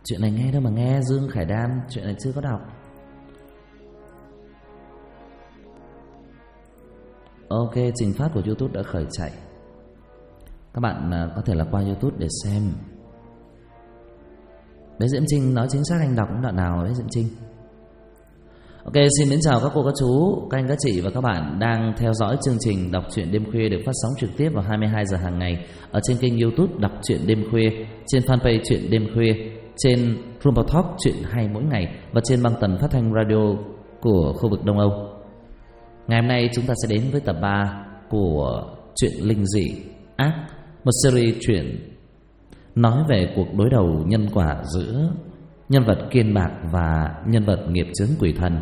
Chuyện này nghe đâu mà nghe, Dương Khải Đan, chuyện này chưa có đọc. Ok, trình phát của YouTube đã khởi chạy. Các bạn có thể là qua YouTube để xem. Bé Diễm Trinh nói chính xác anh đọc đoạn nào bé Diễm Trinh? Ok, xin mến chào các cô, các chú, các anh, các chị và các bạn đang theo dõi chương trình Đọc truyện đêm khuya được phát sóng trực tiếp vào 22 giờ hàng ngày ở trên kênh YouTube Đọc truyện đêm khuya, trên fanpage Truyện đêm khuya, trên Rumble Talk Truyện hay mỗi ngày và trên băng tần phát thanh radio của khu vực Đông Âu. Ngày hôm nay chúng ta sẽ đến với tập 3 của truyện Linh dị ác, một series truyện nói về cuộc đối đầu nhân quả giữa nhân vật Kiên Bạc và nhân vật nghiệp chướng quỷ thần.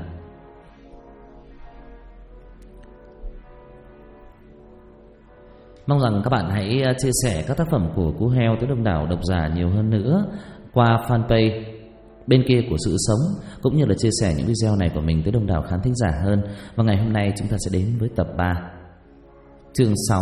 Mong rằng các bạn hãy chia sẻ các tác phẩm của Cú Heo tới đông đảo độc giả nhiều hơn nữa qua fanpage Bên Kia Của Sự Sống, cũng như là chia sẻ những video này của mình tới đông đảo khán thính giả hơn. Và ngày hôm nay chúng ta sẽ đến với tập 3, chương 6.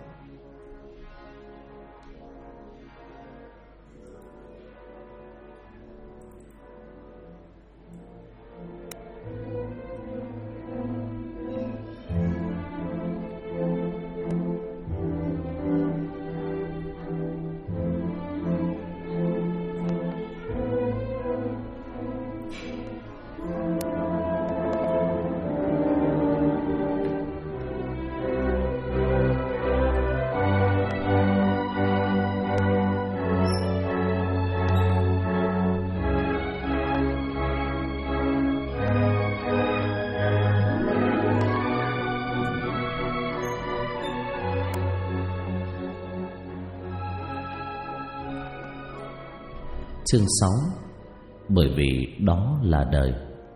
Chương 6. Bởi vì đó là đời.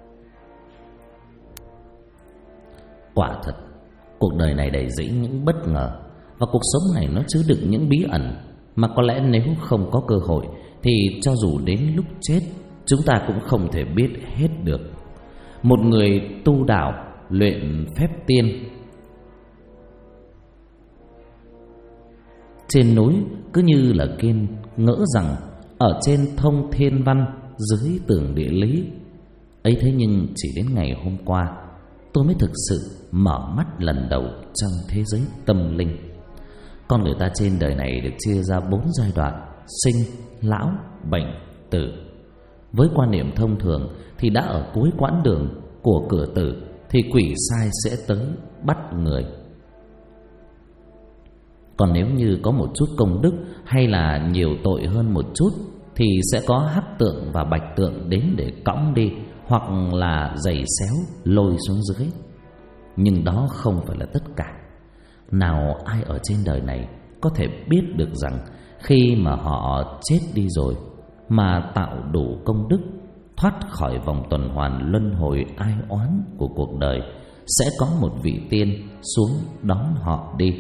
Quả thật, cuộc đời này đầy dẫy những bất ngờ, và cuộc sống này nó chứa đựng những bí ẩn mà có lẽ nếu không có cơ hội thì cho dù đến lúc chết chúng ta cũng không thể biết hết được. Một người tu đạo luyện phép tiên trên núi cứ như là Kiên ngỡ rằng ở trên thông thiên văn, dưới tường địa lý ấy. Thế nhưng chỉ đến ngày hôm qua tôi mới thực sự mở mắt lần đầu trong thế giới tâm linh. Con người ta trên đời này được chia ra 4 giai đoạn: sinh, lão, bệnh, tử. Với quan niệm thông thường thì đã ở cuối quãng đường của cửa tử thì quỷ sai sẽ tới bắt người. Còn nếu như có một chút công đức hay là nhiều tội hơn một chút thì sẽ có hắc tượng và bạch tượng đến để cõng đi, hoặc là giày xéo lôi xuống dưới. Nhưng đó không phải là tất cả. Nào ai ở trên đời này có thể biết được rằng khi mà họ chết đi rồi mà tạo đủ công đức, thoát khỏi vòng tuần hoàn luân hồi ai oán của cuộc đời, sẽ có một vị tiên xuống đón họ đi.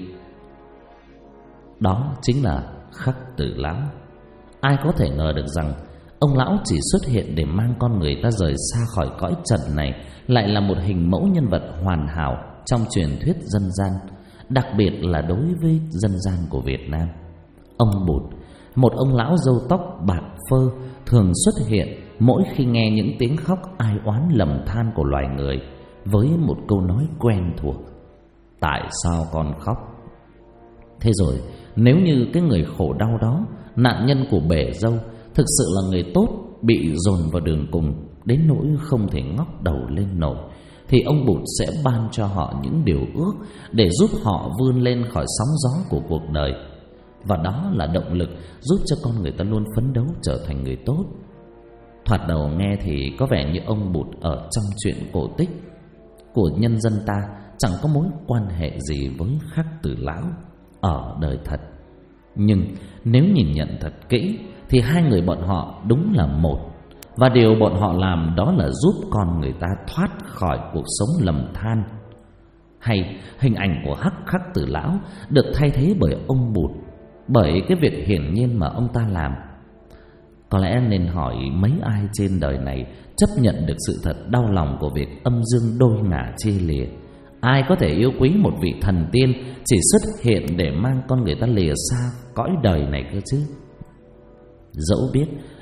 Đó chính là Khắc Tử Lão. Ai có thể ngờ được rằng ông lão chỉ xuất hiện để mang con người ta rời xa khỏi cõi trần này lại là một hình mẫu nhân vật hoàn hảo trong truyền thuyết dân gian, đặc biệt là đối với dân gian của Việt Nam. Ông Bụt, một ông lão râu tóc bạc phơ, thường xuất hiện mỗi khi nghe những tiếng khóc ai oán lầm than của loài người với một câu nói quen thuộc: tại sao con khóc? Thế rồi nếu như cái người khổ đau đó, nạn nhân của bể dâu, thực sự là người tốt, bị dồn vào đường cùng đến nỗi không thể ngóc đầu lên nổi, thì ông Bụt sẽ ban cho họ những điều ước để giúp họ vươn lên khỏi sóng gió của cuộc đời. Và đó là động lực giúp cho con người ta luôn phấn đấu trở thành người tốt. Thoạt đầu nghe thì có vẻ như ông Bụt ở trong chuyện cổ tích của nhân dân ta chẳng có mối quan hệ gì với Khắc Tử Lão ở đời thật. Nhưng nếu nhìn nhận thật kỹ thì hai người bọn họ đúng là một. Và điều bọn họ làm đó là giúp con người ta thoát khỏi cuộc sống lầm than. Hay hình ảnh của Khắc Tử Lão được thay thế bởi ông Bụt, bởi cái việc hiển nhiên mà ông ta làm. Có lẽ nên hỏi mấy ai trên đời này chấp nhận được sự thật đau lòng của việc âm dương đôi ngả chia lìa. Ai có thể yêu quý một vị thần tiên chỉ xuất hiện để mang con người ta lìa xa cõi đời này cơ chứ? Dẫu biết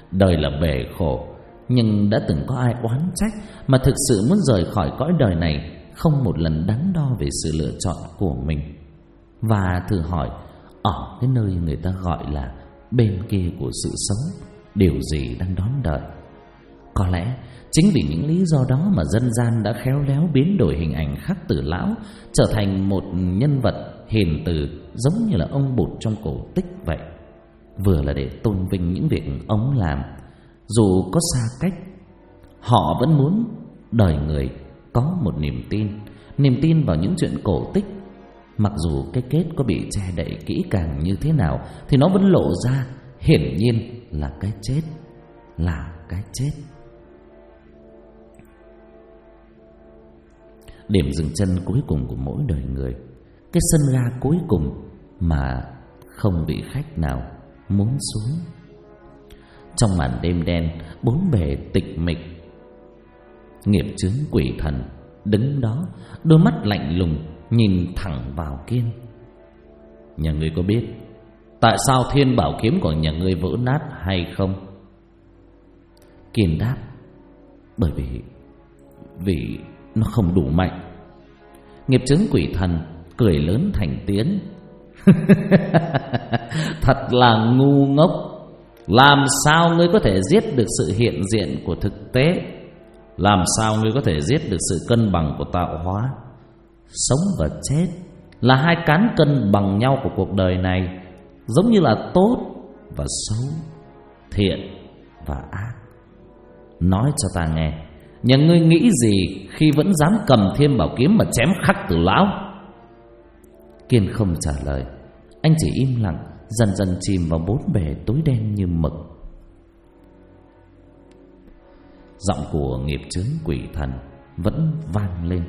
đời là bể khổ, nhưng đã từng có ai oán trách mà thực sự muốn rời khỏi cõi đời này, không một lần đắn đo về sự lựa chọn của mình. Và thử hỏi, ở cái nơi người ta gọi là bên kia của sự sống, điều gì đang đón đợi? Có lẽ chính vì những lý do đó mà dân gian đã khéo léo biến đổi hình ảnh Khắc Tử Lão trở thành một nhân vật hiền từ, giống như là ông Bụt trong cổ tích vậy. Vừa là để tôn vinh những việc ông làm, dù có xa cách, họ vẫn muốn đời người có một niềm tin vào những chuyện cổ tích. Mặc dù cái kết có bị che đậy kỹ càng như thế nào thì nó vẫn lộ ra, hiển nhiên là cái chết, là cái chết. Điểm dừng chân cuối cùng của mỗi đời người, cái sân ga cuối cùng mà không bị khách nào muốn xuống. Trong màn đêm đen, bốn bề tịch mịch, nghiệp chướng quỷ thần đứng đó, đôi mắt lạnh lùng nhìn thẳng vào Kiên. Nhà ngươi có biết tại sao Thiên Bảo Kiếm của nhà ngươi vỡ nát hay không? Kiên đáp, bởi vì nó không đủ mạnh. Nghiệp chướng quỷ thần cười lớn thành tiếng. Thật là ngu ngốc. Làm sao ngươi có thể giết được sự hiện diện của thực tế? Làm sao ngươi có thể giết được sự cân bằng của tạo hóa? Sống và chết là hai cán cân bằng nhau của cuộc đời này, giống như là tốt và xấu, thiện và ác. Nói cho ta nghe, nhà ngươi nghĩ gì khi vẫn dám cầm Thiên Bảo Kiếm mà chém Khắc Tử Lão? Kiên không trả lời, anh chỉ im lặng, dần dần chìm vào bốn bề tối đen như mực. Giọng của nghiệp chướng quỷ thần vẫn vang lên.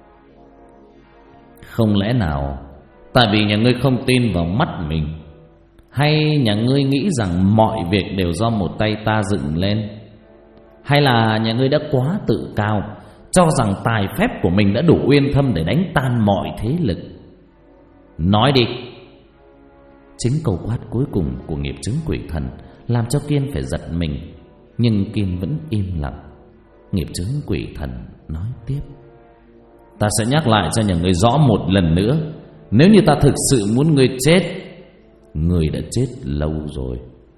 Không lẽ nào tại vì nhà ngươi không tin vào mắt mình, hay nhà ngươi nghĩ rằng mọi việc đều do một tay ta dựng lên, hay là nhà ngươi đã quá tự cao, cho rằng tài phép của mình đã đủ uyên thâm để đánh tan mọi thế lực? Nói đi. Chính câu quát cuối cùng của nghiệp chướng quỷ thần làm cho Kiên phải giật mình, nhưng Kiên vẫn im lặng. Nghiệp chướng quỷ thần nói tiếp, ta sẽ nhắc lại cho nhà ngươi rõ một lần nữa. Nếu như ta thực sự muốn ngươi chết, ngươi đã chết lâu rồi.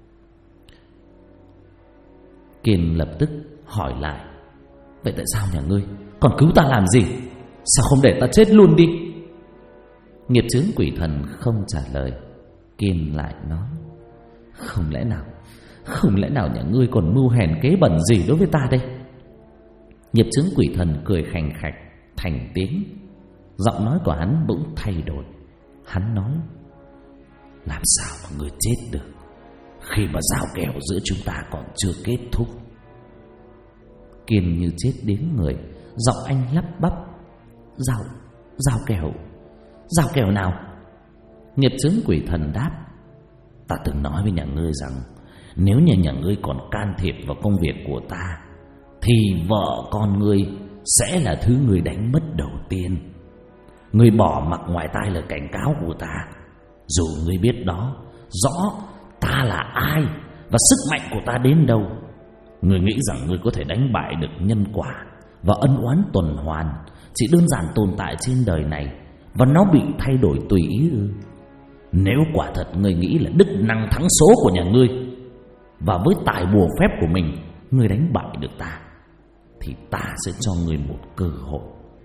Kiên lập tức hỏi lại, vậy tại sao nhà ngươi còn cứu ta làm gì? Sao không để ta chết luôn đi? Nghiệp chướng quỷ thần không trả lời. Kiên lại nói, không lẽ nào nhà ngươi còn mưu hèn kế bẩn gì đối với ta đây? Nghiệp chướng quỷ thần cười khành khạch thành tiếng. Giọng nói của hắn bỗng thay đổi. Hắn nói, làm sao mà ngươi chết được khi mà giao kèo giữa chúng ta còn chưa kết thúc? Kiên như chết điếng người, giọng anh lắp bắp, Giao kèo nào? Nghiệp chướng quỷ thần đáp, ta từng nói với nhà ngươi rằng nếu như nhà ngươi còn can thiệp vào công việc của ta thì vợ con ngươi sẽ là thứ ngươi đánh mất đầu tiên. Ngươi bỏ mặc ngoài tai lời cảnh cáo của ta, dù ngươi biết đó rõ ta là ai và sức mạnh của ta đến đâu. Ngươi nghĩ rằng ngươi có thể đánh bại được nhân quả và ân oán tuần hoàn chỉ đơn giản tồn tại trên đời này và nó bị thay đổi tùy ý ư? Nếu quả thật ngươi nghĩ là đức năng thắng số của nhà ngươi và với tài bùa phép của mình ngươi đánh bại được ta, thì ta sẽ cho ngươi một cơ hội.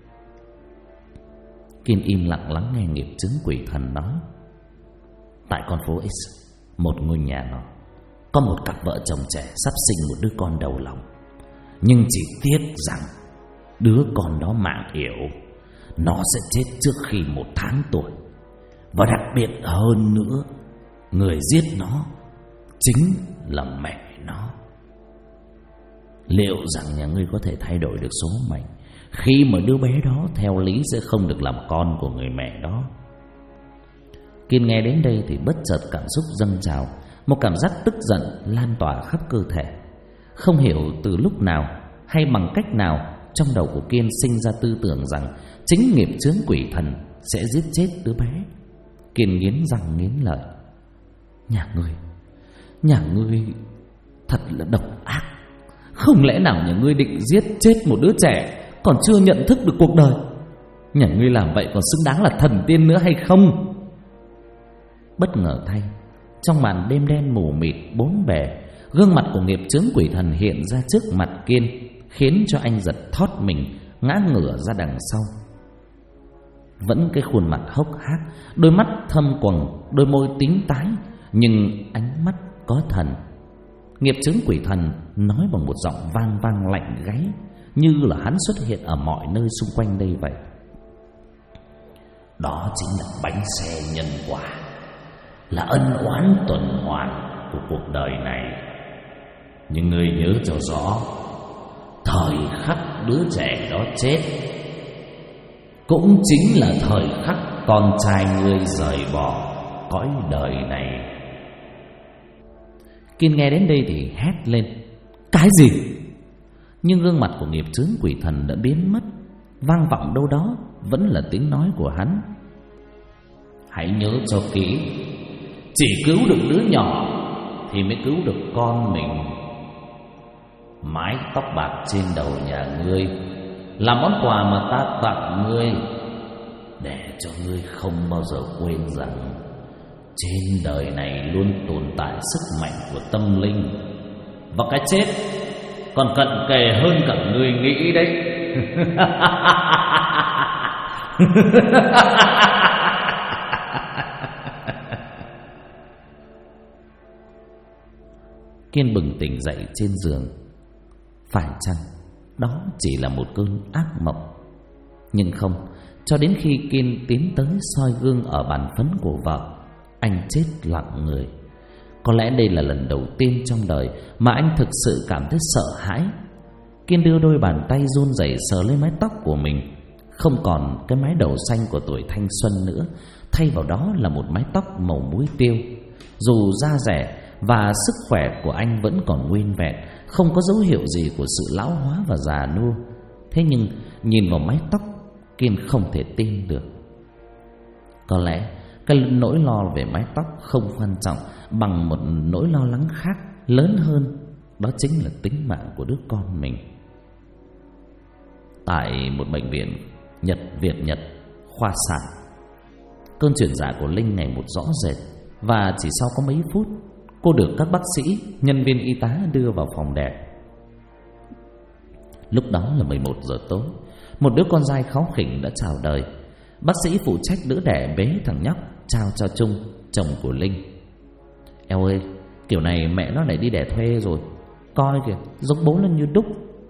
Kiên im lặng lắng nghe nghiệp chướng quỷ thần nói. Tại con phố X, một ngôi nhà nọ, có một cặp vợ chồng trẻ sắp sinh một đứa con đầu lòng. Nhưng chỉ tiếc rằng đứa con đó mạng yểu, nó sẽ chết trước khi 1 tháng tuổi. Và đặc biệt hơn nữa, người giết nó chính là mẹ nó. Liệu rằng nhà ngươi có thể thay đổi được số mệnh khi mà đứa bé đó theo lý sẽ không được làm con của người mẹ đó? Kiên nghe đến đây thì bất chợt cảm xúc dâng trào, một cảm giác tức giận lan tỏa khắp cơ thể. Không hiểu từ lúc nào hay bằng cách nào, trong đầu của Kiên sinh ra tư tưởng rằng chính nghiệp chướng quỷ thần sẽ giết chết đứa bé. Kiên nghiến răng nghiến lợi. Nhà ngươi Thật là độc ác. Không lẽ nào nhà ngươi định giết chết một đứa trẻ còn chưa nhận thức được cuộc đời? Nhà ngươi làm vậy còn xứng đáng là thần tiên nữa hay không? Bất ngờ thay, trong màn đêm đen mù mịt bốn bề, gương mặt của nghiệp chướng quỷ thần hiện ra trước mặt Kiên, khiến cho anh giật thót mình, ngã ngửa ra đằng sau. Vẫn cái khuôn mặt hốc hác, đôi mắt thâm quầng, đôi môi tím tái, nhưng ánh mắt có thần. Nghiệp chướng quỷ thần nói bằng một giọng vang vang lạnh gáy, như là hắn xuất hiện ở mọi nơi xung quanh đây vậy. Đó chính là bánh xe nhân quả, là ân oán tuần hoàn của cuộc đời này. Nhưng ngươi nhớ cho rõ, thời khắc đứa trẻ đó chết cũng chính là thời khắc con trai ngươi rời bỏ cõi đời này. Kiên nghe đến đây thì hét lên: Cái gì? Nhưng gương mặt của nghiệp chướng quỷ thần đã biến mất, vang vọng đâu đó vẫn là tiếng nói của hắn: Hãy nhớ cho kỹ, chỉ cứu được đứa nhỏ thì mới cứu được con mình. Mái tóc bạc trên đầu nhà ngươi là món quà mà ta tặng ngươi, để cho ngươi không bao giờ quên rằng trên đời này luôn tồn tại sức mạnh của tâm linh, và cái chết còn cận kề hơn cả ngươi nghĩ đấy. Kiên bừng tỉnh dậy trên giường. Phải chăng đó chỉ là một cơn ác mộng? Nhưng không, cho đến khi Kiên tiến tới soi gương ở bàn phấn của vợ, anh chết lặng người. Có lẽ đây là lần đầu tiên trong đời mà anh thực sự cảm thấy sợ hãi. Kiên đưa đôi bàn tay run rẩy sờ lên mái tóc của mình. Không còn cái mái đầu xanh của tuổi thanh xuân nữa, thay vào đó là một mái tóc màu muối tiêu. Dù da rẻ và sức khỏe của anh vẫn còn nguyên vẹn, không có dấu hiệu gì của sự lão hóa và già nua. Thế nhưng nhìn vào mái tóc, Kiên không thể tin được. Có lẽ cái nỗi lo về mái tóc không quan trọng bằng một nỗi lo lắng khác lớn hơn, đó chính là tính mạng của đứa con mình. Tại một bệnh viện Việt Nhật khoa sản, cơn chuyển dạ của Linh ngày một rõ rệt, và chỉ sau có mấy phút, cô được các bác sĩ, nhân viên y tá đưa vào phòng đẹp. Lúc đó là 11 giờ tối, một đứa con trai kháu khỉnh đã chào đời. Bác sĩ phụ trách đỡ đẻ bế thằng nhóc trao cho Trung, chồng của Linh. Eo ơi, kiểu này mẹ nó lại đi đẻ thuê rồi, coi kìa, giống bố nó như đúc.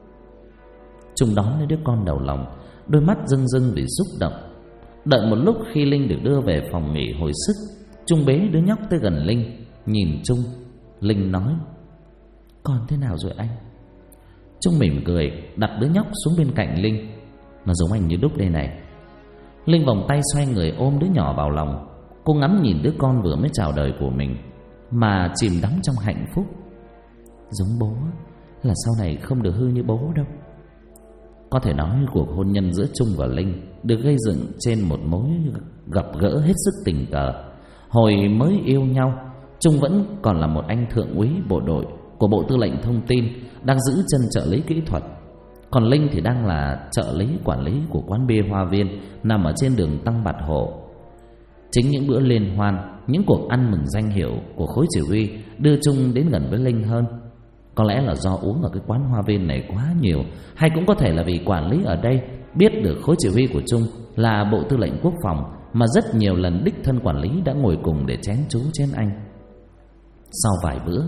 Trung đón lấy đứa con đầu lòng, đôi mắt rưng rưng vì xúc động. Đợi một lúc, khi Linh được đưa về phòng nghỉ hồi sức, Trung bế đứa nhóc tới gần Linh, nhìn Trung. Linh nói: Con thế nào rồi anh? Trung mỉm cười, đặt đứa nhóc xuống bên cạnh Linh. Nó giống anh như đúc đây này. Linh vòng tay xoay người ôm đứa nhỏ vào lòng. Cô ngắm nhìn đứa con vừa mới chào đời của mình mà chìm đắm trong hạnh phúc. Giống bố là sau này không được hư như bố đâu. Có thể nói cuộc hôn nhân giữa Trung và Linh được gây dựng trên một mối gặp gỡ hết sức tình cờ. Hồi mới yêu nhau, Trung vẫn còn là một anh thượng úy bộ đội của Bộ Tư lệnh Thông tin, đang giữ chân trợ lý kỹ thuật. Còn Linh thì đang là trợ lý quản lý của quán bia Hoa Viên nằm ở trên đường Tăng Bạt Hộ. Chính những bữa liên hoan, những cuộc ăn mừng danh hiệu của khối chỉ huy đưa Trung đến gần với Linh hơn. Có lẽ là do uống ở cái quán Hoa Viên này quá nhiều, hay cũng có thể là vì quản lý ở đây biết được khối chỉ huy của Trung là Bộ Tư lệnh Quốc phòng, mà rất nhiều lần đích thân quản lý đã ngồi cùng để chén chú chén anh. Sau vài bữa,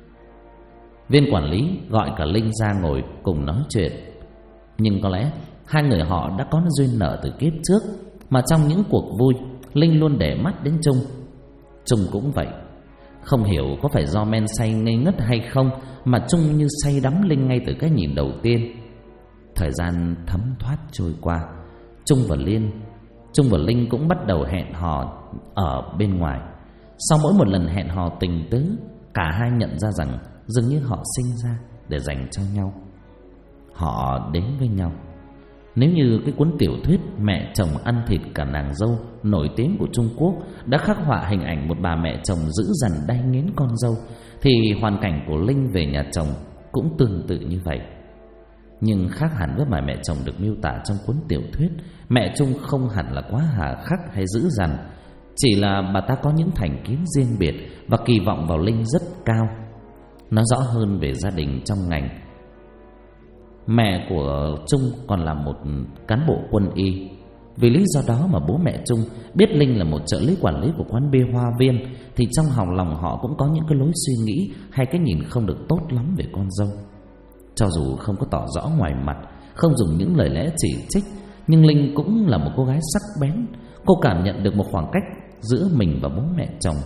viên quản lý gọi cả Linh ra ngồi cùng nói chuyện. Nhưng có lẽ hai người họ đã có duyên nợ từ kiếp trước, mà trong những cuộc vui, Linh luôn để mắt đến Trung. Trung cũng vậy. Không hiểu có phải do men say ngây ngất hay không mà Trung như say đắm Linh ngay từ cái nhìn đầu tiên. Thời gian thấm thoát trôi qua, Trung và Linh cũng bắt đầu hẹn hò ở bên ngoài. Sau mỗi một lần hẹn hò tình tứ, cả hai nhận ra rằng dường như họ sinh ra để dành cho nhau. Họ đến với nhau. Nếu như cái cuốn tiểu thuyết Mẹ chồng ăn thịt cả nàng dâu nổi tiếng của Trung Quốc đã khắc họa hình ảnh một bà mẹ chồng dữ dằn đay nghiến con dâu, thì hoàn cảnh của Linh về nhà chồng cũng tương tự như vậy. Nhưng khác hẳn với bài mẹ chồng được miêu tả trong cuốn tiểu thuyết. Mẹ Trung không hẳn là quá hà khắc hay dữ dằn, chỉ là bà ta có những thành kiến riêng biệt và kỳ vọng vào Linh rất cao. Nói rõ hơn về gia đình trong ngành, mẹ của Trung còn là một cán bộ quân y. Vì lý do đó mà bố mẹ Trung biết Linh là một trợ lý quản lý của quán bia Hoa Viên, thì trong lòng họ cũng có những cái lối suy nghĩ hay cái nhìn không được tốt lắm về con dâu. Cho dù không có tỏ rõ ngoài mặt, không dùng những lời lẽ chỉ trích, nhưng Linh cũng là một cô gái sắc bén. Cô cảm nhận được một khoảng cách giữa mình và bố mẹ chồng.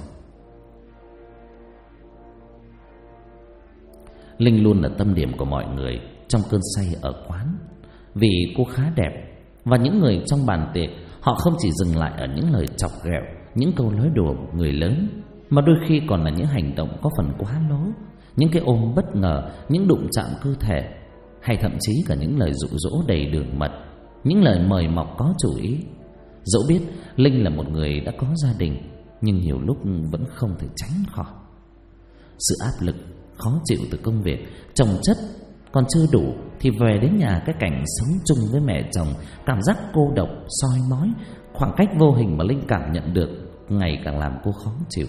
Linh luôn là tâm điểm của mọi người trong cơn say ở quán, vì cô khá đẹp. Và những người trong bàn tiệc, họ không chỉ dừng lại ở những lời chọc ghẹo, những câu nói đùa người lớn, mà đôi khi còn là những hành động có phần quá lố, những cái ôm bất ngờ, những đụng chạm cơ thể, hay thậm chí cả những lời dụ dỗ đầy đường mật, những lời mời mọc có chủ ý. Dẫu biết Linh là một người đã có gia đình, nhưng nhiều lúc vẫn không thể tránh khỏi. Sự áp lực, khó chịu từ công việc chồng chất còn chưa đủ, thì về đến nhà cái cảnh sống chung với mẹ chồng, cảm giác cô độc, soi mói, khoảng cách vô hình mà Linh cảm nhận được ngày càng làm cô khó chịu.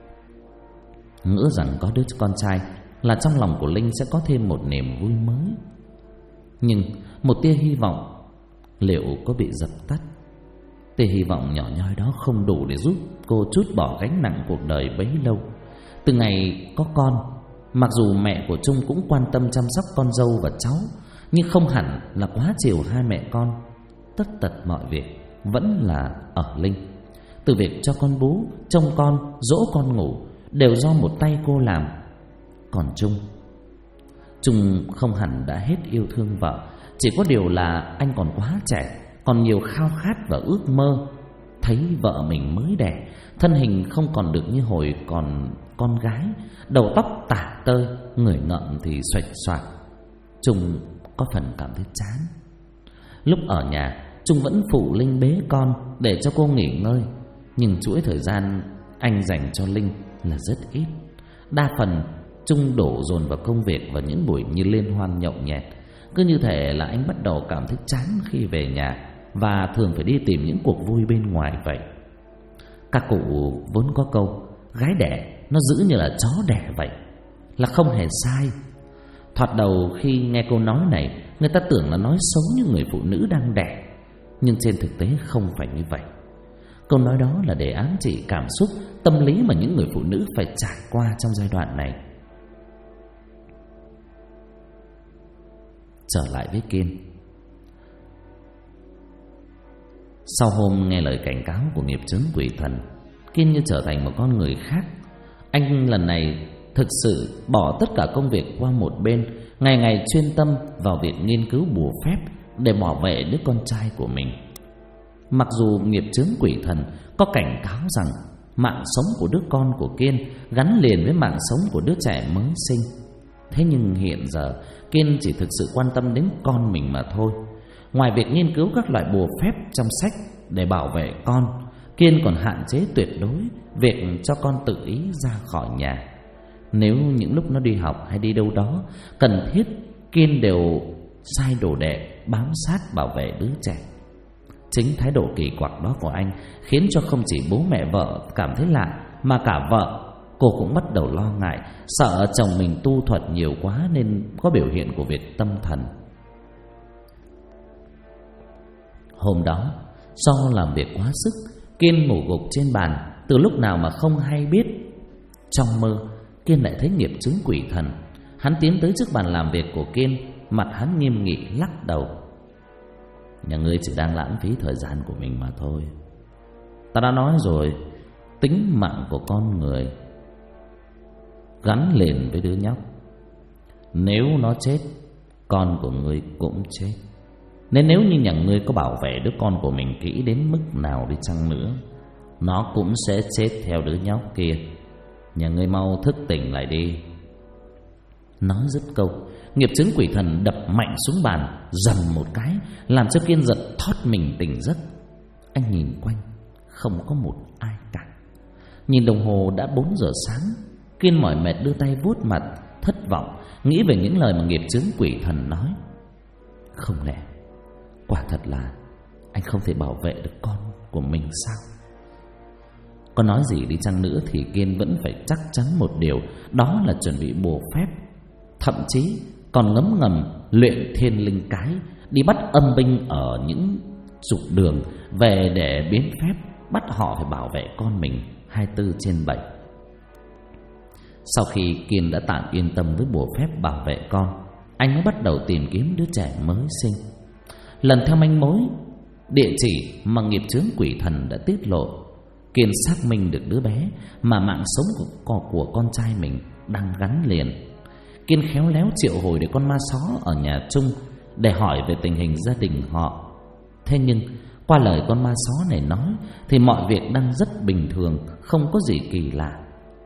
Ngỡ rằng có đứa con trai là trong lòng của Linh sẽ có thêm một niềm vui mới. Nhưng một tia hy vọng liệu có bị dập tắt? Tia hy vọng nhỏ nhoi đó không đủ để giúp cô trút bỏ gánh nặng cuộc đời bấy lâu. Từ ngày có con, mặc dù mẹ của Trung cũng quan tâm chăm sóc con dâu và cháu, nhưng không hẳn là quá chiều hai mẹ con. Tất tật mọi việc vẫn là ở Linh. Từ việc cho con bú, trông con, dỗ con ngủ đều do một tay cô làm. Còn Trung không hẳn đã hết yêu thương vợ, chỉ có điều là anh còn quá trẻ, còn nhiều khao khát và ước mơ. Thấy vợ mình mới đẻ, thân hình không còn được như hồi còn con gái, đầu tóc tả tơi, người ngợm thì xoạch xoạc, Trung có phần cảm thấy chán. Lúc ở nhà, Trung vẫn phụ Linh bế con để cho cô nghỉ ngơi, nhưng chuỗi thời gian anh dành cho Linh là rất ít. Đa phần Trung đổ dồn vào công việc và những buổi như liên hoan nhậu nhẹt. Cứ như thể là anh bắt đầu cảm thấy chán khi về nhà, và thường phải đi tìm những cuộc vui bên ngoài vậy. Các cụ vốn có câu gái đẻ nó dữ như là chó đẻ vậy, là không hề sai. Thoạt đầu khi nghe câu nói này, người ta tưởng là nói xấu như người phụ nữ đang đẻ, nhưng trên thực tế không phải như vậy. Câu nói đó là để ám chỉ cảm xúc, tâm lý mà những người phụ nữ phải trải qua trong giai đoạn này. Trở lại với Kiên. Sau hôm nghe lời cảnh cáo của nghiệp chướng quỷ thần, Kiên như trở thành một con người khác. Anh lần này thực sự bỏ tất cả công việc qua một bên, ngày ngày chuyên tâm vào việc nghiên cứu bùa phép để bảo vệ đứa con trai của mình. Mặc dù nghiệp chướng quỷ thần có cảnh cáo rằng mạng sống của đứa con của Kiên gắn liền với mạng sống của đứa trẻ mới sinh, thế nhưng hiện giờ Kiên chỉ thực sự quan tâm đến con mình mà thôi. Ngoài việc nghiên cứu các loại bùa phép trong sách để bảo vệ con, Kiên còn hạn chế tuyệt đối việc cho con tự ý ra khỏi nhà. Nếu những lúc nó đi học hay đi đâu đó cần thiết, Kiên đều sai đồ đệ bám sát bảo vệ đứa trẻ. Chính thái độ kỳ quặc đó của anh khiến cho không chỉ bố mẹ vợ cảm thấy lạ, mà cả vợ cô cũng bắt đầu lo ngại, sợ chồng mình tu thuật nhiều quá nên có biểu hiện của việc tâm thần. Hôm đó, do làm việc quá sức, Kiên ngủ gục trên bàn từ lúc nào mà không hay biết. Trong mơ, Kiên lại thấy nghiệp chướng quỷ thần. Hắn tiến tới trước bàn làm việc của Kiên, mặt hắn nghiêm nghị lắc đầu. Nhà ngươi chỉ đang lãng phí thời gian của mình mà thôi. Ta đã nói rồi, tính mạng của con người gắn liền với đứa nhóc. Nếu nó chết, con của ngươi cũng chết. Nên nếu như nhà ngươi có bảo vệ đứa con của mình kỹ đến mức nào đi chăng nữa, nó cũng sẽ chết theo đứa nhóc kia. Nhà ngươi mau thức tỉnh lại đi. Nói dứt câu, nghiệp chướng quỷ thần đập mạnh xuống bàn, dầm một cái, làm cho Kiên giật thót mình tỉnh giấc. Anh nhìn quanh, không có một ai cả. Nhìn đồng hồ đã 4 giờ sáng, Kiên mỏi mệt đưa tay vuốt mặt, thất vọng nghĩ về những lời mà nghiệp chướng quỷ thần nói. Không lẽ quả thật là anh không thể bảo vệ được con của mình sao? Có nói gì đi chăng nữa thì Kiên vẫn phải chắc chắn một điều, đó là chuẩn bị bùa phép. Thậm chí còn ngấm ngầm luyện thiên linh cái, đi bắt âm binh ở những trục đường về để biến phép, bắt họ phải bảo vệ con mình 24/7. Sau khi Kiên đã tạm yên tâm với bùa phép bảo vệ con, anh mới bắt đầu tìm kiếm đứa trẻ mới sinh. Lần theo manh mối, địa chỉ mà nghiệp chướng quỷ thần đã tiết lộ, Kiên xác minh được đứa bé mà mạng sống của con trai mình đang gắn liền. Kiên khéo léo triệu hồi để con ma só ở nhà Trung để hỏi về tình hình gia đình họ. Thế nhưng qua lời con ma só này nói thì mọi việc đang rất bình thường, không có gì kỳ lạ.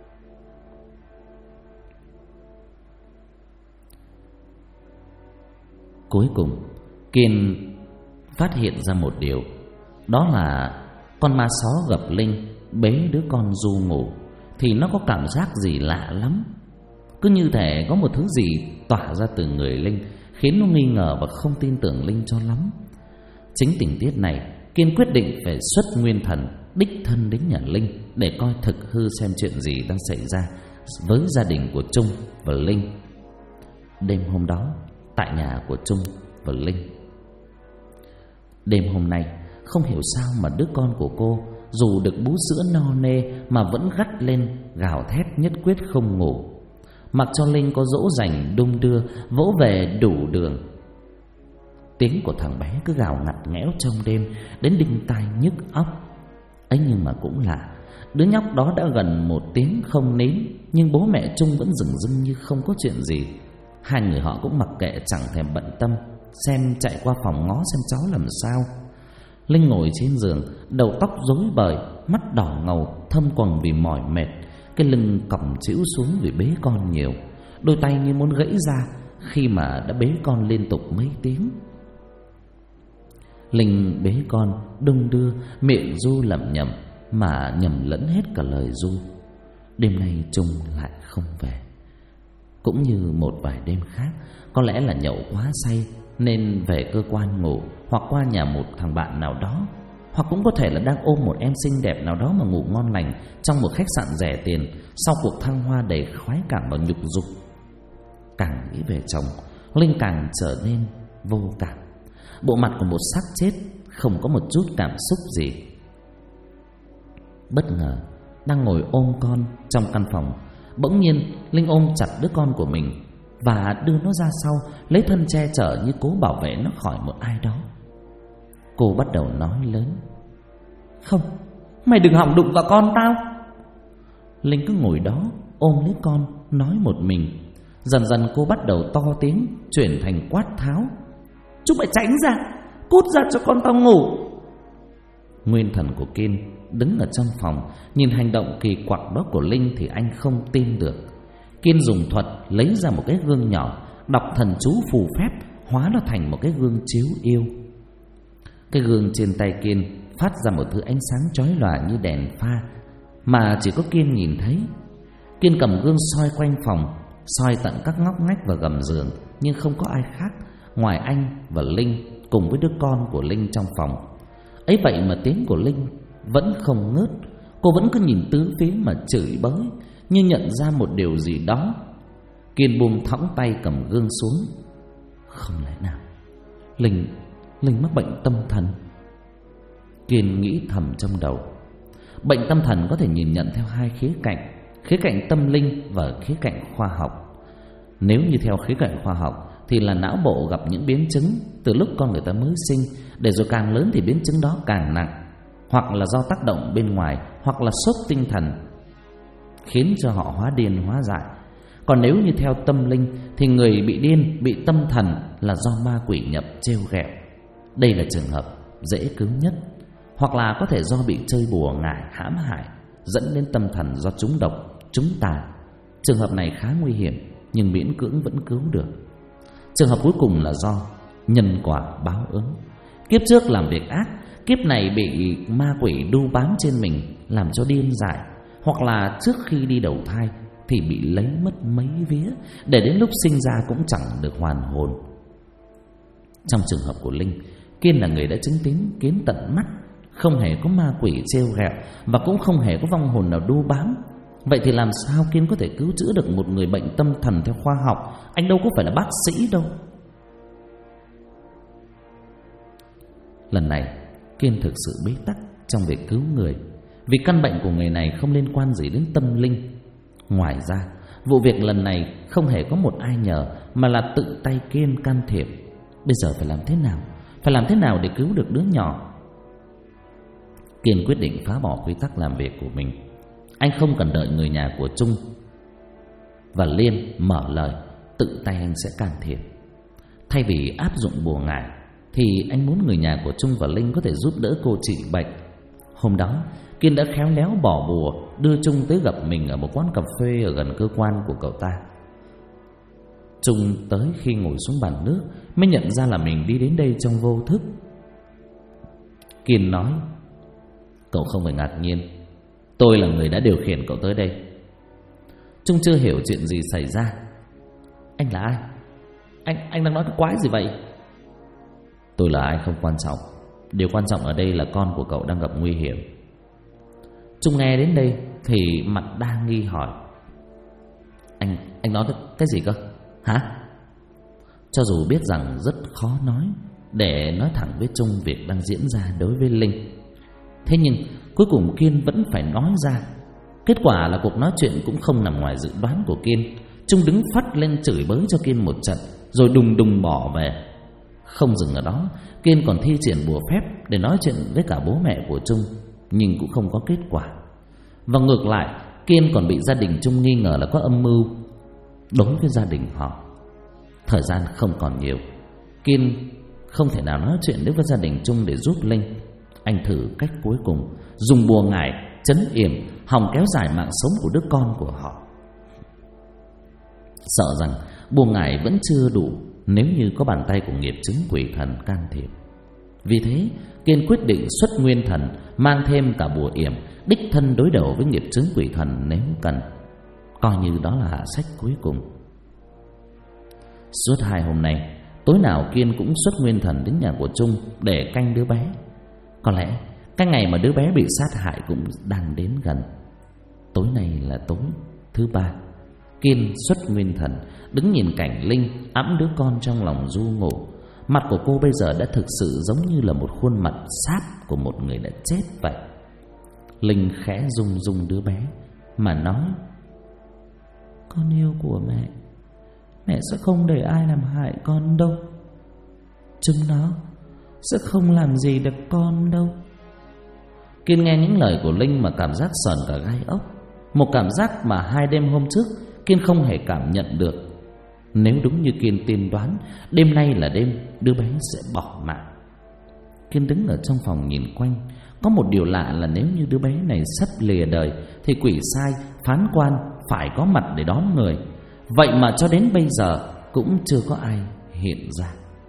Cuối cùng Kiên phát hiện ra một điều, đó là con ma só gặp Linh bế đứa con Du ngủ thì nó có cảm giác gì lạ lắm. Cứ như thể có một thứ gì tỏa ra từ người Linh, khiến nó nghi ngờ và không tin tưởng Linh cho lắm. Chính tình tiết này, Kiên quyết định phải xuất nguyên thần đích thân đến nhà Linh để coi thực hư xem chuyện gì đang xảy ra với gia đình của Trung và Linh. Đêm hôm đó, tại nhà của Trung và Linh, đêm hôm nay không hiểu sao mà đứa con của cô dù được bú sữa no nê mà vẫn gắt lên gào thét nhất quyết không ngủ. Mặc cho Linh có dỗ dành đung đưa vỗ về đủ đường, tiếng của thằng bé cứ gào ngặt nghẽo trong đêm đến đinh tai nhức óc. Ấy nhưng mà cũng lạ, đứa nhóc đó đã gần 1 tiếng không nín, nhưng bố mẹ Trung vẫn dửng dưng như không có chuyện gì. Hai người họ cũng mặc kệ, chẳng thèm bận tâm, xem chạy qua phòng ngó xem cháu làm sao. Linh ngồi trên giường, đầu tóc rối bời, mắt đỏ ngầu, thâm quầng vì mỏi mệt, cái lưng còng chĩu xuống vì bế con nhiều, đôi tay như muốn gãy ra khi mà đã bế con liên tục mấy tiếng. Linh bế con đung đưa, miệng ru lẩm nhẩm mà nhầm lẫn hết cả lời ru. Đêm nay Trung lại không về. Cũng như một vài đêm khác, có lẽ là nhậu quá say nên về cơ quan ngủ, hoặc qua nhà một thằng bạn nào đó, hoặc cũng có thể là đang ôm một em xinh đẹp nào đó mà ngủ ngon lành trong một khách sạn rẻ tiền sau cuộc thăng hoa đầy khoái cảm và nhục dục. Càng nghĩ về chồng, Linh càng trở nên vô cảm. Bộ mặt của một xác chết, không có một chút cảm xúc gì. Bất ngờ đang ngồi ôm con trong căn phòng, bỗng nhiên Linh ôm chặt đứa con của mình và đưa nó ra sau, lấy thân che chở như cố bảo vệ nó khỏi một ai đó. Cô bắt đầu nói lớn: "Không, mày đừng hòng đụng vào con tao." Linh cứ ngồi đó ôm lấy con, nói một mình. Dần dần cô bắt đầu to tiếng, chuyển thành quát tháo: "Chúng mày tránh ra, cút ra cho con tao ngủ." Nguyên thần của Kiên đứng ở trong phòng, nhìn hành động kỳ quặc đó của Linh thì anh không tin được. Kiên dùng thuật lấy ra một cái gương nhỏ, đọc thần chú phù phép, hóa nó thành một cái gương chiếu yêu. Cái gương trên tay Kiên phát ra một thứ ánh sáng chói lòa như đèn pha mà chỉ có Kiên nhìn thấy. Kiên cầm gương soi quanh phòng, soi tận các ngóc ngách và gầm giường, nhưng không có ai khác ngoài anh và Linh cùng với đứa con của Linh trong phòng. Ấy vậy mà tiếng của Linh vẫn không ngớt. Cô vẫn cứ nhìn tứ phía mà chửi bới, như nhận ra một điều gì đó. Kiên buông thõng tay cầm gương xuống. Không lẽ nào Linh mắc bệnh tâm thần? Kiên nghĩ thầm trong đầu. Bệnh tâm thần có thể nhìn nhận theo hai khía cạnh: khía cạnh tâm linh và khía cạnh khoa học. Nếu như theo khía cạnh khoa học thì là não bộ gặp những biến chứng từ lúc con người ta mới sinh, để rồi càng lớn thì biến chứng đó càng nặng, hoặc là do tác động bên ngoài, hoặc là sốc tinh thần khiến cho họ hóa điên hóa dại. Còn nếu như theo tâm linh thì người bị điên, bị tâm thần là do ma quỷ nhập trêu ghẹo. Đây là trường hợp dễ cứu nhất. Hoặc là có thể do bị chơi bùa ngải hãm hại, dẫn đến tâm thần do trúng độc, trúng tà. Trường hợp này khá nguy hiểm nhưng miễn cưỡng vẫn cứu được. Trường hợp cuối cùng là do nhân quả báo ứng. Kiếp trước làm việc ác, kiếp này bị ma quỷ đu bám trên mình làm cho điên dại, hoặc là trước khi đi đầu thai thì bị lấy mất mấy vía, để đến lúc sinh ra cũng chẳng được hoàn hồn. Trong trường hợp của Linh, Kiên là người đã chứng kiến tận mắt, không hề có ma quỷ trêu ghẹo và cũng không hề có vong hồn nào đu bám. Vậy thì làm sao Kiên có thể cứu chữa được một người bệnh tâm thần theo khoa học? Anh đâu có phải là bác sĩ đâu. Lần này Kiên thực sự bế tắc trong việc cứu người, vì căn bệnh của người này không liên quan gì đến tâm linh. Ngoài ra, vụ việc lần này không hề có một ai nhờ, mà là tự tay Kiên can thiệp. Bây giờ phải làm thế nào? Phải làm thế nào để cứu được đứa nhỏ? Kiên quyết định phá bỏ quy tắc làm việc của mình. Anh không cần đợi người nhà của Trung và Liên mở lời, tự tay anh sẽ can thiệp. Thay vì áp dụng bùa ngải, thì anh muốn người nhà của Trung và Linh có thể giúp đỡ cô trị bệnh. Hôm đó, Kiên đã khéo léo bỏ bùa, đưa Trung tới gặp mình ở một quán cà phê ở gần cơ quan của cậu ta. Trung tới khi ngồi xuống bàn nước mới nhận ra là mình đi đến đây trong vô thức. Kiên nói: "Cậu không phải ngạc nhiên, tôi là người đã điều khiển cậu tới đây." Trung chưa hiểu chuyện gì xảy ra. "Anh là ai? Anh đang nói cái quái gì vậy?" "Tôi là ai không quan trọng, điều quan trọng ở đây là con của cậu đang gặp nguy hiểm." Trung nghe đến đây thì mặt đa nghi hỏi: Anh nói cái gì cơ? Hả?" Cho dù biết rằng rất khó nói để nói thẳng với Trung việc đang diễn ra đối với Linh, thế nhưng cuối cùng Kiên vẫn phải nói ra. Kết quả là cuộc nói chuyện cũng không nằm ngoài dự đoán của Kiên. Trung đứng phắt lên chửi bới cho Kiên một trận, rồi đùng đùng bỏ về. Không dừng ở đó, Kiên còn thi triển bùa phép để nói chuyện với cả bố mẹ của Trung, nhưng cũng không có kết quả. Và ngược lại, Kiên còn bị gia đình Trung nghi ngờ là có âm mưu đối với gia đình họ. Thời gian không còn nhiều, Kiên không thể nào nói chuyện với gia đình Trung để giúp Linh. Anh thử cách cuối cùng, dùng bùa ngải trấn yểm, hòng kéo dài mạng sống của đứa con của họ. Sợ rằng bùa ngải vẫn chưa đủ nếu như có bàn tay của nghiệp chứng quỷ thần can thiệp. Vì thế, Kiên quyết định xuất nguyên thần, mang thêm cả bùa yểm, đích thân đối đầu với nghiệp chứng quỷ thần nếu cần, coi như đó là hạ sách cuối cùng. Suốt 2 hôm nay, tối nào Kiên cũng xuất nguyên thần đến nhà của Trung để canh đứa bé. Có lẽ cái ngày mà đứa bé bị sát hại cũng đang đến gần. Tối nay là tối thứ 3. Kiên xuất nguyên thần, đứng nhìn cảnh Linh ẵm đứa con trong lòng ru ngủ. Mặt của cô bây giờ đã thực sự giống như là một khuôn mặt sáp của một người đã chết vậy. Linh khẽ rung rung đứa bé mà nói: "Con yêu của mẹ, mẹ sẽ không để ai làm hại con đâu. Chúng nó sẽ không làm gì được con đâu." Kiên nghe những lời của Linh mà cảm giác sờn cả gai ốc. Một cảm giác mà 2 đêm hôm trước Kiên không hề cảm nhận được. Nếu đúng như Kiên tiên đoán, đêm nay là đêm đứa bé sẽ bỏ mạng. Kiên đứng ở trong phòng nhìn quanh. Có một điều lạ là nếu như đứa bé này sắp lìa đời thì quỷ sai, phán quan phải có mặt để đón người. Vậy mà cho đến bây giờ cũng chưa có ai hiện ra.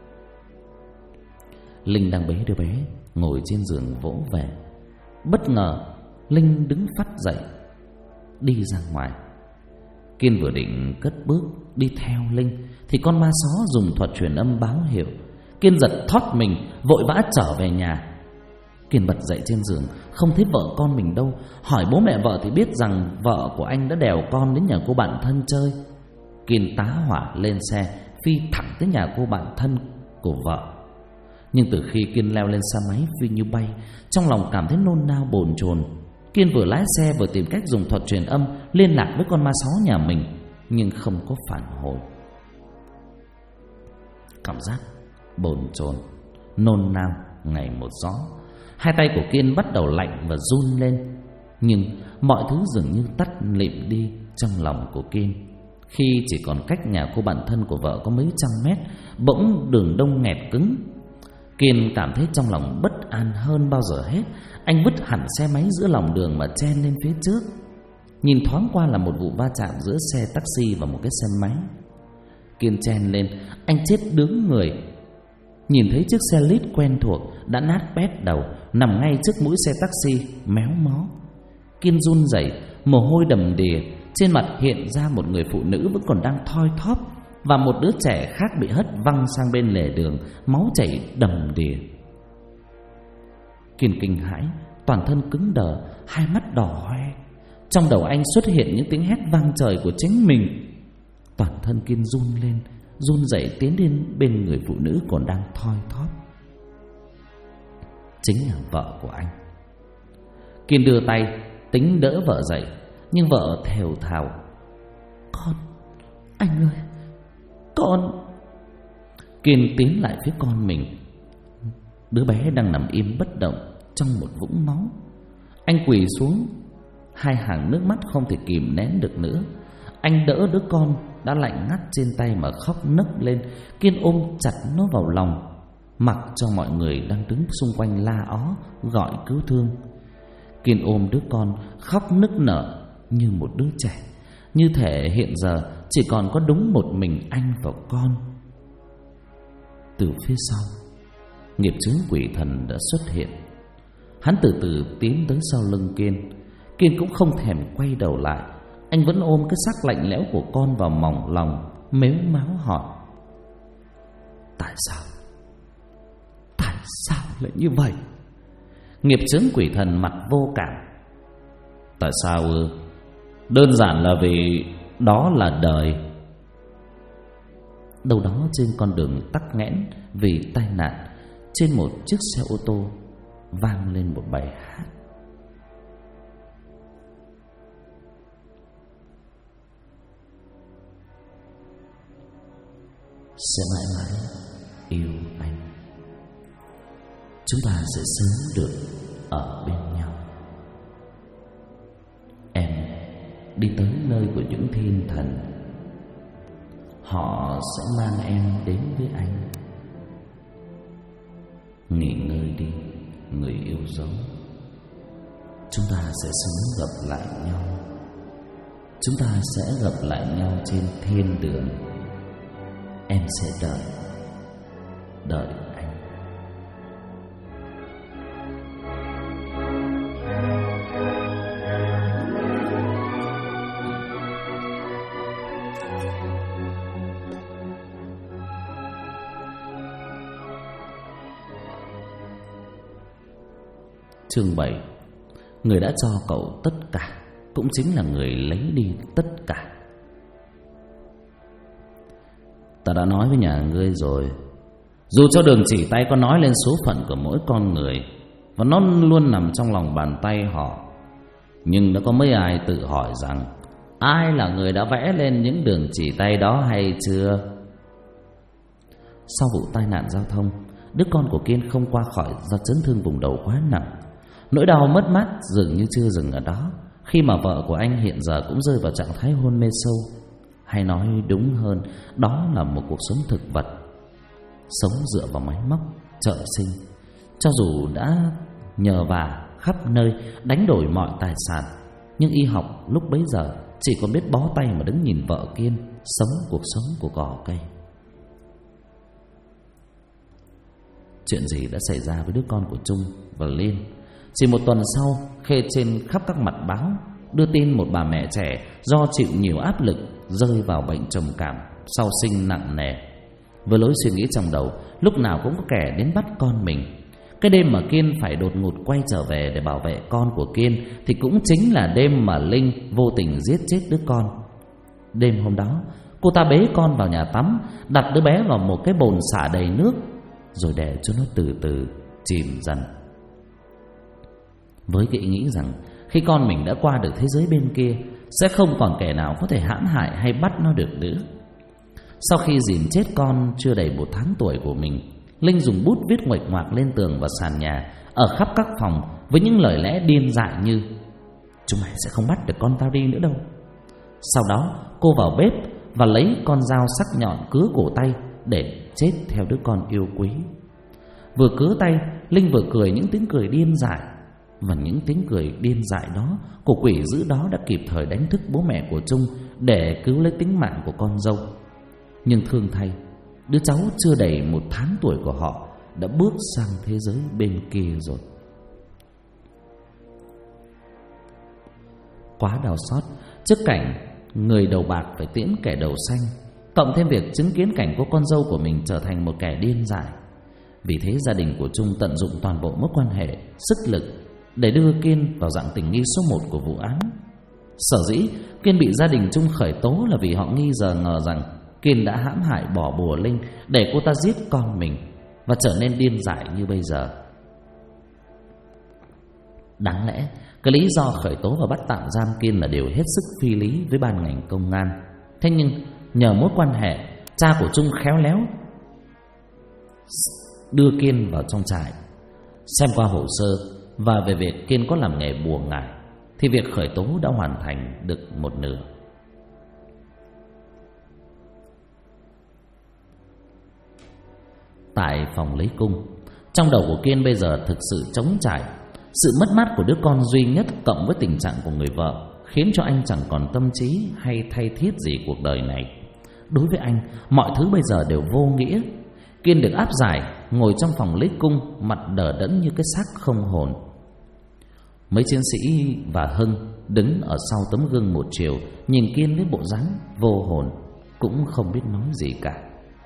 Linh đang bế đứa bé ngồi trên giường vỗ về. Bất ngờ Linh đứng phắt dậy đi ra ngoài. Kiên vừa định cất bước đi theo Linh thì con ma só dùng thuật truyền âm báo hiệu. Kiên giật thoát mình, vội vã trở về nhà. Kiên bật dậy trên giường, không thấy vợ con mình đâu. Hỏi bố mẹ vợ thì biết rằng vợ của anh đã đèo con đến nhà cô bạn thân chơi. Kiên tá hỏa lên xe, phi thẳng tới nhà cô bạn thân của vợ. Nhưng từ khi Kiên leo lên xe máy phi như bay, trong lòng cảm thấy nôn nao bồn chồn. Kiên vừa lái xe vừa tìm cách dùng thuật truyền âm liên lạc với con ma só nhà mình, nhưng không có phản hồi. Cảm giác bồn chồn, nôn nao ngày một rõ. 2 tay của Kiên bắt đầu lạnh và run lên. Nhưng mọi thứ dường như tắt lịm đi trong lòng của Kiên. Khi chỉ còn cách nhà cô bạn thân của vợ có mấy trăm mét, bỗng đường đông nghẹt cứng. Kiên cảm thấy trong lòng bất an hơn bao giờ hết. Anh vứt hẳn xe máy giữa lòng đường mà chen lên phía trước. Nhìn thoáng qua là một vụ va chạm giữa xe taxi và một cái xe máy. Kiên chen lên, anh chết đứng người. Nhìn thấy chiếc xe lít quen thuộc đã nát bét đầu nằm ngay trước mũi xe taxi méo mó. Kiên run rẩy, mồ hôi đầm đìa, trên mặt hiện ra một người phụ nữ vẫn còn đang thoi thóp, và một đứa trẻ khác bị hất văng sang bên lề đường, máu chảy đầm đìa. Kiên kinh hãi, toàn thân cứng đờ, hai mắt đỏ hoe. Trong đầu anh xuất hiện những tiếng hét vang trời của chính mình. Toàn thân Kiên run lên, run rẩy tiến đến bên người phụ nữ còn đang thoi thóp. Chính là vợ của anh. Kiên đưa tay tính đỡ vợ dậy, nhưng vợ thều thào: "Con, anh ơi, con." Kiên tiến lại phía con mình. Đứa bé đang nằm im bất động trong một vũng máu. Anh quỳ xuống, hai hàng nước mắt không thể kìm nén được nữa. Anh đỡ đứa con đã lạnh ngắt trên tay mà khóc nấc lên. Kiên ôm chặt nó vào lòng, mặc cho mọi người đang đứng xung quanh la ó gọi cứu thương. Kiên ôm đứa con khóc nức nở như một đứa trẻ, như thể hiện giờ chỉ còn có đúng một mình anh và con. Từ phía sau, nghiệp chướng quỷ thần đã xuất hiện. Hắn từ từ tiến tới sau lưng Kiên. Kiên cũng không thèm quay đầu lại. Anh vẫn ôm cái xác lạnh lẽo của con vào mỏng lòng, mếu máo hỏi: Tại sao lại như vậy? Nghiệp chướng quỷ thần mặt vô cảm: Tại sao ư? Đơn giản là vì đó là đời. Đâu đó trên con đường tắc nghẽn vì tai nạn, trên một chiếc xe ô tô vang lên một bài hát. Sẽ mãi mãi yêu anh, chúng ta sẽ sớm được ở bên nhau. Em đi tới nơi của những thiên thần, họ sẽ mang em đến với anh. Nghỉ ngơi đi, người yêu dấu, chúng ta sẽ sớm gặp lại nhau. Chúng ta sẽ gặp lại nhau trên thiên đường. Em sẽ đợi anh. Chương 7. Người đã cho cậu tất cả cũng chính là người lấy đi tất cả. Ta đã nói với nhà ngươi rồi, dù cho đường chỉ tay có nói lên số phận của mỗi con người, và nó luôn nằm trong lòng bàn tay họ, nhưng đã có mấy ai tự hỏi rằng ai là người đã vẽ lên những đường chỉ tay đó hay chưa? Sau vụ tai nạn giao thông, đứa con của Kiên không qua khỏi do chấn thương vùng đầu quá nặng. Nỗi đau mất mát dường như chưa dừng ở đó, khi mà vợ của anh hiện giờ cũng rơi vào trạng thái hôn mê sâu. Hay nói đúng hơn, đó là một cuộc sống thực vật, sống dựa vào máy móc, trợ sinh. Cho dù đã nhờ vả khắp nơi, đánh đổi mọi tài sản, nhưng y học lúc bấy giờ chỉ còn biết bó tay mà đứng nhìn vợ Kiên sống cuộc sống của cỏ cây. Chuyện gì đã xảy ra với đứa con của Trung và Liên? Chỉ một tuần sau, khê trên khắp các mặt báo đưa tin một bà mẹ trẻ do chịu nhiều áp lực rơi vào bệnh trầm cảm sau sinh nặng nề. Với lối suy nghĩ trong đầu, lúc nào cũng có kẻ đến bắt con mình. Cái đêm mà Kiên phải đột ngột quay trở về để bảo vệ con của Kiên thì cũng chính là đêm mà Linh vô tình giết chết đứa con. Đêm hôm đó, cô ta bế con vào nhà tắm, đặt đứa bé vào một cái bồn xả đầy nước, rồi để cho nó từ từ chìm dần, với cái ý nghĩ rằng khi con mình đã qua được thế giới bên kia, sẽ không còn kẻ nào có thể hãm hại hay bắt nó được nữa. Sau khi dìm chết con chưa đầy 1 tháng tuổi của mình, Linh dùng bút viết nguệch ngoạc lên tường và sàn nhà, ở khắp các phòng, với những lời lẽ điên dại như: Chúng mày sẽ không bắt được con tao đi nữa đâu. Sau đó cô vào bếp và lấy con dao sắc nhọn cứa cổ tay để chết theo đứa con yêu quý. Vừa cứa tay, Linh vừa cười những tiếng cười điên dại. Và những tiếng cười điên dại đó, của quỷ dữ đó đã kịp thời đánh thức bố mẹ của Trung để cứu lấy tính mạng của con dâu. Nhưng thương thay, đứa cháu chưa đầy 1 tháng tuổi của họ đã bước sang thế giới bên kia rồi. Quá đau xót trước cảnh Người đầu bạc phải tiễn kẻ đầu xanh, cộng thêm việc chứng kiến cảnh cô con dâu của mình trở thành một kẻ điên dại. Vì thế gia đình của Trung tận dụng toàn bộ mối quan hệ, sức lực để đưa Kiên vào dạng tình nghi số 1 của vụ án. Sở dĩ Kiên bị gia đình Trung khởi tố là vì họ nghi ngờ rằng Kiên đã hãm hại bỏ bùa Linh để cô ta giết con mình và trở nên điên dại như bây giờ. Đáng lẽ cái lý do khởi tố và bắt tạm giam Kiên là điều hết sức phi lý với ban ngành công an. Thế nhưng nhờ mối quan hệ, cha của Trung khéo léo đưa Kiên vào trong trại. Xem qua hồ sơ và về việc Kiên có làm nghề bùa ngải thì việc khởi tố đã hoàn thành được một nửa. Tại phòng lấy cung, trong đầu của Kiên bây giờ thực sự trống trải. Sự mất mát của đứa con duy nhất cộng với tình trạng của người vợ khiến cho anh chẳng còn tâm trí hay thay thiết gì cuộc đời này. Đối với anh, mọi thứ bây giờ đều vô nghĩa. Kiên được áp giải ngồi trong phòng lấy cung, mặt đờ đẫn như cái xác không hồn. Mấy chiến sĩ và Hưng đứng ở sau tấm gương một chiều, nhìn Kiên với bộ dáng vô hồn, cũng không biết nói gì cả.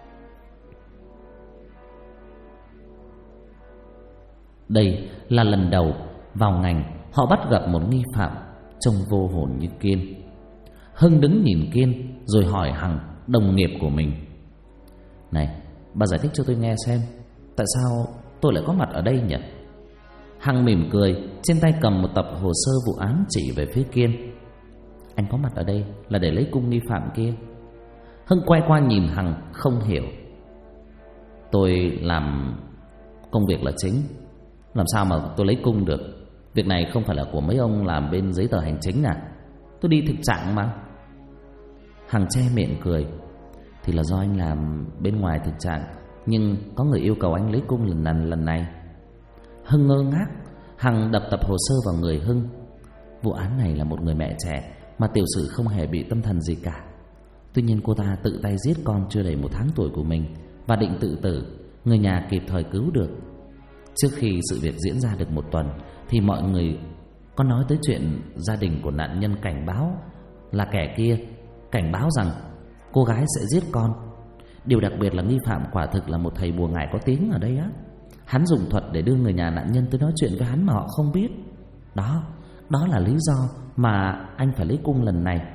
Đây là lần đầu vào ngành họ bắt gặp một nghi phạm trông vô hồn như Kiên. Hưng đứng nhìn Kiên rồi hỏi Hằng, đồng nghiệp của mình: "Này, bà giải thích cho tôi nghe xem, tại sao tôi lại có mặt ở đây nhỉ?" Hằng mỉm cười, trên tay cầm một tập hồ sơ vụ án chỉ về phía Kiên. "Anh có mặt ở đây là để lấy cung nghi phạm kia." Hưng quay qua nhìn Hằng không hiểu. "Tôi làm công việc là chính, làm sao mà tôi lấy cung được? Việc này không phải là của mấy ông làm bên giấy tờ hành chính à? Tôi đi thực trạng mà." Hằng che miệng cười: "Thì là do anh làm bên ngoài thực trạng, nhưng có người yêu cầu anh lấy cung lần này." Hưng ngơ ngác. Hằng đập tập hồ sơ vào người Hưng. Vụ án này là một người mẹ trẻ mà tiểu sử không hề bị tâm thần gì cả. Tuy nhiên cô ta tự tay giết con chưa đầy 1 tháng tuổi của mình và định tự tử. Người nhà kịp thời cứu được. Trước khi sự việc diễn ra được 1 tuần thì mọi người có nói tới chuyện gia đình của nạn nhân cảnh báo là kẻ kia cảnh báo rằng cô gái sẽ giết con. Điều đặc biệt là nghi phạm quả thực là một thầy bùa ngải có tiếng ở đây á. Hắn dùng thuật để đưa người nhà nạn nhân tới nói chuyện với hắn mà họ không biết. Đó là lý do mà anh phải lấy cung lần này."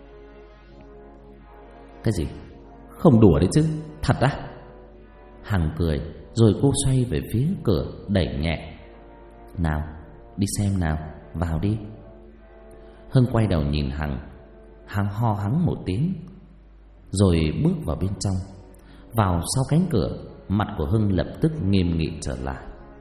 "Cái gì? Không đùa đấy chứ, thật á?" Hằng cười, rồi cô xoay về phía cửa đẩy nhẹ: "Nào, đi xem nào, vào đi." Hưng quay đầu nhìn Hằng. Hằng ho hắng một tiếng rồi bước vào bên trong. Vào sau cánh cửa, mặt của Hưng lập tức nghiêm nghị trở lại.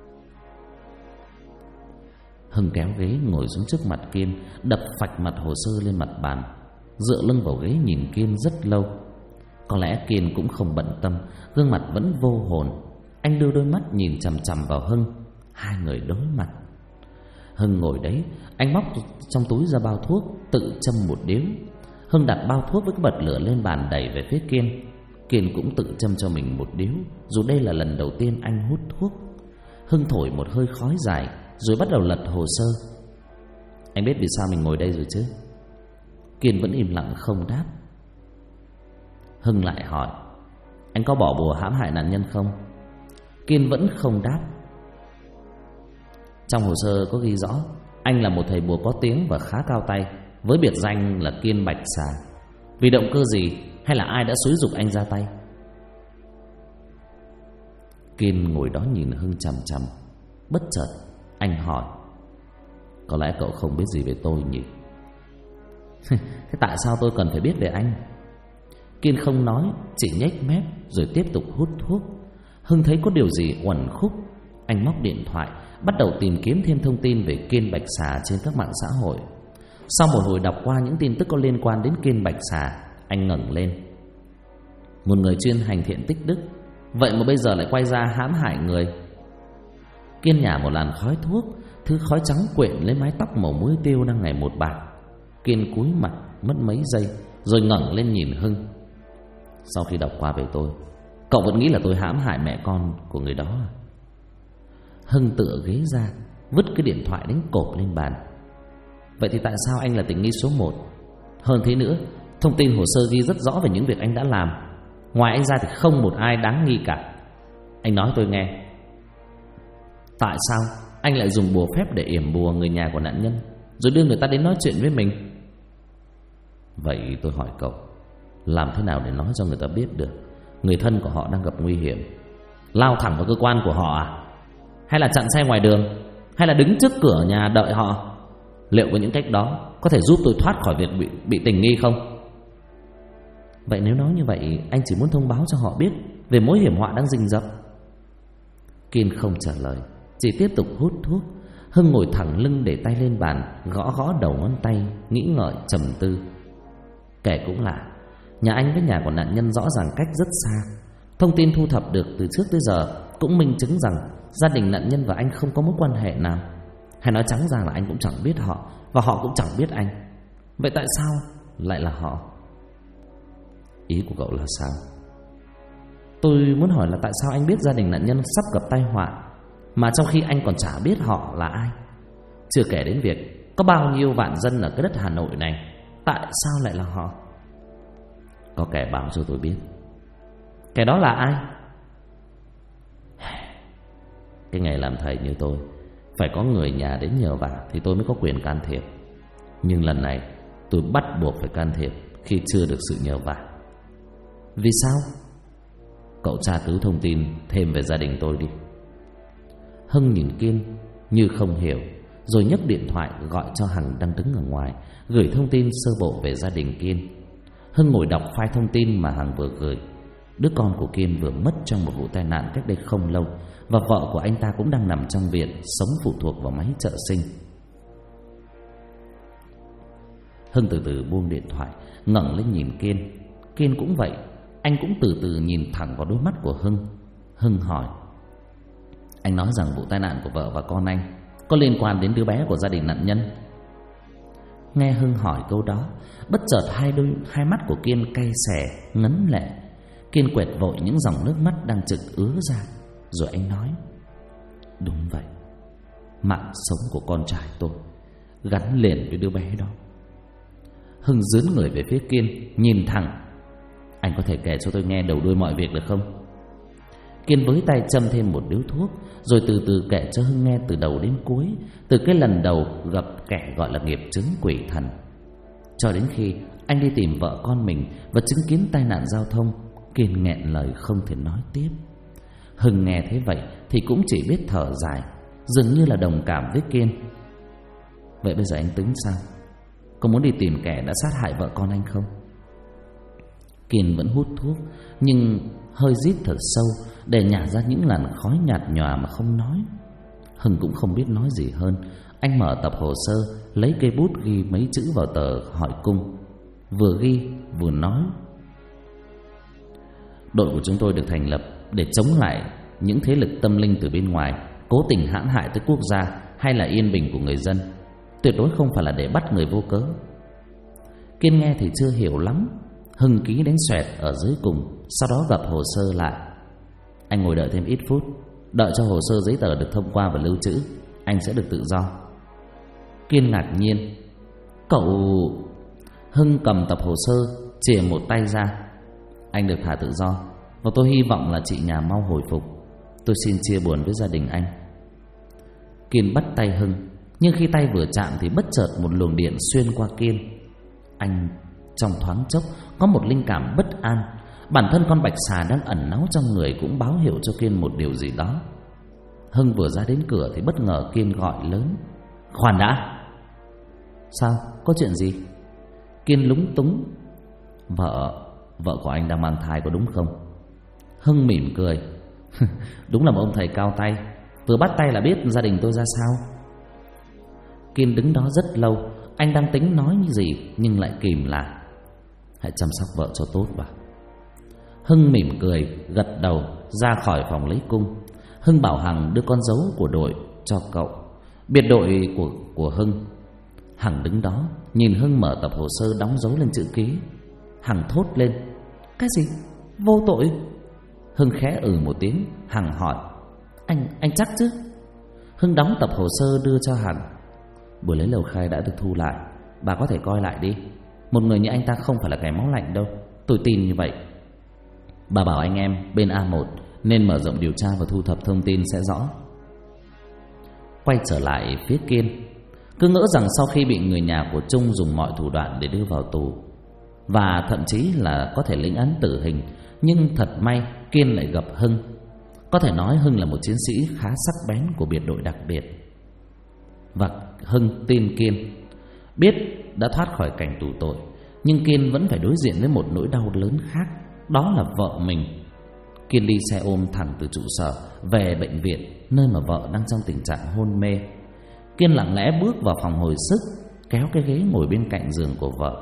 Hưng kéo ghế ngồi xuống trước mặt Kiên, đập phạch mặt hồ sơ lên mặt bàn, dựa lưng vào ghế nhìn Kiên rất lâu. Có lẽ Kiên cũng không bận tâm, gương mặt vẫn vô hồn. Anh đưa đôi mắt nhìn chằm chằm vào Hưng. Hai người đối mặt. Hưng ngồi đấy, anh móc trong túi ra bao thuốc, tự châm một điếu. Hưng đặt bao thuốc với cái bật lửa lên bàn đẩy về phía Kiên. Kiên cũng tự châm cho mình một điếu, dù đây là lần đầu tiên anh hút thuốc. Hưng thổi một hơi khói dài rồi bắt đầu lật hồ sơ. "Anh biết vì sao mình ngồi đây rồi chứ?" Kiên vẫn im lặng không đáp. Hưng lại hỏi: "Anh có bỏ bùa hãm hại nạn nhân không?" Kiên vẫn không đáp. "Trong hồ sơ có ghi rõ anh là một thầy bùa có tiếng và khá cao tay, với biệt danh là Kiên Bạch Xà. Vì động cơ gì hay là ai đã xúi giục anh ra tay?" Kiên ngồi đó nhìn Hưng chằm chằm. Bất chợt anh hỏi: "Có lẽ cậu không biết gì về tôi nhỉ?" "Thế tại sao tôi cần phải biết về anh?" Kiên không nói, chỉ nhếch mép rồi tiếp tục hút thuốc. Hưng thấy có điều gì uẩn khúc. Anh móc điện thoại, bắt đầu tìm kiếm thêm thông tin về Kiên Bạch Xà trên các mạng xã hội. Sau một hồi đọc qua những tin tức có liên quan đến Kiên Bạch Xà, anh ngẩng lên. Một người chuyên hành thiện tích đức, vậy mà bây giờ lại quay ra hãm hại người. Kiên nhả một làn khói thuốc, thứ khói trắng quện lên mái tóc màu muối tiêu đang ngày một bạc. Kiên cúi mặt mất mấy giây rồi ngẩng lên nhìn Hưng. "Sau khi đọc qua về tôi, cậu vẫn nghĩ là tôi hãm hại mẹ con của người đó à?" Hưng tựa ghế ra, vứt cái điện thoại đánh cộp lên bàn. "Vậy thì tại sao anh là tình nghi số 1? Hơn thế nữa, Thông tin hồ sơ ghi rất rõ về những việc anh đã làm. Ngoài anh ra thì không một ai đáng nghi cả. Anh nói tôi nghe, tại sao anh lại dùng bùa phép để yểm bùa người nhà của nạn nhân, rồi đưa người ta đến nói chuyện với mình? Vậy tôi hỏi cậu, làm thế nào để nói cho người ta biết được người thân của họ đang gặp nguy hiểm? Lao thẳng vào cơ quan của họ à? Hay là chặn xe ngoài đường? Hay là đứng trước cửa nhà đợi họ? Liệu có những cách đó có thể giúp tôi thoát khỏi việc bị tình nghi không? Vậy nếu nói như vậy, anh chỉ muốn thông báo cho họ biết về mối hiểm họa đang rình rập. Kiên không trả lời, chỉ tiếp tục hút thuốc. Hưng ngồi thẳng lưng để tay lên bàn, gõ gõ đầu ngón tay, nghĩ ngợi trầm tư. Kể cũng lạ, nhà anh với nhà của nạn nhân rõ ràng cách rất xa. Thông tin thu thập được từ trước tới giờ cũng minh chứng rằng gia đình nạn nhân và anh không có mối quan hệ nào. Hay nói trắng ra là anh cũng chẳng biết họ, và họ cũng chẳng biết anh. Vậy tại sao lại là họ? Ý của cậu là sao? Tôi muốn hỏi là tại sao anh biết gia đình nạn nhân sắp gặp tai họa, mà trong khi anh còn chả biết họ là ai? Chưa kể đến việc có bao nhiêu vạn dân ở cái đất Hà Nội này, tại sao lại là họ? Có kẻ báo cho tôi biết. Kẻ đó là ai? Cái nghề làm thầy như tôi, phải có người nhà đến nhờ vả thì tôi mới có quyền can thiệp. Nhưng lần này tôi bắt buộc phải can thiệp khi chưa được sự nhờ vả. Vì sao? Cậu tra cứu thông tin thêm về gia đình tôi đi. Hưng nhìn Kiên như không hiểu, rồi nhấc điện thoại gọi cho Hằng đang đứng ở ngoài, gửi thông tin sơ bộ về gia đình Kiên. Hưng ngồi đọc file thông tin mà Hằng vừa gửi. Đứa con của Kiên vừa mất trong một vụ tai nạn cách đây không lâu, và vợ của anh ta cũng đang nằm trong viện, sống phụ thuộc vào máy trợ sinh. Hưng từ từ buông điện thoại, ngẩng lên nhìn Kiên. Kiên cũng vậy, anh cũng từ từ nhìn thẳng vào đôi mắt của Hưng. Hưng hỏi: Anh nói rằng vụ tai nạn của vợ và con anh có liên quan đến đứa bé của gia đình nạn nhân? Nghe Hưng hỏi câu đó, bất chợt hai mắt của Kiên cay xè, ngấn lệ. Kiên quệt vội những dòng nước mắt đang trực ứa ra, rồi anh nói: Đúng vậy, mạng sống của con trai tôi gắn liền với đứa bé đó. Hưng dướn người về phía Kiên, nhìn thẳng: Anh có thể kể cho tôi nghe đầu đuôi mọi việc được không? Kiên với tay châm thêm một điếu thuốc, rồi từ từ kể cho Hưng nghe từ đầu đến cuối, từ cái lần đầu gặp kẻ gọi là nghiệp chứng quỷ thần, cho đến khi anh đi tìm vợ con mình và chứng kiến tai nạn giao thông. Kiên nghẹn lời không thể nói tiếp. Hưng nghe thế vậy thì cũng chỉ biết thở dài, dường như là đồng cảm với Kiên. Vậy bây giờ anh tính sao? Có muốn đi tìm kẻ đã sát hại vợ con anh không? Kiên vẫn hút thuốc, nhưng hơi rít thật sâu để nhả ra những làn khói nhạt nhòa mà không nói. Hưng cũng không biết nói gì hơn. Anh mở tập hồ sơ, lấy cây bút ghi mấy chữ vào tờ hỏi cung, vừa ghi vừa nói: Đội của chúng tôi được thành lập để chống lại những thế lực tâm linh từ bên ngoài cố tình hãm hại tới quốc gia hay là yên bình của người dân. Tuyệt đối không phải là để bắt người vô cớ. Kiên nghe thì chưa hiểu lắm. Hưng ký đến xoẹt ở dưới cùng, sau đó gập hồ sơ lại. Anh ngồi đợi thêm ít phút, đợi cho hồ sơ giấy tờ được thông qua và lưu trữ, anh sẽ được tự do. Kiên ngạc nhiên: Cậu... Hưng cầm tập hồ sơ, chìa một tay ra: Anh được thả tự do, và tôi hy vọng là chị nhà mau hồi phục. Tôi xin chia buồn với gia đình anh. Kiên bắt tay Hưng, nhưng khi tay vừa chạm thì bất chợt một luồng điện xuyên qua Kiên. Anh trong thoáng chốc có một linh cảm bất an. Bản thân con bạch xà đang ẩn náu trong người cũng báo hiệu cho Kiên một điều gì đó. Hưng vừa ra đến cửa thì bất ngờ Kiên gọi lớn: Khoan đã! Sao? Có chuyện gì? Kiên lúng túng: Vợ của anh đang mang thai có đúng không? Hưng mỉm cười: Đúng là một ông thầy cao tay, vừa bắt tay là biết gia đình tôi ra sao. Kiên đứng đó rất lâu. Anh đang tính nói như gì nhưng lại kìm lại: Hãy chăm sóc vợ cho tốt vào. Hưng mỉm cười gật đầu ra khỏi phòng lấy cung. Hưng bảo Hằng đưa con dấu của đội cho cậu. Biệt đội của Hưng. Hằng đứng đó nhìn Hưng mở tập hồ sơ đóng dấu lên chữ ký. Hằng thốt lên: Cái gì? Vô tội? Hưng khẽ một tiếng. Hằng hỏi: Anh chắc chứ? Hưng đóng tập hồ sơ đưa cho Hằng. Buổi lấy lời khai đã được thu lại, bà có thể coi lại đi. Một người như anh ta không phải là kẻ máu lạnh đâu, tôi tin như vậy. Bà bảo anh em bên A1 nên mở rộng điều tra và thu thập thông tin sẽ rõ. Quay trở lại phía Kiên, cứ ngỡ rằng sau khi bị người nhà của Trung dùng mọi thủ đoạn để đưa vào tù, và thậm chí là có thể lĩnh án tử hình, nhưng thật may Kiên lại gặp Hưng. Có thể nói Hưng là một chiến sĩ khá sắc bén của biệt đội đặc biệt. Và Hưng tin Kiên. Biết đã thoát khỏi cảnh tù tội, nhưng Kiên vẫn phải đối diện với một nỗi đau lớn khác, đó là vợ mình. Kiên đi xe ôm thẳng từ trụ sở về bệnh viện, nơi mà vợ đang trong tình trạng hôn mê. Kiên lặng lẽ bước vào phòng hồi sức, kéo cái ghế ngồi bên cạnh giường của vợ.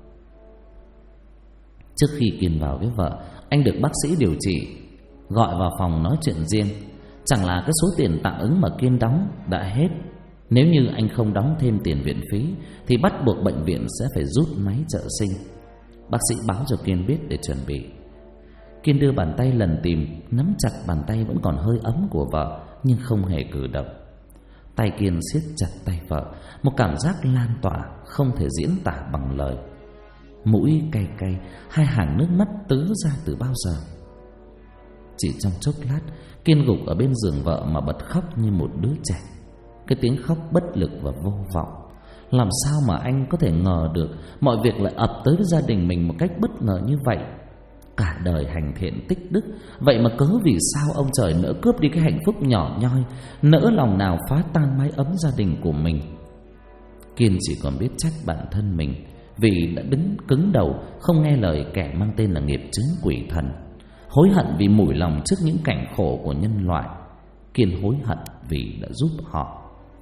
Trước khi Kiên vào với vợ, anh được bác sĩ điều trị gọi vào phòng nói chuyện riêng. Chẳng là cái số tiền tạm ứng mà Kiên đóng đã hết. Nếu như anh không đóng thêm tiền viện phí thì bắt buộc bệnh viện sẽ phải rút máy trợ sinh. Bác sĩ báo cho Kiên biết để chuẩn bị. Kiên đưa bàn tay lần tìm, nắm chặt bàn tay vẫn còn hơi ấm của vợ, nhưng không hề cử động. Tay Kiên siết chặt tay vợ, một cảm giác lan tỏa không thể diễn tả bằng lời. Mũi cay cay, hai hàng nước mắt tứ ra từ bao giờ. Chỉ trong chốc lát, Kiên gục ở bên giường vợ mà bật khóc như một đứa trẻ. Cái tiếng khóc bất lực và vô vọng. Làm sao mà anh có thể ngờ được mọi việc lại ập tới với gia đình mình một cách bất ngờ như vậy? Cả đời hành thiện tích đức, vậy mà cớ vì sao ông trời nỡ cướp đi cái hạnh phúc nhỏ nhoi, nỡ lòng nào phá tan mái ấm gia đình của mình? Kiên chỉ còn biết trách bản thân mình vì đã đứng cứng đầu, không nghe lời kẻ mang tên là nghiệp chướng quỷ thần. Hối hận vì mủi lòng trước những cảnh khổ của nhân loại. Kiên hối hận vì đã giúp họ.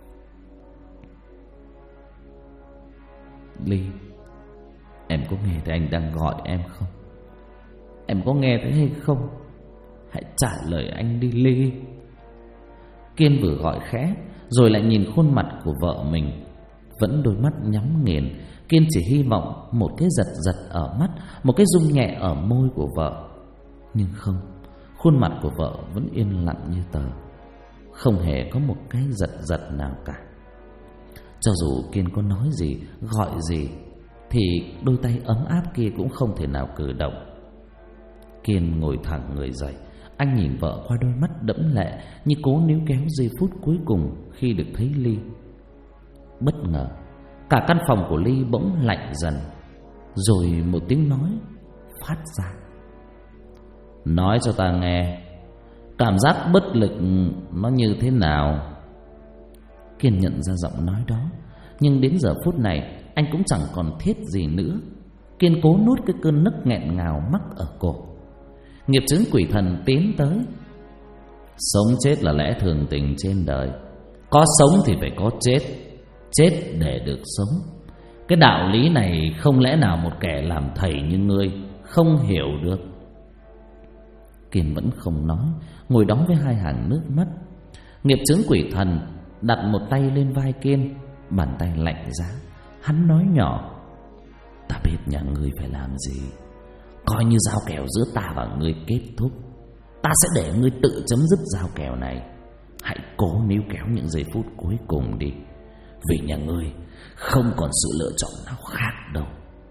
Ly, em có nghe thấy anh đang gọi em không? Em có nghe thấy hay không? Hãy trả lời anh đi Ly. Kiên vừa gọi khẽ, rồi lại nhìn khuôn mặt của vợ mình, vẫn đôi mắt nhắm nghiền. Kiên chỉ hy vọng một cái giật giật ở mắt, một cái rung nhẹ ở môi của vợ. Nhưng không, khuôn mặt của vợ vẫn yên lặng như tờ, không hề có một cái giật giật nào cả. Cho dù Kiên có nói gì, gọi gì, thì đôi tay ấm áp kia cũng không thể nào cử động. Kiên ngồi thẳng người dậy, anh nhìn vợ qua đôi mắt đẫm lệ, như cố níu kéo giây phút cuối cùng khi được thấy Ly. Bất ngờ, cả căn phòng của Ly bỗng lạnh dần, rồi một tiếng nói phát ra. Nói cho ta nghe, cảm giác bất lực nó như thế nào? Kiên nhận ra giọng nói đó, nhưng đến giờ phút này anh cũng chẳng còn thiết gì nữa. Kiên cố nuốt cái cơn nức nghẹn ngào mắc ở cổ. Nghiệp chướng quỷ thần tiến tới. Sống chết là lẽ thường tình trên đời, có sống thì phải có chết, chết để được sống. Cái đạo lý này không lẽ nào một kẻ làm thầy như ngươi không hiểu được? Kiên vẫn không nói, ngồi đóng với hai hàng nước mắt. Nghiệp chướng quỷ thần đặt một tay lên vai Kiên, bàn tay lạnh giá. Hắn nói nhỏ: ta biết nhà ngươi phải làm gì, coi như giao kèo giữa ta và ngươi kết thúc. Ta sẽ để ngươi tự chấm dứt giao kèo này. Hãy cố níu kéo những giây phút cuối cùng đi, vì nhà ngươi không còn sự lựa chọn nào khác đâu.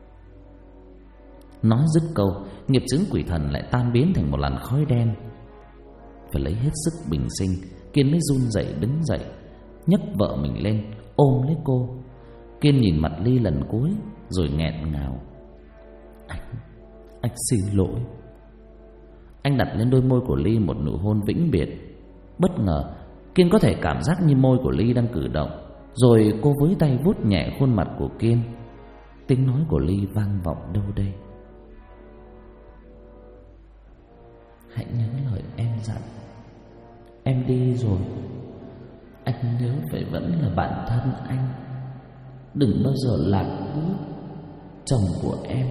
Nói dứt câu, nghiệp chướng quỷ thần lại tan biến thành một làn khói đen. Phải lấy hết sức bình sinh, Kiên mới run rẩy đứng dậy, nhấc vợ mình lên, ôm lấy cô. Kiên nhìn mặt Ly lần cuối, rồi nghẹn ngào: Anh xin lỗi. Anh đặt lên đôi môi của Ly một nụ hôn vĩnh biệt. Bất ngờ, Kiên có thể cảm giác như môi của Ly đang cử động. Rồi cô với tay vuốt nhẹ khuôn mặt của Kiên. Tiếng nói của Ly vang vọng đâu đây: hãy nhớ lời em dặn. Em đi rồi, anh nhớ phải vẫn là bạn thân anh. Đừng bao giờ lạc bước chồng của em.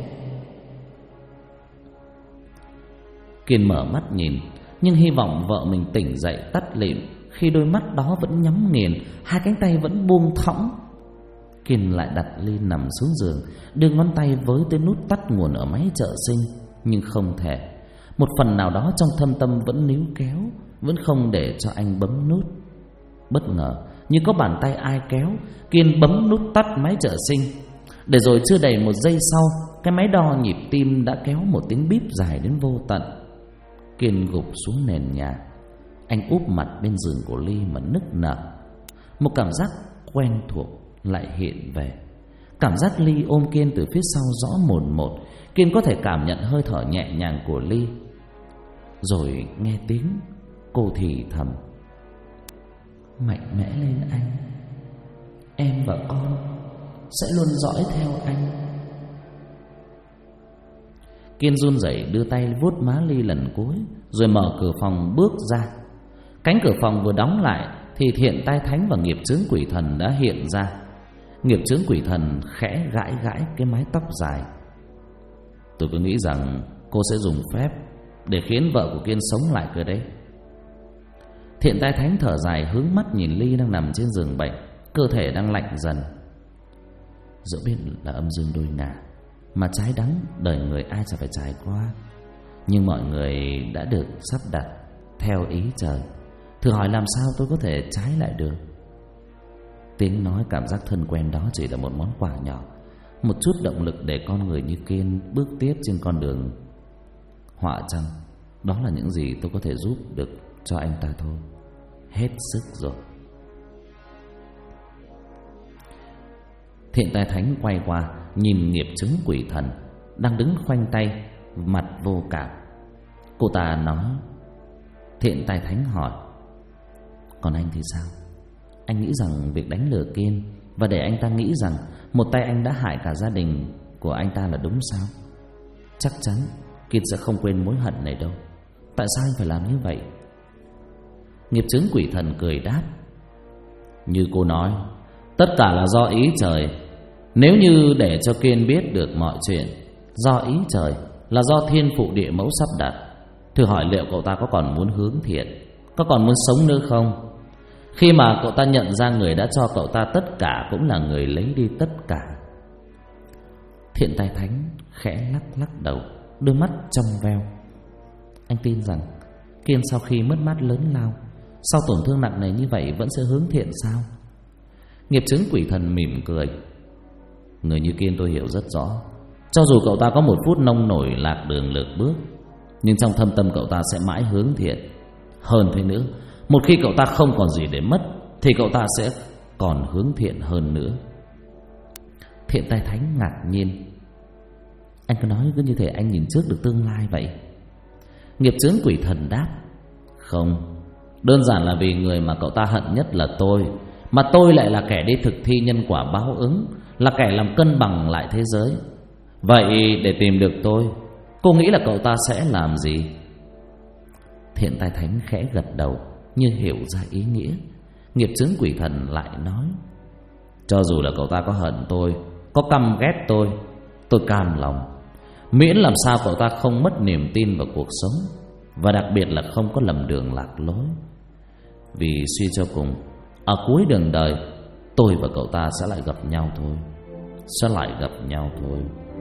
Kiên mở mắt nhìn, nhưng hy vọng vợ mình tỉnh dậy tắt lịm khi đôi mắt đó vẫn nhắm nghiền, hai cánh tay vẫn buông thõng. Kiên lại đặt Ly nằm xuống giường, đưa ngón tay với tới nút tắt nguồn ở máy trợ sinh, nhưng không thể. Một phần nào đó trong thâm tâm vẫn níu kéo, vẫn không để cho anh bấm nút. Bất ngờ, như có bàn tay ai kéo, Kiên bấm nút tắt máy trợ sinh. Để rồi chưa đầy 1 giây sau, cái máy đo nhịp tim đã kéo một tiếng bíp dài đến vô tận. Kiên gục xuống nền nhà. Anh úp mặt bên giường của Ly mà nức nở. Một cảm giác quen thuộc lại hiện về. Cảm giác Ly ôm Kiên từ phía sau rõ mồn một. Kiên có thể cảm nhận hơi thở nhẹ nhàng của Ly. Rồi nghe tiếng cô thì thầm: "Mạnh mẽ lên anh. Em và con sẽ luôn dõi theo anh." Kiên run rẩy đưa tay vuốt má Ly lần cuối, rồi mở cửa phòng bước ra. Cánh cửa phòng vừa đóng lại thì Thiện Tai Thánh và nghiệp chướng quỷ thần đã hiện ra. Nghiệp chướng quỷ thần khẽ gãi gãi cái mái tóc dài. "Tôi cứ nghĩ rằng cô sẽ dùng phép để khiến vợ của Kiên sống lại cơ đấy." Thiện Tai Thánh thở dài, hướng mắt nhìn Ly đang nằm trên giường bệnh, cơ thể đang lạnh dần. Dẫu biết là âm dương đôi ngả, mà trái đắng đời người ai sẽ phải trải qua, nhưng mọi người đã được sắp đặt theo ý trời. Thử hỏi làm sao tôi có thể trái lại được. Tiếng nói cảm giác thân quen đó chỉ là một món quà nhỏ, một chút động lực để con người như Kiên bước tiếp trên con đường họa chăng. Đó là những gì tôi có thể giúp được cho anh ta thôi. Hết sức rồi. Thiện Tai Thánh quay qua nhìn nghiệp chướng quỷ thần đang đứng khoanh tay, mặt vô cảm. Cô ta nói. Thiện Tai Thánh hỏi: "Còn anh thì sao? Anh nghĩ rằng việc đánh lừa Kiên và để anh ta nghĩ rằng một tay anh đã hại cả gia đình của anh ta là đúng sao? Chắc chắn Kiên sẽ không quên mối hận này đâu. Tại sao anh phải làm như vậy?" Nghiệp chướng quỷ thần cười đáp: "Như cô nói, tất cả là do ý trời. Nếu như để cho Kiên biết được mọi chuyện do ý trời, là do thiên phụ địa mẫu sắp đặt, thử hỏi liệu cậu ta có còn muốn hướng thiện, có còn muốn sống nữa không? Khi mà cậu ta nhận ra người đã cho cậu ta tất cả cũng là người lấy đi tất cả." Thiện Tai Thánh khẽ lắc đầu, đôi mắt trong veo. Anh tin rằng Kiên sau khi mất mát lớn lao, sau tổn thương nặng nề như vậy vẫn sẽ hướng thiện sao? Nghiệp chướng quỷ thần mỉm cười: "Người như Kiên tôi hiểu rất rõ. Cho dù cậu ta có một phút nông nổi lạc đường lược bước, nhưng trong thâm tâm cậu ta sẽ mãi hướng thiện. Hơn thế nữa, một khi cậu ta không còn gì để mất thì cậu ta sẽ còn hướng thiện hơn nữa." Thiện Tai Thánh ngạc nhiên: "Anh có nói cứ như thể anh nhìn trước được tương lai vậy?" Nghiệp chướng quỷ thần đáp: "Không, đơn giản là vì người mà cậu ta hận nhất là tôi, mà tôi lại là kẻ đi thực thi nhân quả báo ứng, là kẻ làm cân bằng lại thế giới. Vậy để tìm được tôi, cô nghĩ là cậu ta sẽ làm gì?" Thiện Tai Thánh khẽ gật đầu như hiểu ra ý nghĩa. Nghiệp chướng quỷ thần lại nói: "Cho dù là cậu ta có hận tôi, có căm ghét tôi cam lòng, miễn làm sao cậu ta không mất niềm tin vào cuộc sống, và đặc biệt là không có lầm đường lạc lối. Vì suy cho cùng, ở cuối đường đời, tôi và cậu ta sẽ lại gặp nhau thôi. Sẽ lại gặp nhau thôi."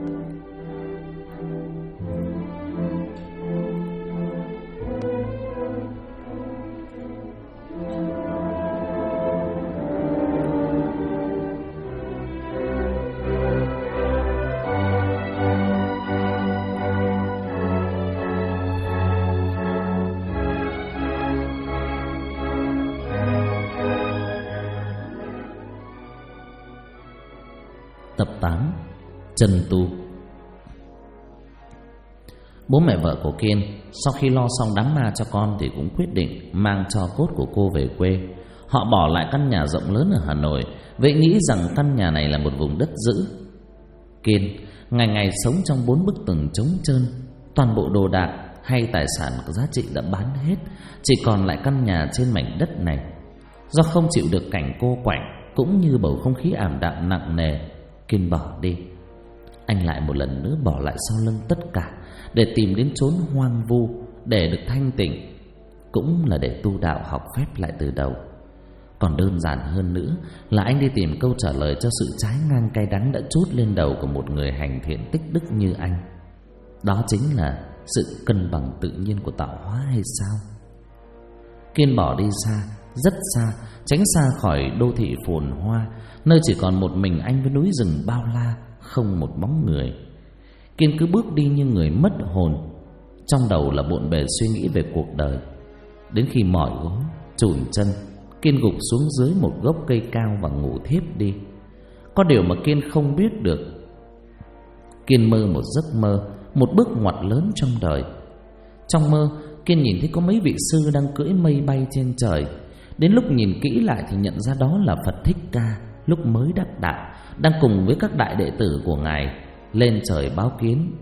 Tập 8: Chân tu. Bố mẹ vợ của Kiên sau khi lo xong đám ma cho con thì cũng quyết định mang tro cốt của cô về quê. Họ bỏ lại căn nhà rộng lớn ở Hà Nội, vậy nghĩ rằng căn nhà này là một vùng đất dữ. Kiên ngày ngày sống trong 4 bức tường trống trơn, toàn bộ đồ đạc hay tài sản có giá trị đã bán hết, chỉ còn lại căn nhà trên mảnh đất này. Do không chịu được cảnh cô quạnh cũng như bầu không khí ảm đạm nặng nề, Kiên bỏ đi. Anh lại một lần nữa bỏ lại sau lưng tất cả để tìm đến chốn hoang vu để được thanh tịnh, cũng là để tu đạo học phép lại từ đầu. Còn đơn giản hơn nữa là anh đi tìm câu trả lời cho sự trái ngang cay đắng đã trút lên đầu của một người hành thiện tích đức như anh. Đó chính là sự cân bằng tự nhiên của tạo hóa hay sao? Kiên bỏ đi xa, rất xa, tránh xa khỏi đô thị phồn hoa, nơi chỉ còn một mình anh với núi rừng bao la, không một bóng người. Kiên cứ bước đi như người mất hồn, trong đầu là bộn bề suy nghĩ về cuộc đời. Đến khi mỏi gối, chùn chân, Kiên gục xuống dưới một gốc cây cao và ngủ thiếp đi. Có điều mà Kiên không biết được, Kiên mơ một giấc mơ, một bước ngoặt lớn trong đời. Trong mơ, Kiên nhìn thấy có mấy vị sư đang cưỡi mây bay trên trời. Đến lúc nhìn kỹ lại thì nhận ra đó là Phật Thích Ca, lúc mới đắc đạo, đang cùng với các đại đệ tử của Ngài lên trời báo kiến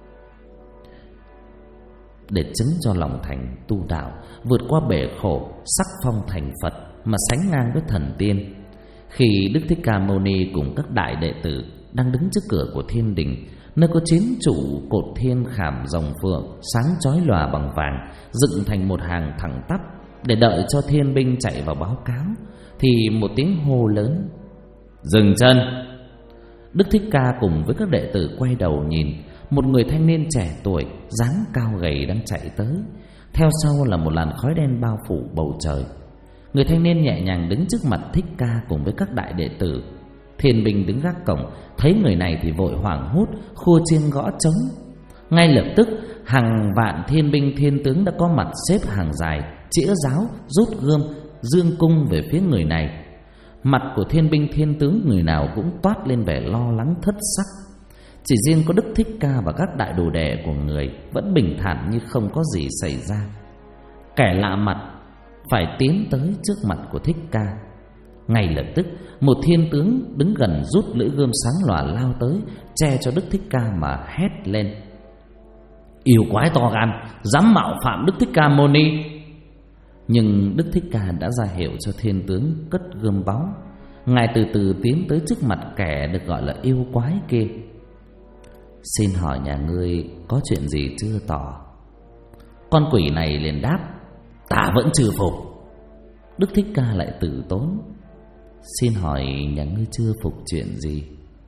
để chứng cho lòng thành tu đạo, vượt qua bể khổ, sắc phong thành Phật mà sánh ngang với thần tiên. Khi Đức Thích Ca Mâu Ni cùng các đại đệ tử đang đứng trước cửa của thiên đình, nơi có chiến trụ cột thiên khảm rồng phượng sáng chói lòa bằng vàng, dựng thành một hàng thẳng tắp để đợi cho thiên binh chạy vào báo cáo, thì một tiếng hô lớn: "Dừng chân!" Đức Thích Ca cùng với các đệ tử quay đầu nhìn, một người thanh niên trẻ tuổi, dáng cao gầy đang chạy tới. Theo sau là một làn khói đen bao phủ bầu trời. Người thanh niên nhẹ nhàng đứng trước mặt Thích Ca cùng với các đại đệ tử. Thiên binh đứng gác cổng thấy người này thì vội hoảng hốt, khua chiêng gõ trống. Ngay lập tức hàng vạn thiên binh thiên tướng đã có mặt xếp hàng dài, chĩa giáo, rút gươm, dương cung về phía người này. Mặt của thiên binh thiên tướng người nào cũng toát lên vẻ lo lắng thất sắc. Chỉ riêng có Đức Thích Ca và các đại đồ đệ của người vẫn bình thản như không có gì xảy ra. Kẻ lạ mặt phải tiến tới trước mặt của Thích Ca. Ngay lập tức một thiên tướng đứng gần rút lưỡi gươm sáng lòa lao tới, che cho Đức Thích Ca mà hét lên: "Yêu quái to gan, dám mạo phạm Đức Thích Ca Mâu Ni!" Nhưng Đức Thích Ca đã ra hiệu cho thiên tướng cất gươm báu. Ngài từ từ tiến tới trước mặt kẻ được gọi là yêu quái kia. "Xin hỏi nhà ngươi có chuyện gì chưa tỏ?" Con quỷ này liền đáp: "Ta vẫn chưa phục." Đức Thích Ca lại từ tốn: "Xin hỏi nhà ngươi chưa phục chuyện gì?"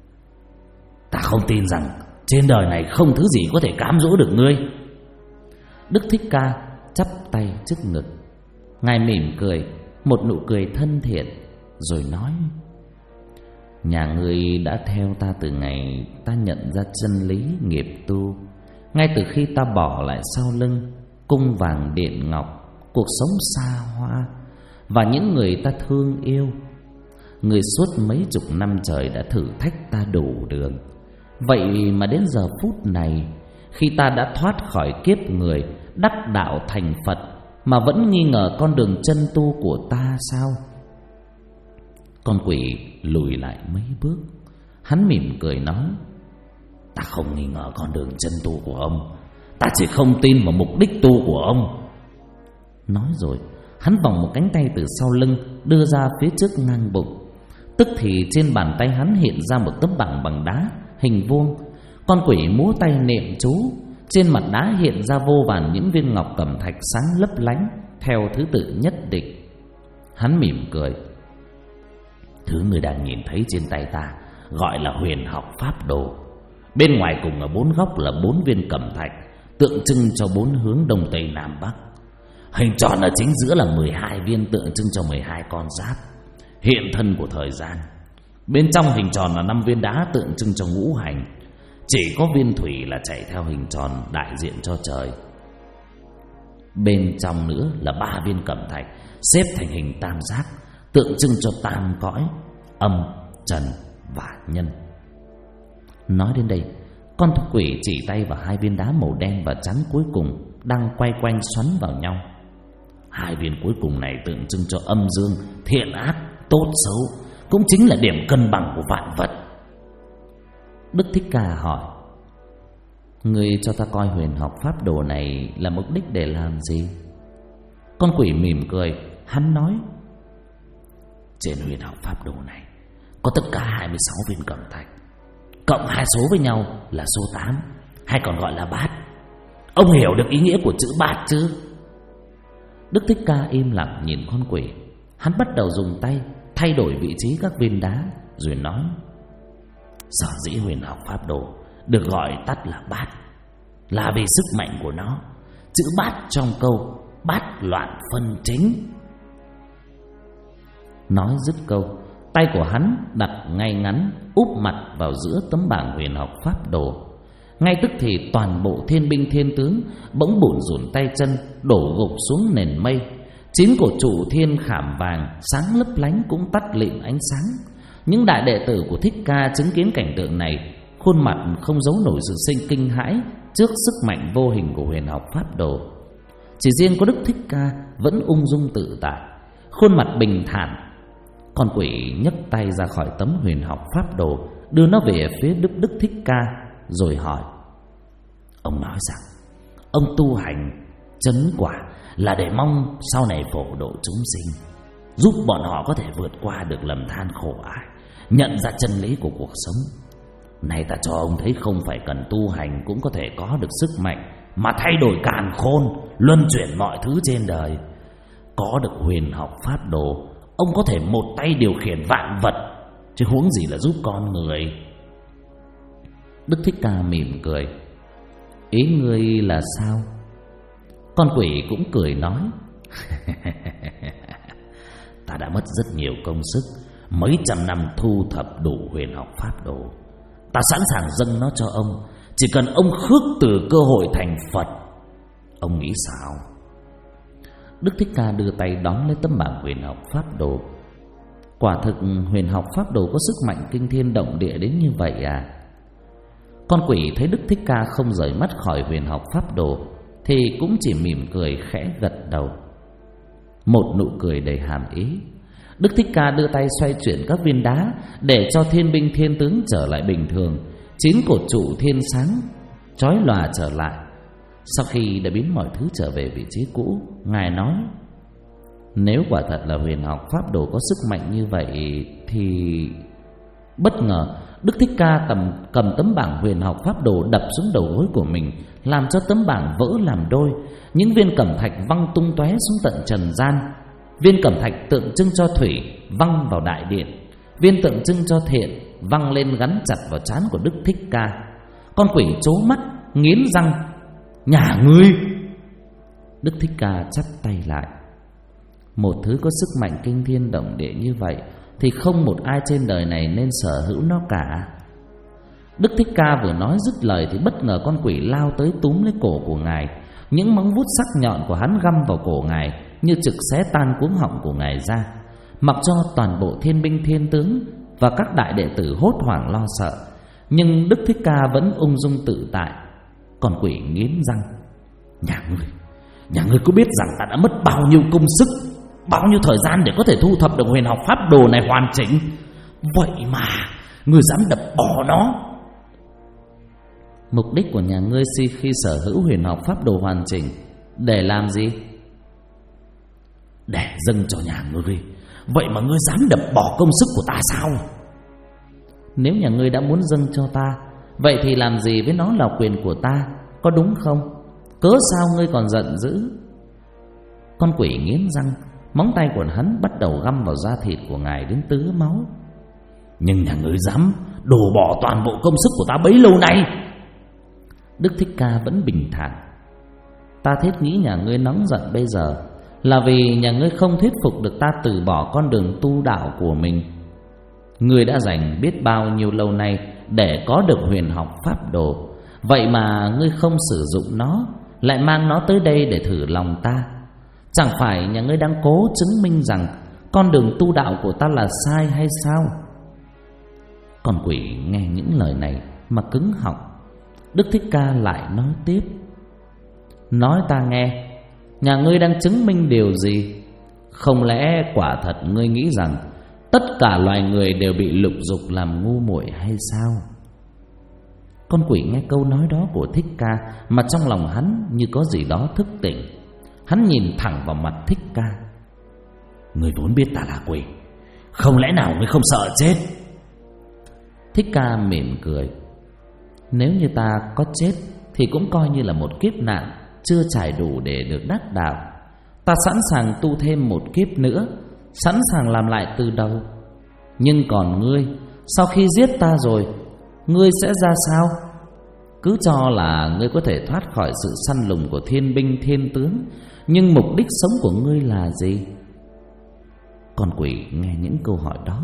"Ta không tin rằng trên đời này không thứ gì có thể cám dỗ được ngươi." Đức Thích Ca chắp tay trước ngực. Ngài mỉm cười, một nụ cười thân thiện, rồi nói: "Nhà ngươi đã theo ta từ ngày ta nhận ra chân lý nghiệp tu. Ngay từ khi ta bỏ lại sau lưng cung vàng điện ngọc, cuộc sống xa hoa và những người ta thương yêu, người suốt mấy chục năm trời đã thử thách ta đủ đường. Vậy mà đến giờ phút này, khi ta đã thoát khỏi kiếp người, đắc đạo thành Phật, mà vẫn nghi ngờ con đường chân tu của ta sao?" Con quỷ lùi lại mấy bước. Hắn mỉm cười nói: "Ta không nghi ngờ con đường chân tu của ông, ta chỉ không tin vào mục đích tu của ông." Nói rồi hắn vòng một cánh tay từ sau lưng đưa ra phía trước ngang bụng. Tức thì trên bàn tay hắn hiện ra một tấm bảng bằng đá hình vuông. Con quỷ múa tay niệm chú, trên mặt đá hiện ra vô vàn những viên ngọc cẩm thạch sáng lấp lánh theo thứ tự nhất định. Hắn mỉm cười: "Thứ người đang nhìn thấy trên tay ta gọi là Huyền Học Pháp Đồ. Bên ngoài cùng ở bốn góc là 4 viên cẩm thạch, tượng trưng cho 4 hướng đông tây nam bắc. Hình tròn ở chính giữa là 12 viên, tượng trưng cho 12 con giáp hiện thân của thời gian. Bên trong hình tròn là 5 viên đá tượng trưng cho ngũ hành. Chỉ có viên thủy là chạy theo hình tròn đại diện cho trời. Bên trong nữa là 3 viên cẩm thạch xếp thành hình tam giác, tượng trưng cho tam cõi, âm, trần và nhân." Nói đến đây, con quỷ chỉ tay vào 2 viên đá màu đen và trắng cuối cùng đang quay quanh xoắn vào nhau. 2 viên cuối cùng này tượng trưng cho âm dương, thiện ác, tốt xấu, cũng chính là điểm cân bằng của vạn vật. Đức Thích Ca hỏi: "Ngươi cho ta coi Huyền Học Pháp Đồ này là mục đích để làm gì?" Con quỷ mỉm cười. Hắn nói: "Trên Huyền Học Pháp Đồ này có tất cả 26 viên cẩm thạch, cộng 2 số với nhau là số 8, hay còn gọi là bát. Ông hiểu được ý nghĩa của chữ bát chứ?" Đức Thích Ca im lặng nhìn con quỷ. Hắn bắt đầu dùng tay thay đổi vị trí các viên đá, rồi nói: "Sở dĩ Huyền Học Pháp Đồ được gọi tắt là bát là vì sức mạnh của nó. Chữ bát trong câu bát loạn phân chính." Nói dứt câu, Tay của hắn đặt ngay ngắn úp mặt vào giữa tấm bảng huyền học pháp đồ. Ngay tức thì toàn bộ thiên binh thiên tướng bỗng bủn rủn tay chân, đổ gục xuống nền mây. 9 cổ trụ thiên khảm vàng sáng lấp lánh cũng tắt lịm ánh sáng. Những đại đệ tử của Thích Ca chứng kiến cảnh tượng này, khuôn mặt không giấu nổi sự sinh kinh hãi trước sức mạnh vô hình của huyền học pháp đồ. Chỉ riêng có Đức Thích Ca vẫn ung dung tự tại, khuôn mặt bình thản. Con quỷ nhấc tay ra khỏi tấm huyền học pháp đồ, đưa nó về phía Đức Thích Ca, rồi hỏi: ông nói rằng ông tu hành chấn quả là để mong sau này phổ độ chúng sinh, giúp bọn họ có thể vượt qua được lầm than khổ ải, nhận ra chân lý của cuộc sống. Này ta cho ông thấy không phải cần tu hành cũng có thể có được sức mạnh mà thay đổi càn khôn, luân chuyển mọi thứ trên đời. Có được huyền học pháp đồ, ông có thể một tay điều khiển vạn vật, chứ huống gì là giúp con người. Đức Thích Ca mỉm cười: ý ngươi là sao? Con quỷ cũng cười nói: ta đã mất rất nhiều công sức, mấy trăm năm thu thập đủ huyền học pháp đồ. Ta sẵn sàng dâng nó cho ông, chỉ cần ông khước từ cơ hội thành Phật. Ông nghĩ sao? Đức Thích Ca đưa tay đón lấy tấm bảng huyền học pháp đồ. Quả thực huyền học pháp đồ có sức mạnh kinh thiên động địa đến như vậy à? Con quỷ thấy Đức Thích Ca không rời mắt khỏi huyền học pháp đồ thì cũng chỉ mỉm cười khẽ gật đầu, một nụ cười đầy hàm ý. Đức Thích Ca đưa tay xoay chuyển các viên đá để cho thiên binh thiên tướng trở lại bình thường. 9 cột trụ thiên sáng chói lòa trở lại. Sau khi đã biến mọi thứ trở về vị trí cũ, Ngài nói: nếu quả thật là huyền học pháp đồ có sức mạnh như vậy thì... Bất ngờ Đức Thích Ca cầm tấm bảng huyền học pháp đồ đập xuống đầu gối của mình, làm cho tấm bảng vỡ làm đôi. Những viên cẩm thạch văng tung tóe xuống tận trần gian. Viên cẩm thạch tượng trưng cho thủy văng vào đại điện, viên tượng trưng cho thiện văng lên gắn chặt vào trán của Đức Thích Ca. Con quỷ trố mắt nghiến răng: nhà ngươi! Đức Thích Ca chắp tay lại. Một thứ có sức mạnh kinh thiên động địa như vậy thì không một ai trên đời này nên sở hữu nó cả. Đức Thích Ca vừa nói dứt lời thì bất ngờ con quỷ lao tới túm lấy cổ của Ngài. Những móng vuốt sắc nhọn của hắn găm vào cổ Ngài như trực xé tan cuống họng của Ngài ra. Mặc cho toàn bộ thiên binh thiên tướng và các đại đệ tử hốt hoảng lo sợ, nhưng Đức Thích Ca vẫn ung dung tự tại. Con quỷ nghiến răng: nhà ngươi có biết rằng ta đã mất bao nhiêu công sức, bao nhiêu thời gian để có thể thu thập được huyền học pháp đồ này hoàn chỉnh? Vậy mà ngươi dám đập bỏ nó. Mục đích của nhà ngươi khi sở hữu huyền học pháp đồ hoàn chỉnh để làm gì? Để dâng cho nhà ngươi. Vậy mà ngươi dám đập bỏ công sức của ta sao? Nếu nhà ngươi đã muốn dâng cho ta, vậy thì làm gì với nó là quyền của ta, có đúng không? Cớ sao ngươi còn giận dữ? Con quỷ nghiến răng, móng tay của hắn bắt đầu găm vào da thịt của Ngài đến tứ máu. Nhưng nhà ngươi dám đổ bỏ toàn bộ công sức của ta bấy lâu nay. Đức Thích Ca vẫn bình thản: ta thiết nghĩ nhà ngươi nóng giận bây giờ là vì nhà ngươi không thuyết phục được ta từ bỏ con đường tu đạo của mình. Ngươi đã dành biết bao nhiêu lâu nay để có được huyền học pháp đồ, vậy mà ngươi không sử dụng nó, lại mang nó tới đây để thử lòng ta. Chẳng phải nhà ngươi đang cố chứng minh rằng con đường tu đạo của ta là sai hay sao? Con quỷ nghe những lời này mà cứng họng. Đức Thích Ca lại nói tiếp: nói ta nghe, nhà ngươi đang chứng minh điều gì? Không lẽ quả thật ngươi nghĩ rằng tất cả loài người đều bị lục dục làm ngu muội hay sao? Con quỷ nghe câu nói đó của Thích Ca mà trong lòng hắn như có gì đó thức tỉnh. Hắn nhìn thẳng vào mặt Thích Ca: ngươi vốn biết ta là quỷ, không lẽ nào ngươi không sợ chết? Thích Ca mỉm cười: nếu như ta có chết thì cũng coi như là một kiếp nạn chưa trải đủ để được đắc đạo. Ta sẵn sàng tu thêm một kiếp nữa, sẵn sàng làm lại từ đầu. Nhưng còn ngươi, sau khi giết ta rồi, ngươi sẽ ra sao? Cứ cho là ngươi có thể thoát khỏi sự săn lùng của thiên binh thiên tướng, nhưng mục đích sống của ngươi là gì? Con quỷ nghe những câu hỏi đó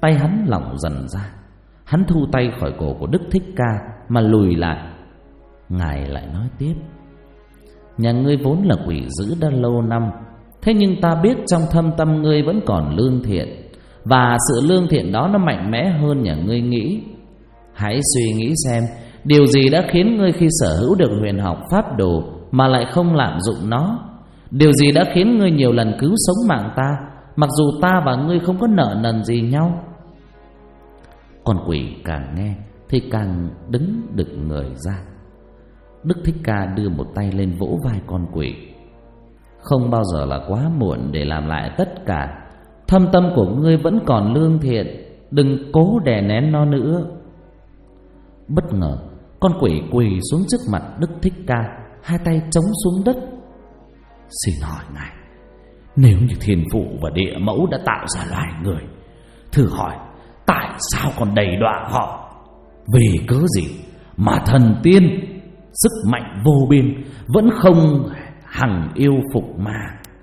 Tay hắn lỏng dần ra. Hắn thu tay khỏi cổ của Đức Thích Ca mà lùi lại. Ngài lại nói tiếp: nhà ngươi vốn là quỷ dữ đã lâu năm, thế nhưng ta biết trong thâm tâm ngươi vẫn còn lương thiện, và sự lương thiện đó nó mạnh mẽ hơn nhà ngươi nghĩ. Hãy suy nghĩ xem, điều gì đã khiến ngươi khi sở hữu được huyền học pháp đồ mà lại không lạm dụng nó? Điều gì đã khiến ngươi nhiều lần cứu sống mạng ta, mặc dù ta và ngươi không có nợ nần gì nhau? Con quỷ càng nghe thì càng đứng đực người ra. Đức Thích Ca đưa một tay lên vỗ vai con quỷ. Không bao giờ là quá muộn để làm lại tất cả. Thâm tâm của ngươi vẫn còn lương thiện, đừng cố đè nén nó nữa. Bất ngờ con quỷ quỳ xuống trước mặt Đức Thích Ca, hai tay chống xuống đất. Xin hỏi ngài, nếu như thiên phụ và địa mẫu đã tạo ra loài người, thử hỏi tại sao còn đầy đọa họ? Vì cớ gì mà thần tiên sức mạnh vô biên vẫn không hằng yêu phục ma?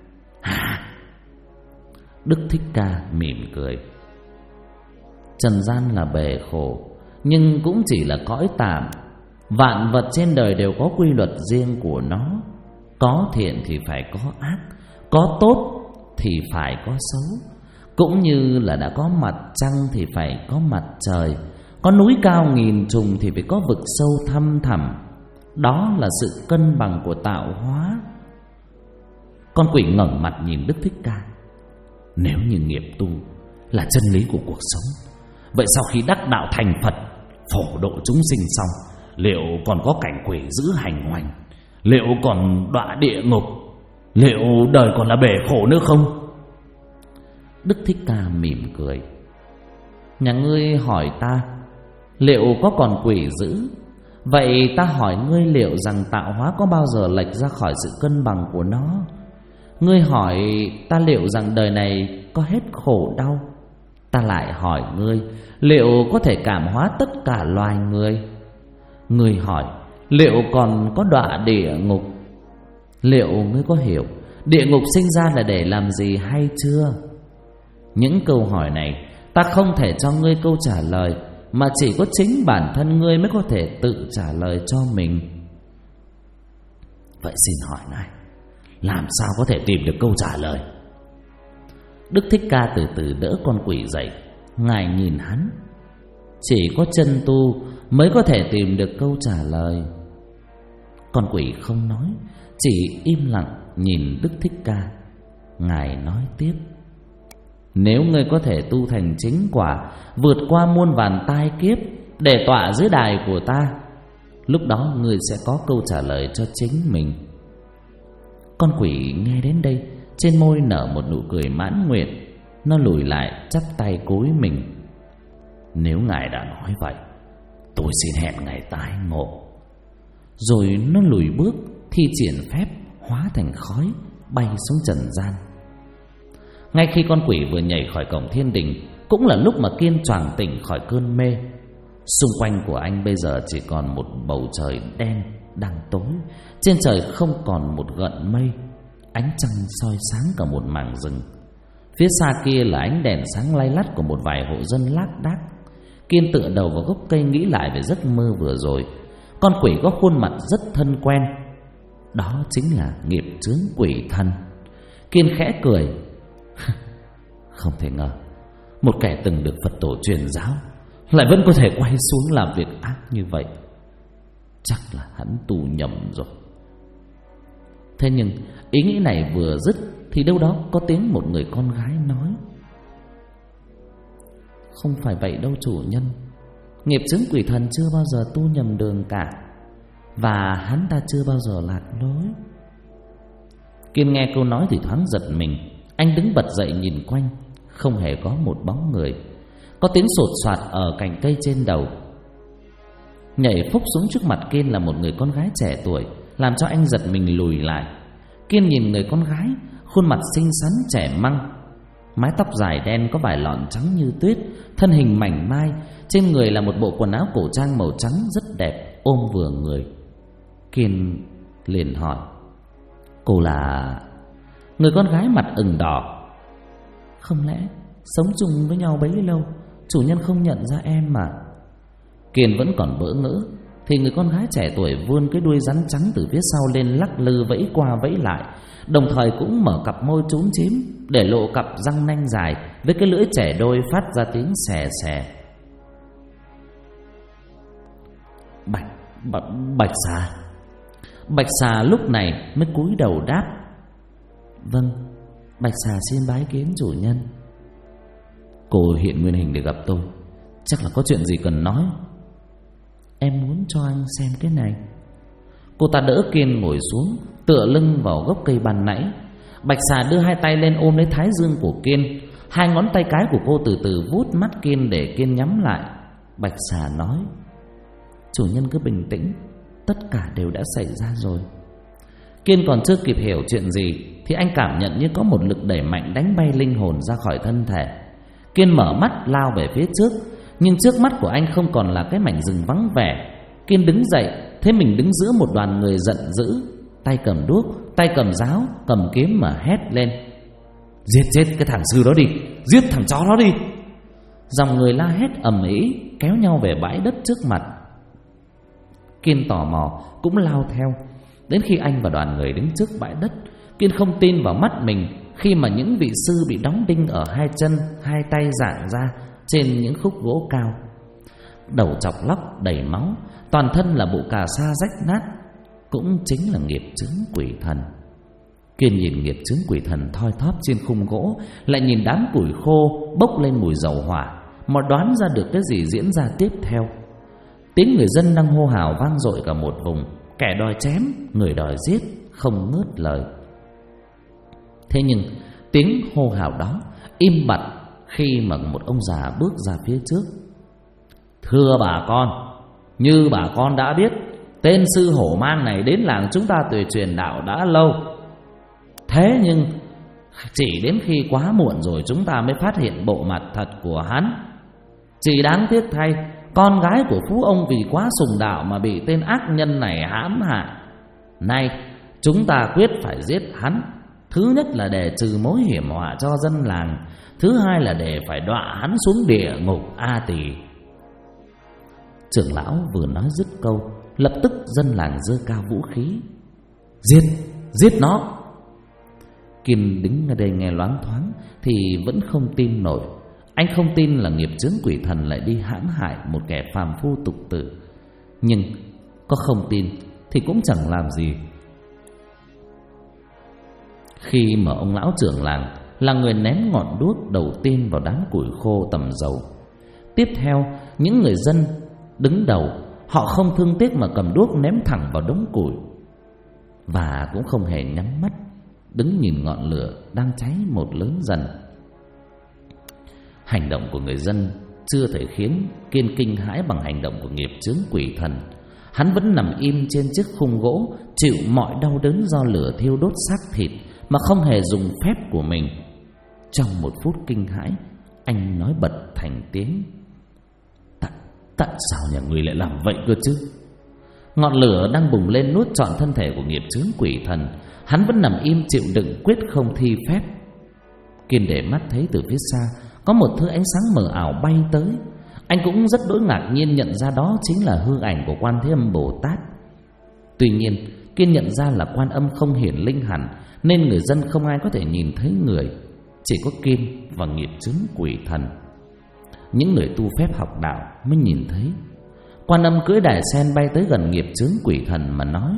Đức Thích Ca mỉm cười. Trần gian là bể khổ, nhưng cũng chỉ là cõi tạm. Vạn vật trên đời đều có quy luật riêng của nó. Có thiện thì phải có ác, có tốt thì phải có xấu. Cũng như là đã có mặt trăng thì phải có mặt trời, có núi cao nghìn trùng thì phải có vực sâu thăm thẳm. Đó là sự cân bằng của tạo hóa. Con quỷ ngẩng mặt nhìn Đức Thích Ca. Nếu như nghiệp tu là chân lý của cuộc sống, vậy sau khi đắc đạo thành Phật, phổ độ chúng sinh xong, liệu còn có cảnh quỷ dữ hành hoành? Liệu còn đọa địa ngục? Liệu đời còn là bể khổ nữa không? Đức Thích Ca mỉm cười. Nhà ngươi hỏi ta liệu có còn quỷ dữ, vậy ta hỏi ngươi liệu rằng tạo hóa có bao giờ lệch ra khỏi sự cân bằng của nó? Ngươi hỏi ta liệu rằng đời này có hết khổ đau, ta lại hỏi ngươi liệu có thể cảm hóa tất cả loài người? Ngươi hỏi liệu còn có đọa địa ngục, liệu ngươi có hiểu địa ngục sinh ra là để làm gì hay chưa? Những câu hỏi này ta không thể cho ngươi câu trả lời, mà chỉ có chính bản thân ngươi mới có thể tự trả lời cho mình. Vậy xin hỏi ngài, làm sao có thể tìm được câu trả lời? Đức Thích Ca từ từ đỡ con quỷ dậy. Ngài nhìn hắn. Chỉ có chân tu mới có thể tìm được câu trả lời. Con quỷ không nói, chỉ im lặng nhìn Đức Thích Ca. Ngài nói tiếp: nếu ngươi có thể tu thành chính quả, vượt qua muôn vàn tai kiếp để tọa dưới đài của ta, lúc đó ngươi sẽ có câu trả lời cho chính mình. Con quỷ nghe đến đây, trên môi nở một nụ cười mãn nguyện. Nó lùi lại chắp tay cúi mình. Nếu ngài đã nói vậy, tôi xin hẹn ngài tái ngộ. Rồi nó lùi bước, thi triển phép hóa thành khói bay xuống trần gian. Ngay khi con quỷ vừa nhảy khỏi cổng thiên đình, cũng là lúc mà Kiên choàng tỉnh khỏi cơn mê. Xung quanh của anh bây giờ chỉ còn một bầu trời đen đang tối. Trên trời không còn một gợn mây. Ánh trăng soi sáng cả một mảng rừng. Phía xa kia là ánh đèn sáng lay lắt của một vài hộ dân lác đác. Kiên tựa đầu vào gốc cây nghĩ lại về giấc mơ vừa rồi. Con quỷ có khuôn mặt rất thân quen. Đó chính là nghiệp chướng quỷ thân. Kiên khẽ cười. Không thể ngờ một kẻ từng được Phật tổ truyền giáo lại vẫn có thể quay xuống làm việc ác như vậy. Chắc là hắn tu nhầm rồi. Thế nhưng ý nghĩ này vừa dứt thì đâu đó có tiếng một người con gái nói: không phải vậy đâu chủ nhân. Nghiệp chướng quỷ thần chưa bao giờ tu nhầm đường cả, và hắn ta chưa bao giờ lạc lối. Kiên nghe câu nói thì thoáng giật mình. Anh đứng bật dậy nhìn quanh. Không hề có một bóng người. Có tiếng sột soạt ở cành cây trên đầu. Nhảy phúc xuống trước mặt Kiên là một người con gái trẻ tuổi, làm cho anh giật mình lùi lại. Kiên nhìn người con gái, khuôn mặt xinh xắn trẻ măng, mái tóc dài đen có vài lọn trắng như tuyết, thân hình mảnh mai, trên người là một bộ quần áo cổ trang màu trắng rất đẹp, ôm vừa người. Kiên liền hỏi: cô là... Người con gái mặt ửng đỏ: không lẽ sống chung với nhau bấy lâu chủ nhân không nhận ra em mà. Kiên vẫn còn bỡ ngỡ thì người con gái trẻ tuổi vươn cái đuôi rắn trắng từ phía sau lên, lắc lư vẫy qua vẫy lại, đồng thời cũng mở cặp môi trúng chím để lộ cặp răng nanh dài với cái lưỡi trẻ đôi phát ra tiếng xè xè. Bạch xà. Bạch xà lúc này mới cúi đầu đáp: Vâng, Bạch xà xin bái kiến chủ nhân. Cô hiện nguyên hình để gặp tôi, chắc là có chuyện gì cần nói. Em muốn cho anh xem cái này. Cô ta đỡ Kiên ngồi xuống, tựa lưng vào gốc cây ban nãy. Bạch xà đưa hai tay lên ôm lấy thái dương của Kiên. Hai ngón tay cái của cô từ từ vuốt mắt Kiên để Kiên nhắm lại. Bạch xà nói: Chủ nhân cứ bình tĩnh, tất cả đều đã xảy ra rồi. Kiên còn chưa kịp hiểu chuyện gì thì anh cảm nhận như có một lực đẩy mạnh đánh bay linh hồn ra khỏi thân thể. Kiên mở mắt lao về phía trước, nhưng trước mắt của anh không còn là cái mảnh rừng vắng vẻ. Kiên đứng dậy, thấy mình đứng giữa một đoàn người giận dữ, tay cầm đuốc, tay cầm giáo, cầm kiếm mà hét lên: Giết cái thằng sư đó đi, giết thằng chó đó đi. Dòng người la hét ầm ĩ kéo nhau về bãi đất trước mặt. Kiên tò mò cũng lao theo. Đến khi anh và đoàn người đứng trước bãi đất, Kiên không tin vào mắt mình khi mà những vị sư bị đóng đinh ở hai chân, hai tay rạng ra trên những khúc gỗ cao, đầu chọc lóc đầy máu, toàn thân là bộ cà sa rách nát, cũng chính là nghiệp chướng quỷ thần. Kiên nhìn nghiệp chướng quỷ thần thoi thóp trên khung gỗ, lại nhìn đám củi khô bốc lên mùi dầu hỏa, mà đoán ra được cái gì diễn ra tiếp theo. Tiếng người dân đang hô hào vang dội cả một vùng, kẻ đòi chém, người đòi giết, không ngớt lời. Thế nhưng tiếng hô hào đó im bặt khi mà một ông già bước ra phía trước. Thưa bà con, như bà con đã biết, tên sư hổ mang này đến làng chúng ta tuyệt truyền đạo đã lâu. Thế nhưng chỉ đến khi quá muộn rồi chúng ta mới phát hiện bộ mặt thật của hắn. Chỉ đáng tiếc thay, con gái của phú ông vì quá sùng đạo mà bị tên ác nhân này hãm hại. Nay chúng ta quyết phải giết hắn. Thứ nhất là để trừ mối hiểm họa cho dân làng, thứ hai là để phải đọa hắn xuống địa ngục A Tỳ. Trưởng lão vừa nói dứt câu, lập tức dân làng giơ cao vũ khí: Giết nó! Kiên đứng ở đây nghe loáng thoáng thì vẫn không tin nổi. Anh không tin là nghiệp chướng quỷ thần lại đi hãm hại một kẻ phàm phu tục tử. Nhưng có không tin thì cũng chẳng làm gì. Khi mà ông lão trưởng làng là người ném ngọn đuốc đầu tiên vào đám củi khô tầm dầu, tiếp theo những người dân đứng đầu, họ không thương tiếc mà cầm đuốc ném thẳng vào đống củi, và cũng không hề nhắm mắt đứng nhìn ngọn lửa đang cháy một lớn dần. Hành động của người dân chưa thể khiến Kiên kinh hãi bằng hành động của nghiệp chướng quỷ thần. Hắn vẫn nằm im trên chiếc khung gỗ, chịu mọi đau đớn do lửa thiêu đốt xác thịt mà không hề dùng phép của mình. Trong một phút kinh hãi, anh nói bật thành tiếng: Tại sao nhà ngươi lại làm vậy cơ chứ? Ngọn lửa đang bùng lên nuốt trọn thân thể của nghiệp chướng quỷ thần. Hắn vẫn nằm im chịu đựng, quyết không thi phép. Kiên để mắt thấy từ phía xa có một thứ ánh sáng mờ ảo bay tới. Anh cũng rất đỗi ngạc nhiên nhận ra đó chính là hư ảnh của Quan Thế Âm Bồ Tát. Tuy nhiên Kiên nhận ra là Quan Âm không hiển linh hẳn, nên người dân không ai có thể nhìn thấy người, chỉ có Kiên và nghiệp chướng quỷ thần. Những người tu phép học đạo mới nhìn thấy. Quan Âm cưỡi đài sen bay tới gần nghiệp chướng quỷ thần mà nói: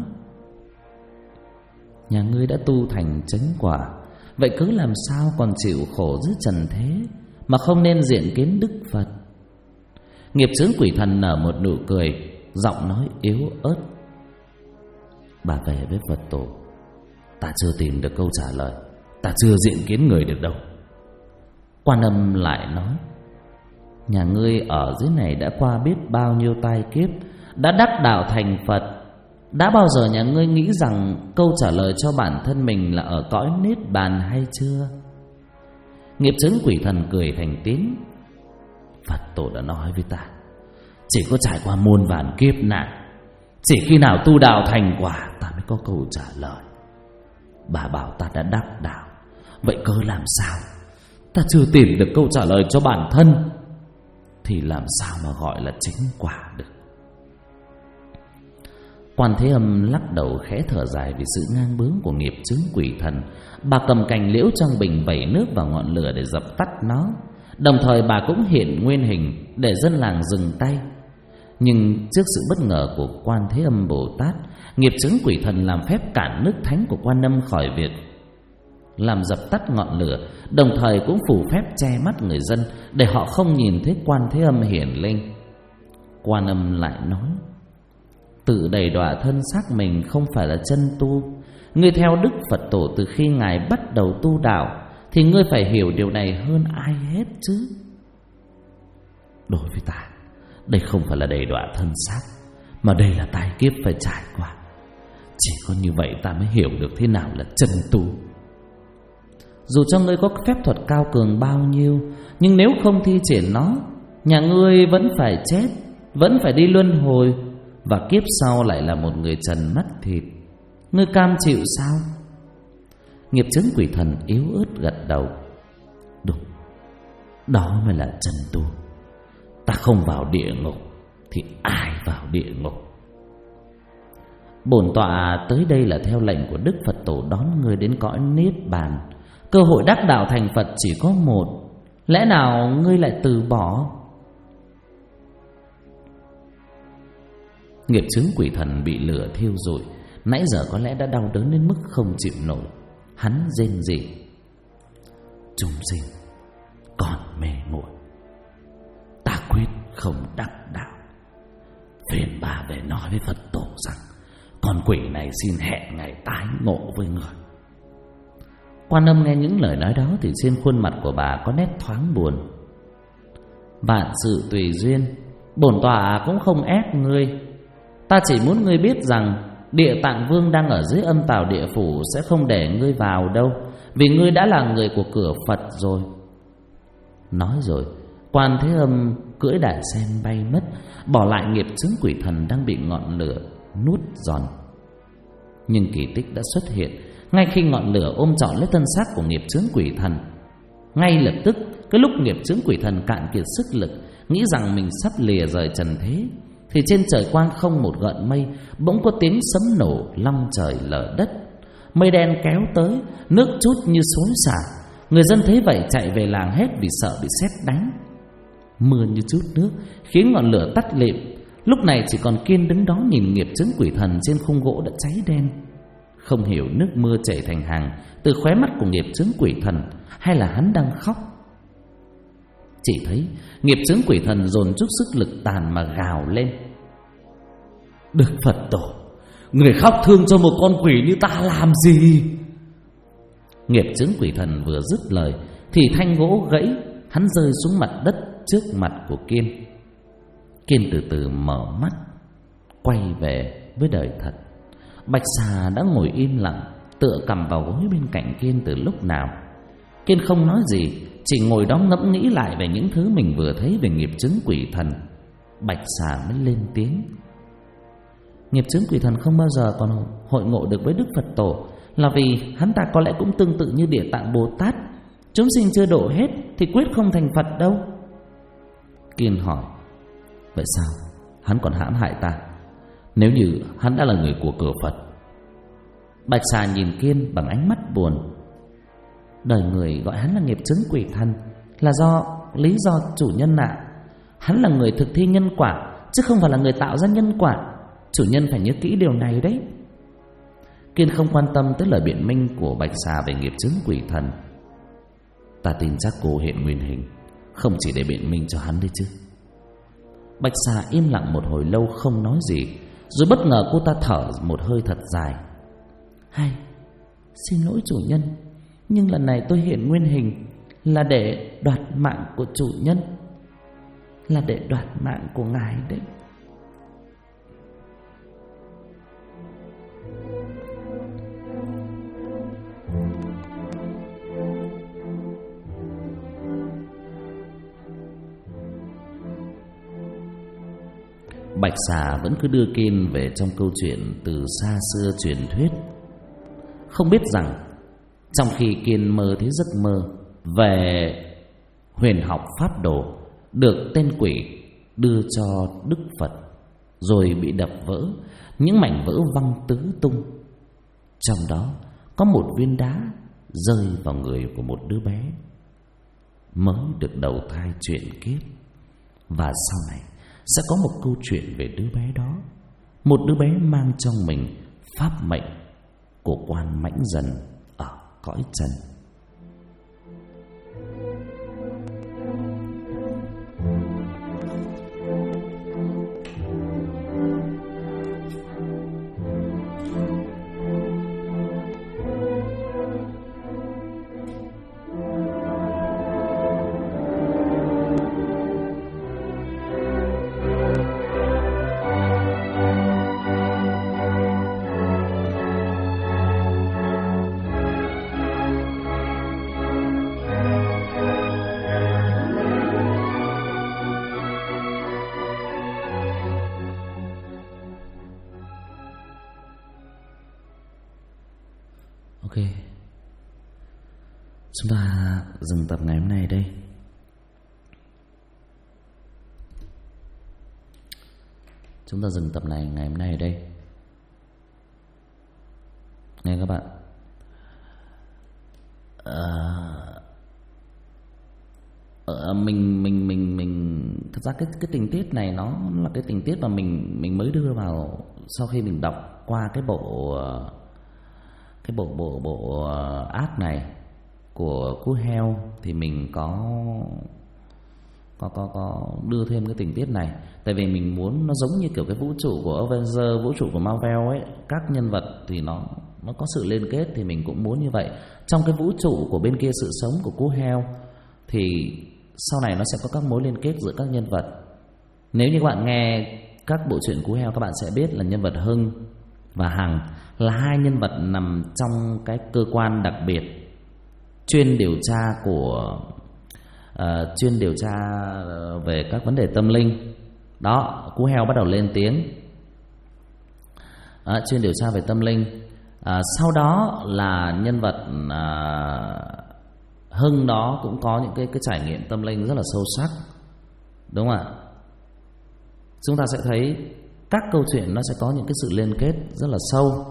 Nhà ngươi đã tu thành chánh quả, vậy cứ làm sao còn chịu khổ dưới trần thế mà không nên diện kiến Đức Phật? Nghiệp chướng quỷ thần nở một nụ cười, giọng nói yếu ớt: Bà về với Phật tổ, ta chưa tìm được câu trả lời, ta chưa diện kiến người được đâu. Quan Âm lại nói: Nhà ngươi ở dưới này đã qua biết bao nhiêu tai kiếp, đã đắc đạo thành Phật. Đã bao giờ nhà ngươi nghĩ rằng câu trả lời cho bản thân mình là ở cõi Niết Bàn hay chưa? Nghiệp chướng quỷ thần cười thành tiếng: Phật tổ đã nói với ta, chỉ có trải qua muôn vàn kiếp nạn, chỉ khi nào tu đạo thành quả ta mới có câu trả lời. Bà bảo ta đã đắc đạo, vậy cơ làm sao ta chưa tìm được câu trả lời cho bản thân? thì làm sao mà gọi là chính quả được. Quan Thế Âm lắc đầu khẽ thở dài vì sự ngang bướng của nghiệp chướng quỷ thần. Bà cầm cành liễu trong bình vẩy nước vào ngọn lửa để dập tắt nó. Đồng thời bà cũng hiện nguyên hình để dân làng dừng tay. Nhưng trước sự bất ngờ của Quan Thế Âm Bồ Tát, nghiệp chướng quỷ thần làm phép cản nước thánh của Quan Âm khỏi việc làm dập tắt ngọn lửa, đồng thời cũng phủ phép che mắt người dân để họ không nhìn thấy Quan Thế Âm hiển linh. Quan Âm lại nói: tự đầy đọa thân xác mình không phải là chân tu. Ngươi theo Đức Phật Tổ từ khi Ngài bắt đầu tu đạo thì ngươi phải hiểu điều này hơn ai hết chứ. Đối với ta, đây không phải là đầy đọa thân xác, mà đây là tai kiếp phải trải qua. Chỉ có như vậy ta mới hiểu được thế nào là chân tu. Dù cho ngươi có phép thuật cao cường bao nhiêu, nhưng nếu không thi triển nó, nhà ngươi vẫn phải chết, vẫn phải đi luân hồi, và kiếp sau lại là một người trần mắt thịt. Ngươi cam chịu sao? Nghiệp chướng quỷ thần yếu ớt gật đầu: đúng, đó mới là chân tu. Ta không vào địa ngục thì ai vào địa ngục? Bổn tọa tới đây là theo lệnh của Đức Phật Tổ đón ngươi đến cõi Niết Bàn. Cơ hội đắc đạo thành Phật chỉ có một, lẽ nào ngươi lại từ bỏ? Nghiệp chướng quỷ thần bị lửa thiêu rụi, nãy giờ có lẽ đã đau đớn đến mức không chịu nổi. Hắn rên rỉ: chúng sinh còn mê muội, ta quyết không đắc đạo. Phiền bà về nói với Phật Tổ rằng con quỷ này xin hẹn ngày tái ngộ với người. Quan Âm nghe những lời nói đó thì trên khuôn mặt của bà có nét thoáng buồn. Vạn sự tùy duyên, bổn tọa cũng không ép ngươi. Ta chỉ muốn ngươi biết rằng Địa Tạng Vương đang ở dưới âm tào địa phủ sẽ không để ngươi vào đâu, vì ngươi đã là người của cửa Phật rồi. Nói rồi, Quan Thế Âm cưỡi đại sen bay mất, bỏ lại nghiệp chướng quỷ thần đang bị ngọn lửa nuốt giòn. Nhưng kỳ tích đã xuất hiện ngay khi ngọn lửa ôm trọn lấy thân xác của nghiệp chướng quỷ thần. Ngay lập tức, cái lúc nghiệp chướng quỷ thần cạn kiệt sức lực, nghĩ rằng mình sắp lìa rời trần thế, thì trên trời quang không một gợn mây, bỗng có tiếng sấm nổ long trời lở đất. Mây đen kéo tới, nước trút như xối xả. Người dân thấy vậy chạy về làng hết vì sợ bị sét đánh. Mưa như trút nước khiến ngọn lửa tắt lịm. Lúc này chỉ còn Kiên đứng đó nhìn nghiệp chướng quỷ thần trên khung gỗ đã cháy đen. Không hiểu nước mưa chảy thành hàng từ khóe mắt của nghiệp chướng quỷ thần, hay là hắn đang khóc. Chỉ thấy nghiệp chướng quỷ thần dồn chút sức lực tàn mà gào lên: Đức Phật Tổ, người khóc thương cho một con quỷ như ta làm gì? Nghiệp chướng quỷ thần vừa dứt lời thì thanh gỗ gãy, hắn rơi xuống mặt đất trước mặt của Kiên. Kiên từ từ mở mắt, quay về với đời thật. Bạch Xà đã ngồi im lặng, tựa cằm vào gối bên cạnh Kiên từ lúc nào. Kiên không nói gì, chỉ ngồi đó ngẫm nghĩ lại về những thứ mình vừa thấy về nghiệp chướng quỷ thần. Bạch Xà mới lên tiếng: Nghiệp chướng quỷ thần không bao giờ còn hội ngộ được với Đức Phật Tổ, là vì hắn ta có lẽ cũng tương tự như Địa Tạng Bồ Tát, chúng sinh chưa độ hết thì quyết không thành Phật đâu. Kiên hỏi: Vậy sao hắn còn hãm hại ta, nếu như hắn đã là người của cửa Phật? Bạch Xà nhìn Kiên bằng ánh mắt buồn. Đời người gọi hắn là nghiệp chướng quỷ thần là do lý do chủ nhân ạ. Hắn là người thực thi nhân quả, chứ không phải là người tạo ra nhân quả. Chủ nhân phải nhớ kỹ điều này đấy. Kiên không quan tâm tới lời biện minh của Bạch Xà về nghiệp chướng quỷ thần. Ta tin chắc cô hiện nguyên hình không chỉ để biện minh cho hắn đấy chứ. Bạch Xà im lặng một hồi lâu không nói gì, rồi bất ngờ cô ta thở một hơi thật dài. Hay, xin lỗi chủ nhân, nhưng lần này tôi hiện nguyên hình là để đoạt mạng của chủ nhân, là để đoạt mạng của ngài đấy. Bạch Xà vẫn cứ đưa Kiên về trong câu chuyện từ xa xưa truyền thuyết, không biết rằng trong khi Kiên mơ thấy giấc mơ về huyền học pháp đồ được tên quỷ đưa cho Đức Phật, rồi bị đập vỡ, những mảnh vỡ văng tứ tung. Trong đó có một viên đá rơi vào người của một đứa bé mới được đầu thai chuyển kiếp. Và sau này sẽ có một câu chuyện về đứa bé đó, một đứa bé mang trong mình pháp mệnh của quan Mãnh Dần ở cõi trần. Ok, chúng ta dừng tập ngày hôm nay đây. Chúng ta dừng tập này ngày hôm nay ở đây. Nghe các bạn, mình thật ra cái tình tiết này nó là cái tình tiết mà mình mới đưa vào sau khi mình đọc qua cái bộ app này của Cú Heo, thì mình có đưa thêm cái tình tiết này, tại vì mình muốn nó giống như kiểu cái vũ trụ của Avengers, vũ trụ của Marvel ấy, các nhân vật thì nó có sự liên kết, thì mình cũng muốn như vậy. Trong cái vũ trụ của bên kia sự sống của Cú Heo thì sau này nó sẽ có các mối liên kết giữa các nhân vật. Nếu như các bạn nghe các bộ truyện Cú Heo, các bạn sẽ biết là nhân vật Hưng và Hằng là hai nhân vật nằm trong cái cơ quan đặc biệt chuyên điều tra về các vấn đề tâm linh. Đó, Cú Heo bắt đầu lên tiếng, chuyên điều tra về tâm linh. Sau đó là nhân vật Hưng đó cũng có những cái trải nghiệm tâm linh rất là sâu sắc, đúng không ạ? Chúng ta sẽ thấy các câu chuyện nó sẽ có những cái sự liên kết rất là sâu.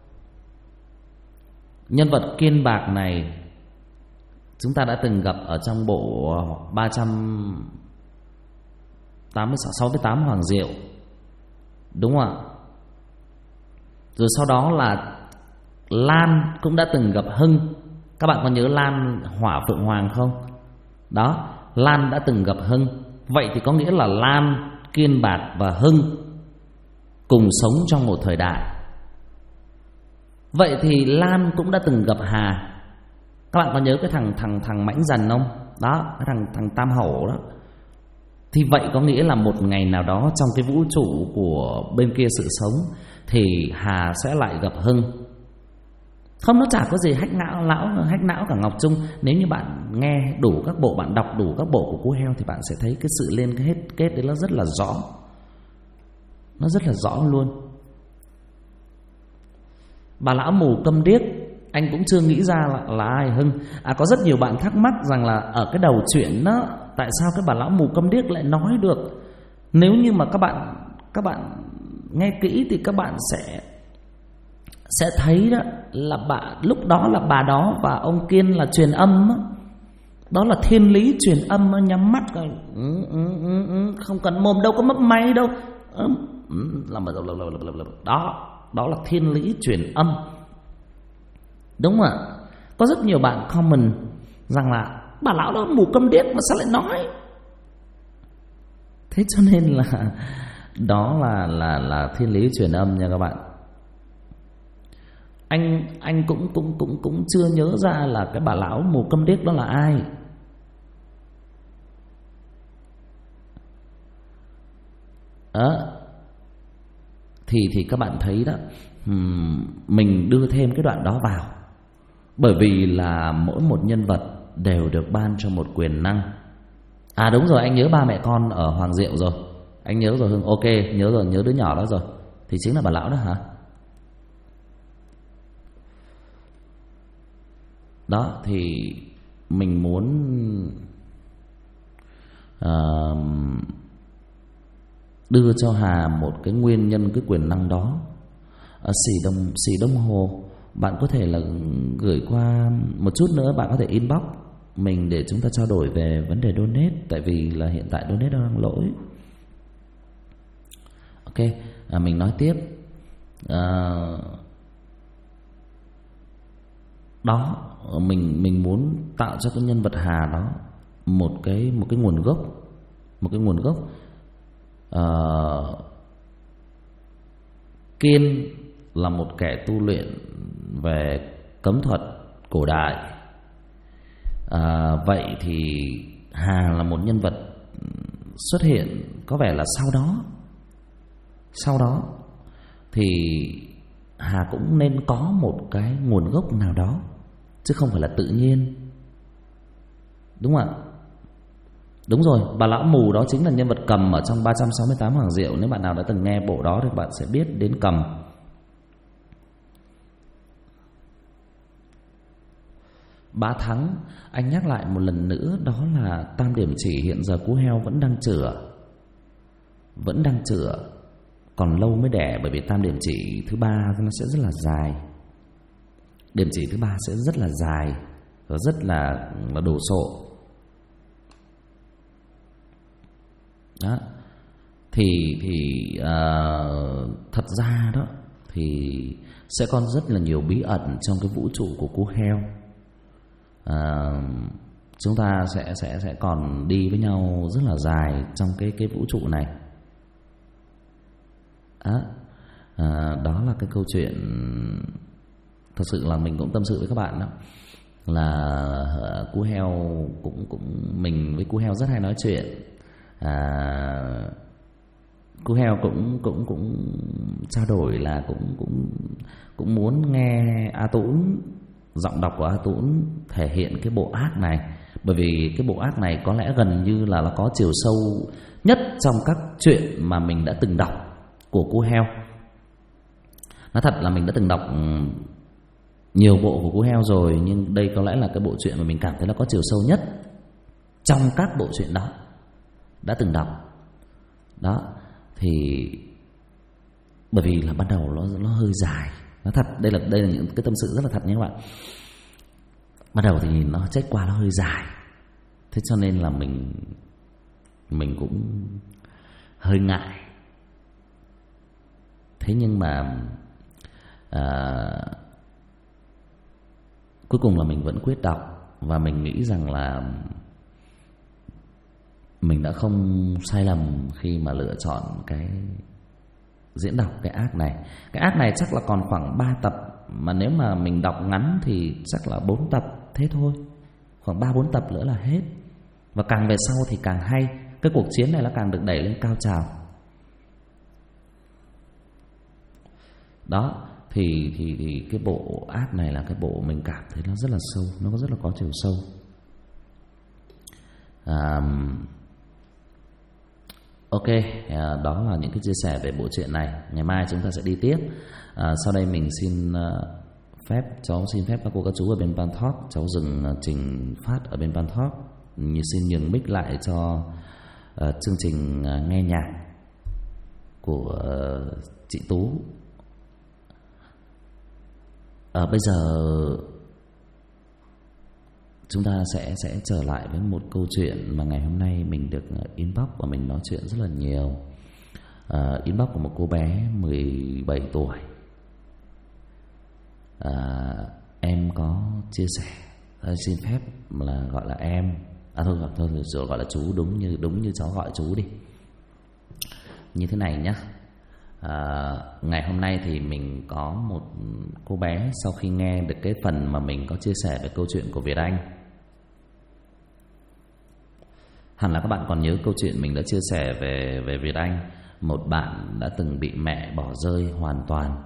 Nhân vật Kiên Bạc này chúng ta đã từng gặp ở trong bộ 368 Hoàng Diệu, đúng không ạ? Rồi sau đó là Lan cũng đã từng gặp Hưng. Các bạn có nhớ Lan Hỏa Phượng Hoàng không? Đó, Lan đã từng gặp Hưng. Vậy thì có nghĩa là Lan, Kiên Bạc và Hưng cùng sống trong một thời đại. Vậy thì Lan cũng đã từng gặp Hà. Các bạn có nhớ cái thằng Mãnh Dần không? Đó, cái thằng Tam Hổ đó. Thì vậy có nghĩa là một ngày nào đó trong cái vũ trụ của bên kia sự sống thì Hà sẽ lại gặp Hưng. Không, nó chả có gì hack não cả Ngọc Trung. Nếu như bạn nghe đủ các bộ, bạn đọc đủ các bộ của Cú Heo thì bạn sẽ thấy cái sự liên kết đấy nó rất là rõ. Nó rất là rõ luôn. Bà lão mù câm điếc, anh cũng chưa nghĩ ra là ai Hưng. Có rất nhiều bạn thắc mắc rằng là ở cái đầu chuyện đó, tại sao cái bà lão mù câm điếc lại nói được. Nếu như mà các bạn nghe kỹ thì các bạn sẽ thấy đó là lúc đó là bà đó và ông Kiên là truyền âm đó. Đó là thiên lý truyền âm, nhắm mắt rồi không cần mồm đâu có mấp máy đâu, đó là thiên lý truyền âm, đúng không ạ? Có rất nhiều bạn comment rằng là bà lão đó mù câm điếc mà sao lại nói. Thế cho nên là đó là thiên lý truyền âm nha các bạn. Anh cũng chưa nhớ ra là cái bà lão mù câm điếc đó là ai. Thì các bạn thấy đó, mình đưa thêm cái đoạn đó vào bởi vì là mỗi một nhân vật đều được ban cho một quyền năng. Đúng rồi, anh nhớ ba mẹ con ở Hoàng Diệu rồi. Anh nhớ rồi Hưng, ok, nhớ rồi, nhớ đứa nhỏ đó rồi. Thì chính là bà lão đó hả? Đó, thì mình đưa cho Hà một cái nguyên nhân cái quyền năng đó. Xỉ Đông Hồ, bạn có thể là gửi qua một chút nữa, bạn có thể inbox mình để chúng ta trao đổi về vấn đề donate, tại vì là hiện tại donate đang lỗi. Ok, mình nói tiếp. Đó, mình muốn tạo cho cái nhân vật Hà đó một cái nguồn gốc. Kiên là một kẻ tu luyện về cấm thuật cổ đại. Vậy thì Hà là một nhân vật xuất hiện có vẻ là sau đó thì Hà cũng nên có một cái nguồn gốc nào đó, chứ không phải là tự nhiên. Đúng không ạ? Đúng rồi, bà lão mù đó chính là nhân vật Cầm ở trong 368 Hoàng Diệu. Nếu bạn nào đã từng nghe bộ đó thì bạn sẽ biết đến Cầm. Bá Thắng, anh nhắc lại một lần nữa, đó là tam điểm chỉ hiện giờ Cú Heo vẫn đang chữa, còn lâu mới đẻ, bởi vì tam điểm chỉ thứ ba nó sẽ rất là dài. Điểm chỉ thứ ba sẽ rất là dài và rất là đồ sộ. Đó. Thì thật ra đó thì sẽ còn rất là nhiều bí ẩn trong cái vũ trụ của Cú Heo. Chúng ta sẽ còn đi với nhau rất là dài trong cái vũ trụ này. Đó là cái câu chuyện thật sự là mình cũng tâm sự với các bạn đó, là Cú Heo cũng mình với Cú Heo rất hay nói chuyện. Cú Heo cũng trao đổi là cũng muốn nghe A Tũng, giọng đọc của A Tũng thể hiện cái bộ ác này, bởi vì cái bộ ác này có lẽ gần như là nó có chiều sâu nhất trong các chuyện mà mình đã từng đọc của Cú Heo. Nói thật là mình đã từng đọc nhiều bộ của Cú Heo rồi, nhưng đây có lẽ là cái bộ truyện mà mình cảm thấy nó có chiều sâu nhất trong các bộ truyện đó đã từng đọc. Đó thì bởi vì là ban đầu nó hơi dài. Nói thật, đây là những cái tâm sự rất là thật nhé các bạn. Ban đầu thì nó trách qua nó hơi dài, thế cho nên là mình cũng hơi ngại. Thế nhưng mà cuối cùng là mình vẫn quyết đọc, và mình nghĩ rằng là mình đã không sai lầm khi mà lựa chọn cái diễn đọc cái ác này. Cái ác này chắc là còn khoảng 3 tập, mà nếu mà mình đọc ngắn thì chắc là 4 tập, thế thôi. Khoảng 3-4 tập nữa là hết. Và càng về sau thì càng hay. Cái cuộc chiến này nó càng được đẩy lên cao trào. Đó, thì cái bộ ác này là cái bộ mình cảm thấy nó rất là sâu, nó rất là có chiều sâu. Ok, đó là những cái chia sẻ về bộ truyện này. Ngày mai chúng ta sẽ đi tiếp. Sau đây mình xin phép các cô các chú ở bên Pan Talk, cháu dừng trình phát ở bên Pan Talk, xin nhường mic lại cho chương trình nghe nhạc của chị Tú. Bây giờ chúng ta sẽ trở lại với một câu chuyện mà ngày hôm nay mình được inbox và mình nói chuyện rất là nhiều. Inbox của một cô bé 17 tuổi. Em có chia sẻ, xin phép là gọi là em. Thôi rồi gọi là chú, đúng như cháu gọi chú đi. Như thế này nhá. Ngày hôm nay thì mình có một cô bé, sau khi nghe được cái phần mà mình có chia sẻ về câu chuyện của Việt Anh. Hẳn là các bạn còn nhớ câu chuyện mình đã chia sẻ về Việt Anh, một bạn đã từng bị mẹ bỏ rơi hoàn toàn,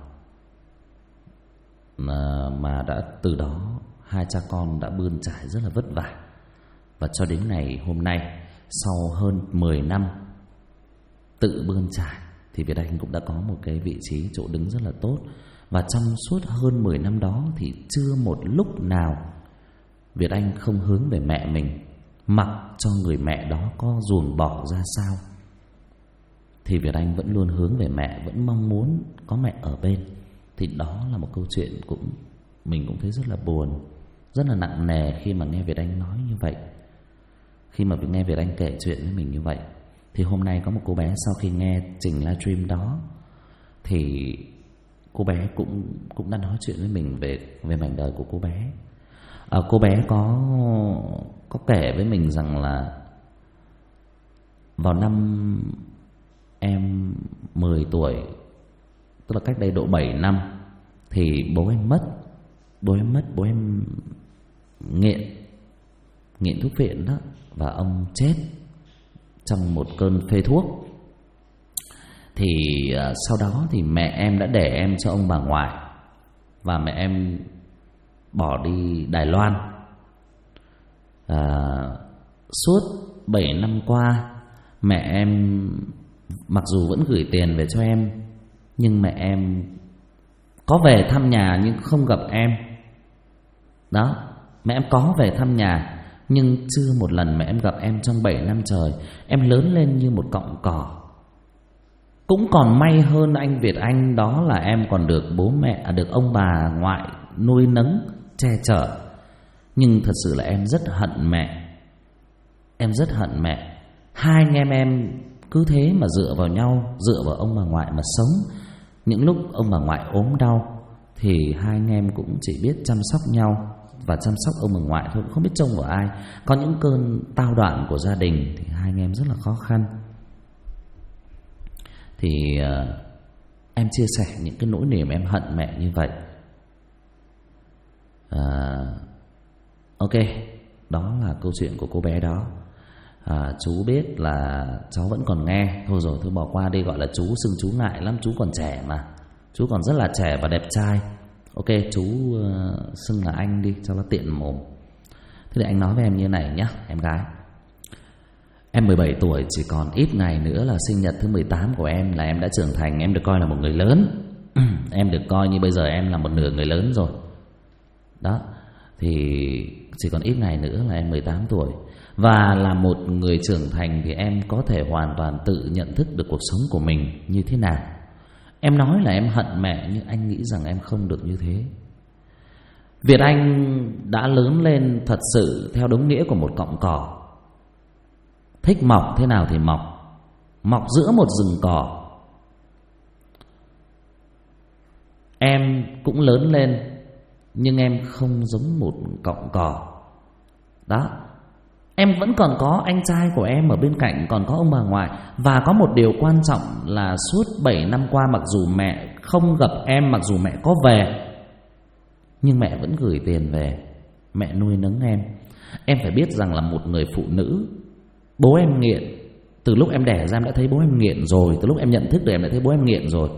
mà đã từ đó hai cha con đã bươn trải rất là vất vả. Và cho đến ngày hôm nay, sau hơn 10 năm tự bươn trải, thì Việt Anh cũng đã có một cái vị trí chỗ đứng rất là tốt. Và trong suốt hơn 10 năm đó thì chưa một lúc nào Việt Anh không hướng về mẹ mình mặc cho người mẹ đó có ruồng bỏ ra sao thì Việt Anh vẫn luôn hướng về mẹ, vẫn mong muốn có mẹ ở bên. Thì đó là một câu chuyện mình cũng thấy rất là buồn, rất là nặng nề khi mà nghe Việt Anh nói như vậy, khi mà nghe Việt Anh kể chuyện với mình như vậy. Thì hôm nay có một cô bé sau khi nghe trình livestream đó thì cô bé cũng đã nói chuyện với mình về mảnh đời của cô bé. Cô bé có kể với mình rằng là vào năm em 10 tuổi, tức là cách đây độ 7 năm, thì bố em mất. Bố em nghiện thuốc viện đó, và ông chết trong một cơn phê thuốc. Thì sau đó thì mẹ em đã để em cho ông bà ngoại, và mẹ em bỏ đi Đài Loan. Suốt 7 năm qua, mẹ em mặc dù vẫn gửi tiền về cho em, nhưng mẹ em có về thăm nhà nhưng không gặp em. Đó, mẹ em có về thăm nhà nhưng chưa một lần mẹ em gặp em trong 7 năm trời. Em lớn lên như một cọng cỏ. Cũng còn may hơn anh Việt Anh, đó là em còn được bố mẹ, được ông bà ngoại nuôi nấng, che chở. Nhưng thật sự là em rất hận mẹ. Em rất hận mẹ. Hai anh em cứ thế mà dựa vào nhau, dựa vào ông bà ngoại mà sống. Những lúc ông bà ngoại ốm đau thì hai anh em cũng chỉ biết chăm sóc nhau và chăm sóc ông bà ngoại thôi, không biết trông vào ai. Có những cơn tao đoạn của gia đình thì hai anh em rất là khó khăn. Thì em chia sẻ những cái nỗi niềm em hận mẹ như vậy. Ok, đó là câu chuyện của cô bé đó. Chú biết là cháu vẫn còn nghe. Thôi rồi, thôi bỏ qua đi, gọi là chú, xưng chú ngại lắm, chú còn trẻ mà. Chú còn rất là trẻ và đẹp trai. Ok, chú xưng là anh đi cho nó tiện mồm. Thế thì anh nói với em như này nhá, em gái. Em 17 tuổi, chỉ còn ít ngày nữa là sinh nhật thứ 18 của em, là em đã trưởng thành, em được coi là một người lớn. Em được coi như bây giờ em là một nửa người lớn rồi. Đó, thì chỉ còn ít ngày nữa là em 18 tuổi. Và là một người trưởng thành thì em có thể hoàn toàn tự nhận thức được cuộc sống của mình như thế nào. Em nói là em hận mẹ, nhưng anh nghĩ rằng em không được như thế. Việt Anh đã lớn lên thật sự theo đúng nghĩa của một cọng cỏ. Thích mọc thế nào thì mọc, mọc giữa một rừng cỏ. Em cũng lớn lên, nhưng em không giống một cọng cỏ. Đó, em vẫn còn có anh trai của em ở bên cạnh, còn có ông bà ngoại. Và có một điều quan trọng là suốt 7 năm qua, mặc dù mẹ không gặp em, mặc dù mẹ có về, nhưng mẹ vẫn gửi tiền về, mẹ nuôi nấng em. Em phải biết rằng là một người phụ nữ, bố em nghiện. Từ lúc em đẻ ra em đã thấy bố em nghiện rồi. Từ lúc em nhận thức được em đã thấy bố em nghiện rồi.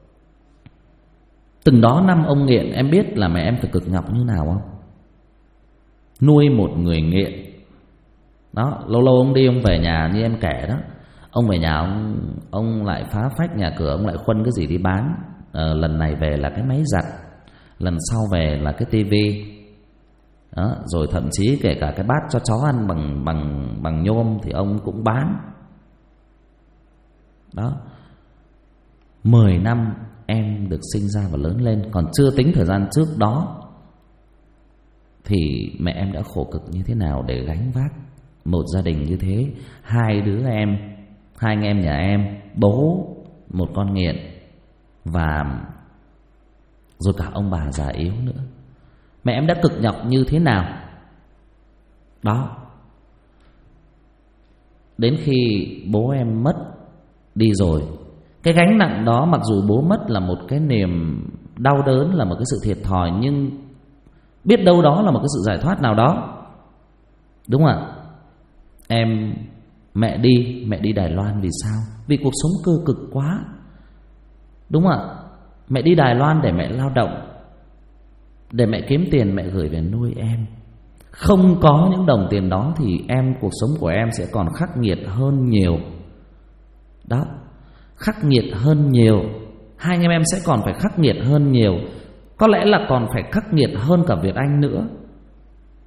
Từng đó năm ông nghiện, em biết là mẹ em phải cực nhọc như nào không? Nuôi một người nghiện. Đó, lâu lâu ông đi, ông về nhà như em kể đó. Ông về nhà ông lại phá phách nhà cửa, ông lại khuân cái gì đi bán. Lần này về là cái máy giặt, lần sau về là cái tivi. Đó, rồi thậm chí kể cả cái bát cho chó ăn bằng nhôm thì ông cũng bán. Đó, 10 năm em được sinh ra và lớn lên, còn chưa tính thời gian trước đó thì mẹ em đã khổ cực như thế nào để gánh vác một gia đình như thế. Hai đứa em, hai anh em nhà em, bố một con nghiện, và rồi cả ông bà già yếu nữa. Mẹ em đã cực nhọc như thế nào. Đó, đến khi bố em mất đi rồi, cái gánh nặng đó, mặc dù bố mất là một cái niềm đau đớn, là một cái sự thiệt thòi, nhưng biết đâu đó là một cái sự giải thoát nào đó. Đúng không ạ? Mẹ đi Đài Loan vì sao? Vì cuộc sống cơ cực quá. Đúng không ạ? Mẹ đi Đài Loan để mẹ lao động, để mẹ kiếm tiền mẹ gửi về nuôi em. Không có những đồng tiền đó thì cuộc sống của em sẽ còn khắc nghiệt hơn nhiều. Đó, khắc nghiệt hơn nhiều. Hai anh em sẽ còn phải khắc nghiệt hơn nhiều. Có lẽ là còn phải khắc nghiệt hơn cả Việt Anh nữa.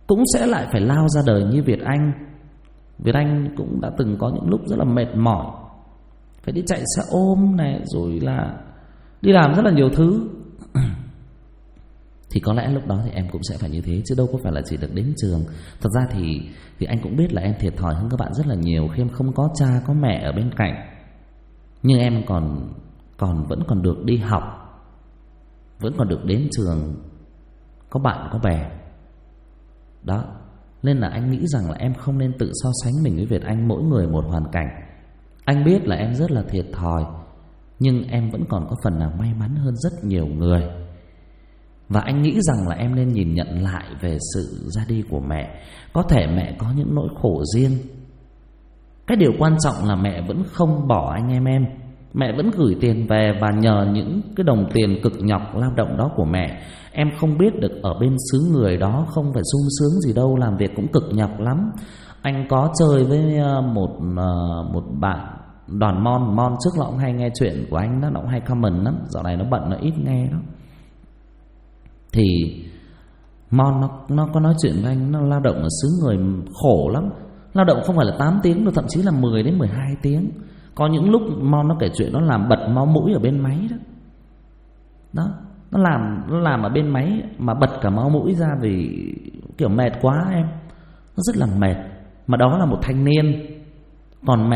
cũng sẽ lại phải lao ra đời như Việt Anh. Việt Anh cũng đã từng có những lúc rất là mệt mỏi, phải đi chạy xe ôm này, rồi là đi làm rất là nhiều thứ. Thì có lẽ lúc đó thì em cũng sẽ phải như thế, chứ đâu có phải là chỉ được đến trường. Thật ra thì anh cũng biết là em thiệt thòi hơn các bạn rất là nhiều khi em không có cha có mẹ ở bên cạnh. Nhưng em vẫn còn được đi học, vẫn còn được đến trường, có bạn có bè. Đó, nên là anh nghĩ rằng là em không nên tự so sánh mình với Việt Anh, mỗi người một hoàn cảnh. Anh biết là em rất là thiệt thòi, nhưng em vẫn còn có phần nào may mắn hơn rất nhiều người. Và anh nghĩ rằng là em nên nhìn nhận lại về sự ra đi của mẹ. Có thể mẹ có những nỗi khổ riêng. Cái điều quan trọng là mẹ vẫn không bỏ anh em. Mẹ vẫn gửi tiền về, và nhờ những cái đồng tiền cực nhọc lao động đó của mẹ, em không biết được ở bên xứ người đó không phải sung sướng gì đâu, làm việc cũng cực nhọc lắm. Anh có chơi với một bạn đoàn Mon trước là ông hay nghe chuyện của anh đó, nó cũng hay comment lắm. Dạo này nó bận, nó ít nghe đó. Thì Mon nó có nói chuyện với anh, nó lao động ở xứ người khổ lắm. Lao động không phải là 8 tiếng đâu, thậm chí là 10 đến 12 tiếng. Có những lúc Mon nó kể chuyện nó làm bật máu mũi ở bên máy đó. Đó, nó làm ở bên máy mà bật cả máu mũi ra vì kiểu mệt quá em. Nó rất là mệt. Mà đó là một thanh niên. Còn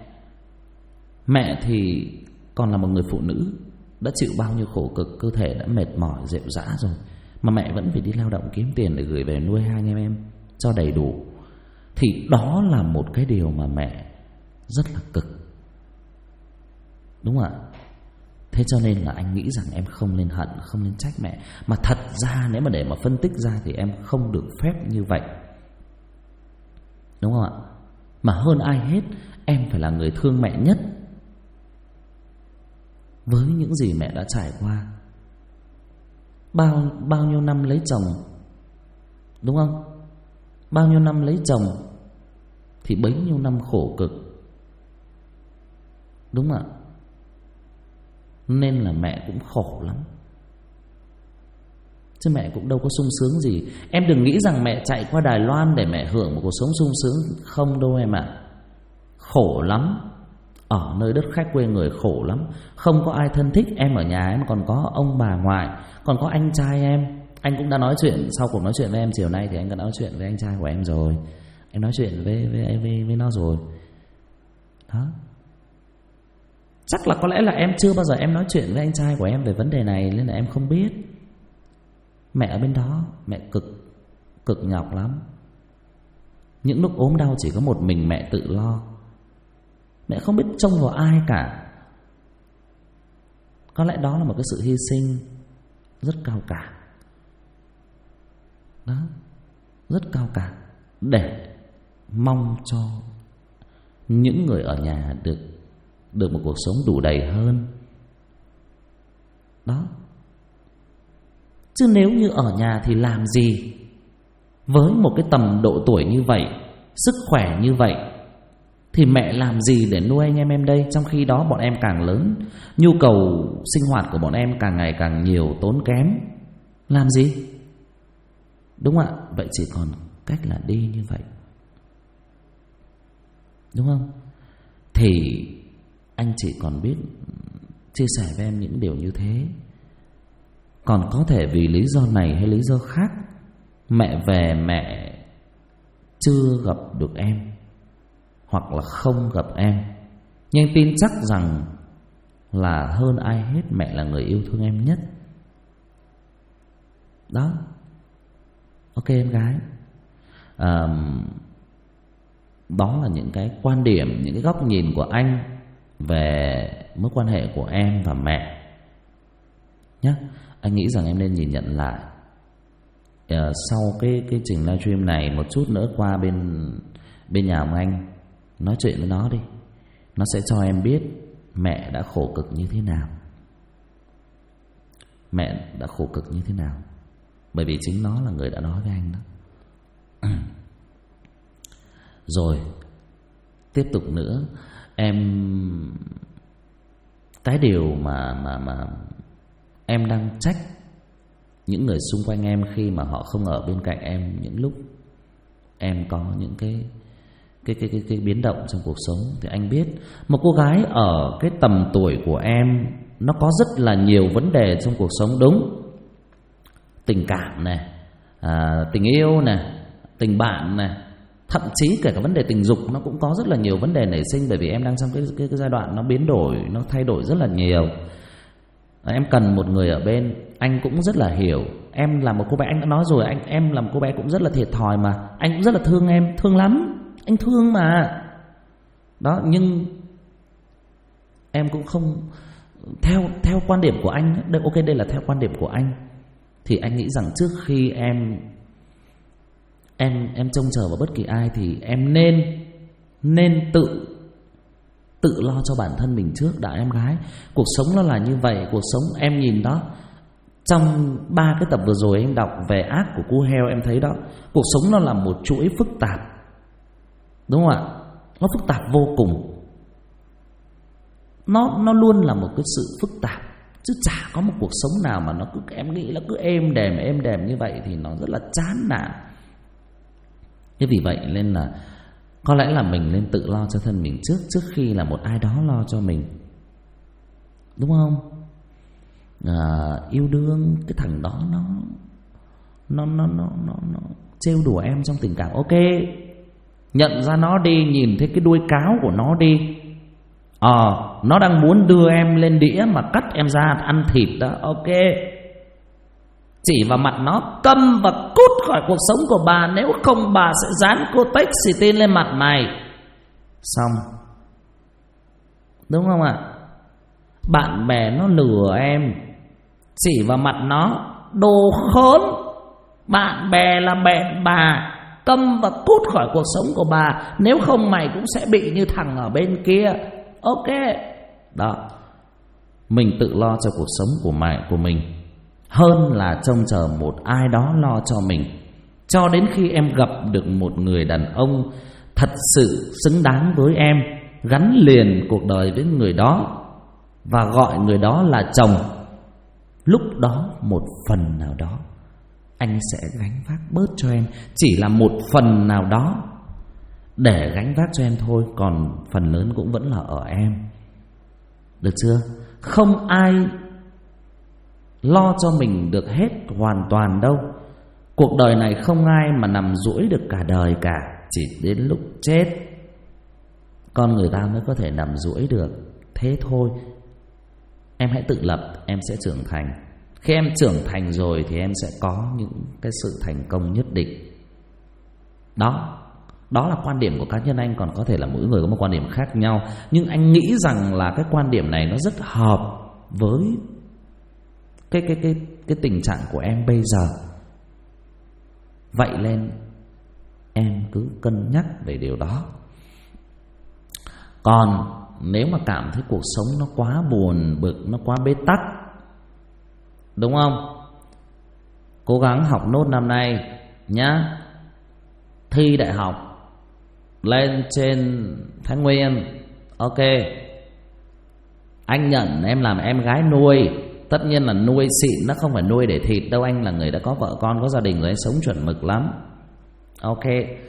mẹ thì còn là một người phụ nữ, đã chịu bao nhiêu khổ cực, cơ thể đã mệt mỏi rệu rã rồi, mà mẹ vẫn phải đi lao động kiếm tiền để gửi về nuôi hai anh em cho đầy đủ. Thì đó là một cái điều mà mẹ rất là cực, đúng không ạ? Thế cho nên là anh nghĩ rằng em không nên hận, không nên trách mẹ. Mà thật ra nếu mà để mà phân tích ra thì em không được phép như vậy, đúng không ạ? Mà hơn ai hết, em phải là người thương mẹ nhất. Với những gì mẹ đã trải qua, bao nhiêu năm lấy chồng, đúng không? Bao nhiêu năm lấy chồng thì bấy nhiêu năm khổ cực, đúng ạ? Nên là mẹ cũng khổ lắm, chứ mẹ cũng đâu có sung sướng gì. Em đừng nghĩ rằng mẹ chạy qua Đài Loan để mẹ hưởng một cuộc sống sung sướng. Không đâu em ạ. Khổ lắm. Ở nơi đất khách quê người khổ lắm. Không có ai thân thích. Em ở nhà em còn có ông bà ngoại, còn có anh trai em. Anh cũng đã nói chuyện, sau cuộc nói chuyện với em chiều nay thì anh đã nói chuyện với anh trai của em rồi. Em nói chuyện với nó rồi. Đó. Chắc là có lẽ là em chưa bao giờ em nói chuyện với anh trai của em về vấn đề này, nên là em không biết. Mẹ ở bên đó, mẹ cực nhọc lắm. Những lúc ốm đau chỉ có một mình mẹ tự lo. Mẹ không biết trông vào ai cả. Có lẽ đó là một cái sự hy sinh rất cao cả. Đó, rất cao cả, để mong cho những người ở nhà được một cuộc sống đủ đầy hơn. Đó. Chứ nếu như ở nhà thì làm gì? Với một cái tầm độ tuổi như vậy, sức khỏe như vậy, thì mẹ làm gì để nuôi anh em đây? Trong khi đó bọn em càng lớn, nhu cầu sinh hoạt của bọn em càng ngày càng nhiều, tốn kém. Làm gì? Đúng ạ. Vậy chỉ còn cách là đi như vậy, đúng không? Thì anh chỉ còn biết chia sẻ với em những điều như thế. Còn có thể vì lý do này hay lý do khác, mẹ về mẹ chưa gặp được em, hoặc là không gặp em, nhưng tin chắc rằng là hơn ai hết mẹ là người yêu thương em nhất. Đó. Ok em gái. Đó là những cái quan điểm, những cái góc nhìn của anh về mối quan hệ của em và mẹ nhé. Anh nghĩ rằng em nên nhìn nhận lại. Sau cái trình livestream này, một chút nữa qua bên nhà ông anh, nói chuyện với nó đi. Nó sẽ cho em biết mẹ đã khổ cực như thế nào. Mẹ đã khổ cực như thế nào. Bởi vì chính nó là người đã nói với anh đó. Rồi, tiếp tục nữa. Cái điều mà em đang trách những người xung quanh em khi mà họ không ở bên cạnh em những lúc em có những cái biến động trong cuộc sống. Thì anh biết một cô gái ở cái tầm tuổi của em nó có rất là nhiều vấn đề trong cuộc sống, đúng. Tình cảm này, tình yêu này, tình bạn này, thậm chí kể cả vấn đề tình dục nó cũng có rất là nhiều vấn đề nảy sinh, bởi vì em đang trong cái giai đoạn nó biến đổi, nó thay đổi rất là nhiều. Em cần một người ở bên. Anh cũng rất là hiểu. Em là một cô bé, anh đã nói rồi, em là một cô bé cũng rất là thiệt thòi mà. Anh cũng rất là thương em, thương lắm. Anh thương mà. Đó, nhưng em cũng không theo quan điểm của anh. Ok, đây là theo quan điểm của anh. Thì anh nghĩ rằng trước khi em trông chờ vào bất kỳ ai thì em nên tự lo cho bản thân mình trước đã em gái. Cuộc sống nó là như vậy. Cuộc sống em nhìn đó, trong 3 cái tập vừa rồi em đọc về ác của cu heo, em thấy đó, cuộc sống nó là một chuỗi phức tạp, đúng không ạ? Nó phức tạp vô cùng. Nó luôn là một cái sự phức tạp, chứ chả có một cuộc sống nào mà nó cứ, em nghĩ là cứ êm đềm như vậy thì nó rất là chán nản. Thế vì vậy nên là có lẽ là mình nên tự lo cho thân mình trước khi là một ai đó lo cho mình, đúng không? Yêu đương cái thằng đó nó trêu đùa em trong tình cảm, ok, nhận ra nó đi, nhìn thấy cái đuôi cáo của nó đi. Nó đang muốn đưa em lên đĩa mà cắt em ra ăn thịt đó, ok, chỉ vào mặt nó, câm và cút khỏi cuộc sống của bà, nếu không bà sẽ dán Cotex xì tin lên mặt mày. Xong, đúng không ạ? Bạn bè nó lừa em, chỉ vào mặt nó, đồ khốn, bạn bè là bẹn bà, câm và cút khỏi cuộc sống của bà, nếu không mày cũng sẽ bị như thằng ở bên kia. Ok. Đó, mình tự lo cho cuộc sống của mình hơn là trông chờ một ai đó lo cho mình. Cho đến khi em gặp được một người đàn ông thật sự xứng đáng với em, gắn liền cuộc đời với người đó và gọi người đó là chồng, lúc đó một phần nào đó anh sẽ gánh vác bớt cho em. Chỉ là một phần nào đó để gánh vác cho em thôi, còn phần lớn cũng vẫn là ở em. Được chưa? Không ai lo cho mình được hết hoàn toàn đâu. Cuộc đời này không ai mà nằm duỗi được cả đời cả. Chỉ đến lúc chết con người ta mới có thể nằm duỗi được. Thế thôi. Em hãy tự lập, em sẽ trưởng thành. Khi em trưởng thành rồi thì em sẽ có những cái sự thành công nhất định. Đó là quan điểm của cá nhân anh, còn có thể là mỗi người có một quan điểm khác nhau. Nhưng anh nghĩ rằng là cái quan điểm này nó rất hợp với cái tình trạng của em bây giờ. Vậy nên em cứ cân nhắc về điều đó. Còn nếu mà cảm thấy cuộc sống nó quá buồn bực, nó quá bế tắc, đúng không? Cố gắng học nốt năm nay nhá. Thi đại học lên trên Thái Nguyên, ok. Anh nhận em làm em gái nuôi. Tất nhiên là nuôi xịn, nó không phải nuôi để thịt đâu. Anh là người đã có vợ con, có gia đình rồi, anh sống chuẩn mực lắm. Ok.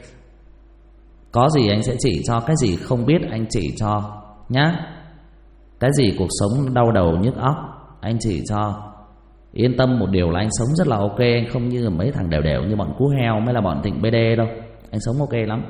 Có gì anh sẽ chỉ cho, cái gì không biết anh chỉ cho nhá. Cái gì cuộc sống đau đầu nhức óc anh chỉ cho. Yên tâm một điều là anh sống rất là ok. Anh không như mấy thằng đều đều như bọn cú heo mới là bọn Thịnh BD đâu. Anh sống ok lắm.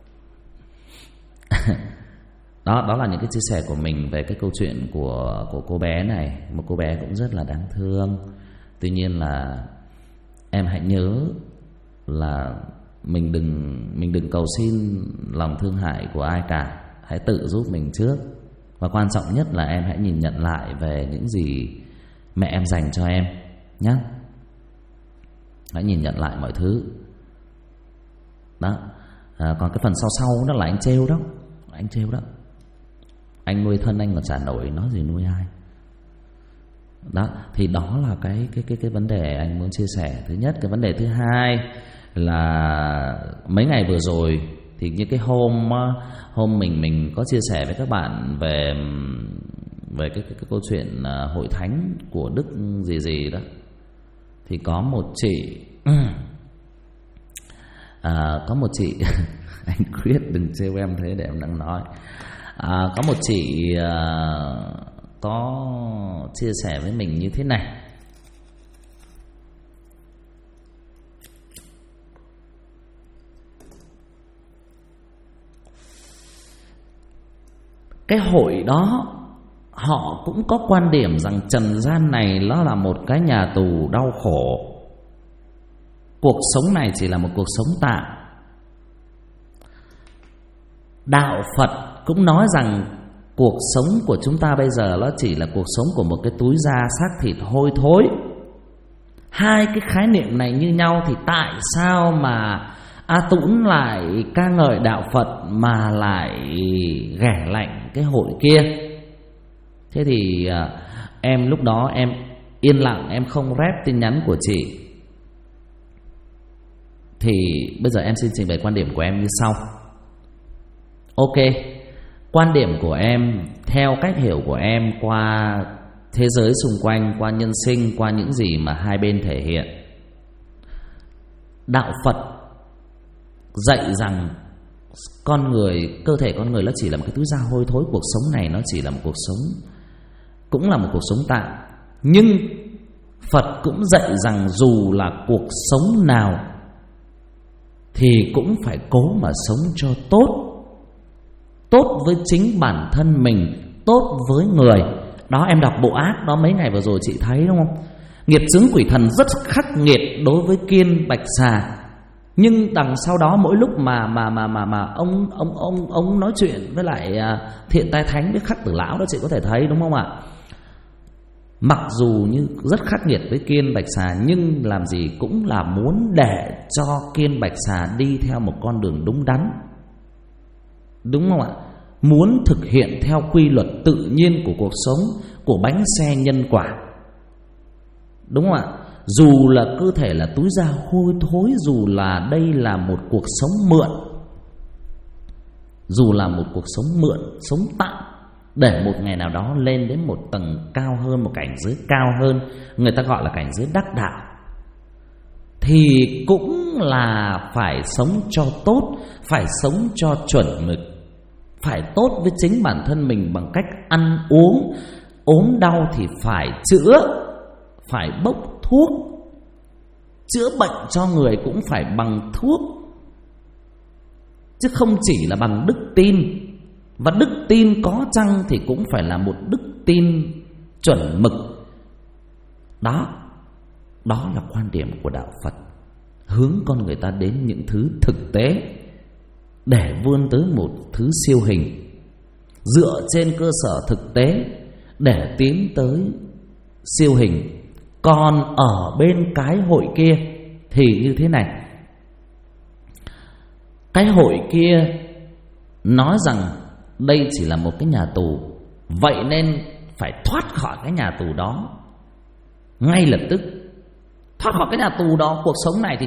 Đó là những cái chia sẻ của mình về cái câu chuyện của cô bé này. Một cô bé cũng rất là đáng thương. Tuy nhiên là em hãy nhớ là mình đừng cầu xin lòng thương hại của ai cả. Hãy tự giúp mình trước. Và quan trọng nhất là em hãy nhìn nhận lại về những gì mẹ em dành cho em nhé. Hãy nhìn nhận lại mọi thứ. Đó. Còn cái phần sau đó là anh trêu đó. Anh trêu đó. Anh nuôi thân anh còn chả nổi, nói gì nuôi ai. Đó, thì đó là cái vấn đề anh muốn chia sẻ. Thứ nhất. Cái vấn đề thứ hai là mấy ngày vừa rồi thì những cái hôm mình có chia sẻ với các bạn về cái câu chuyện hội thánh của Đức gì đó. Thì có một chị Có một chị anh Quyết đừng trêu em thế, để em đang nói. Có một chị có chia sẻ với mình như thế này. Cái hội đó họ cũng có quan điểm rằng trần gian này nó là một cái nhà tù đau khổ. Cuộc sống này chỉ là một cuộc sống tạm. Đạo Phật cũng nói rằng cuộc sống của chúng ta bây giờ nó chỉ là cuộc sống của một cái túi da xác thịt hôi thối. Hai cái khái niệm này như nhau thì tại sao mà A Tũng lại ca ngợi đạo Phật mà lại ghẻ lạnh cái hội kia? Thế thì em lúc đó em yên lặng, em không rep tin nhắn của chị. Thì bây giờ em xin trình bày quan điểm của em như sau. Ok, quan điểm của em theo cách hiểu của em qua thế giới xung quanh, qua nhân sinh, qua những gì mà hai bên thể hiện. Đạo Phật dạy rằng con người, cơ thể con người nó chỉ là một cái túi da hôi thối. Cuộc sống này nó chỉ là một cuộc sống, cũng là một cuộc sống tạm. Nhưng Phật cũng dạy rằng dù là cuộc sống nào thì cũng phải cố mà sống cho tốt. Tốt với chính bản thân mình, tốt với người. Đó, em đọc bộ ác đó mấy ngày vừa rồi chị thấy đúng không? Nghiệp chướng quỷ thần rất khắc nghiệt đối với Kiên Bạch Xà. Nhưng đằng sau đó mỗi lúc mà ông nói chuyện với lại Thiện Tai Thánh với Khắc Tử Lão đó, chị có thể thấy đúng không ạ? Mặc dù như rất khắc nghiệt với Kiên Bạch Xà, nhưng làm gì cũng là muốn để cho Kiên Bạch Xà đi theo một con đường đúng đắn, đúng không ạ? Muốn thực hiện theo quy luật tự nhiên của cuộc sống, của bánh xe nhân quả, đúng không ạ? Dù là cơ thể là túi da hôi thối, dù là đây là một cuộc sống mượn, dù là một cuộc sống mượn, sống tạm, để một ngày nào đó lên đến một tầng cao hơn, một cảnh giới cao hơn, người ta gọi là cảnh giới đắc đạo, thì cũng là phải sống cho tốt, phải sống cho chuẩn mực, phải tốt với chính bản thân mình bằng cách ăn uống. Ốm đau thì phải chữa, phải bốc thuốc. Chữa bệnh cho người cũng phải bằng thuốc, chứ không chỉ là bằng đức tin. Và đức tin có chăng thì cũng phải là một đức tin chuẩn mực. Đó là quan điểm của đạo Phật, hướng con người ta đến những thứ thực tế để vươn tới một thứ siêu hình, dựa trên cơ sở thực tế để tiến tới siêu hình. Còn ở bên cái hội kia thì như thế này. Cái hội kia nói rằng đây chỉ là một cái nhà tù, vậy nên phải thoát khỏi cái nhà tù đó ngay lập tức. Thoát khỏi cái nhà tù đó, cuộc sống này thì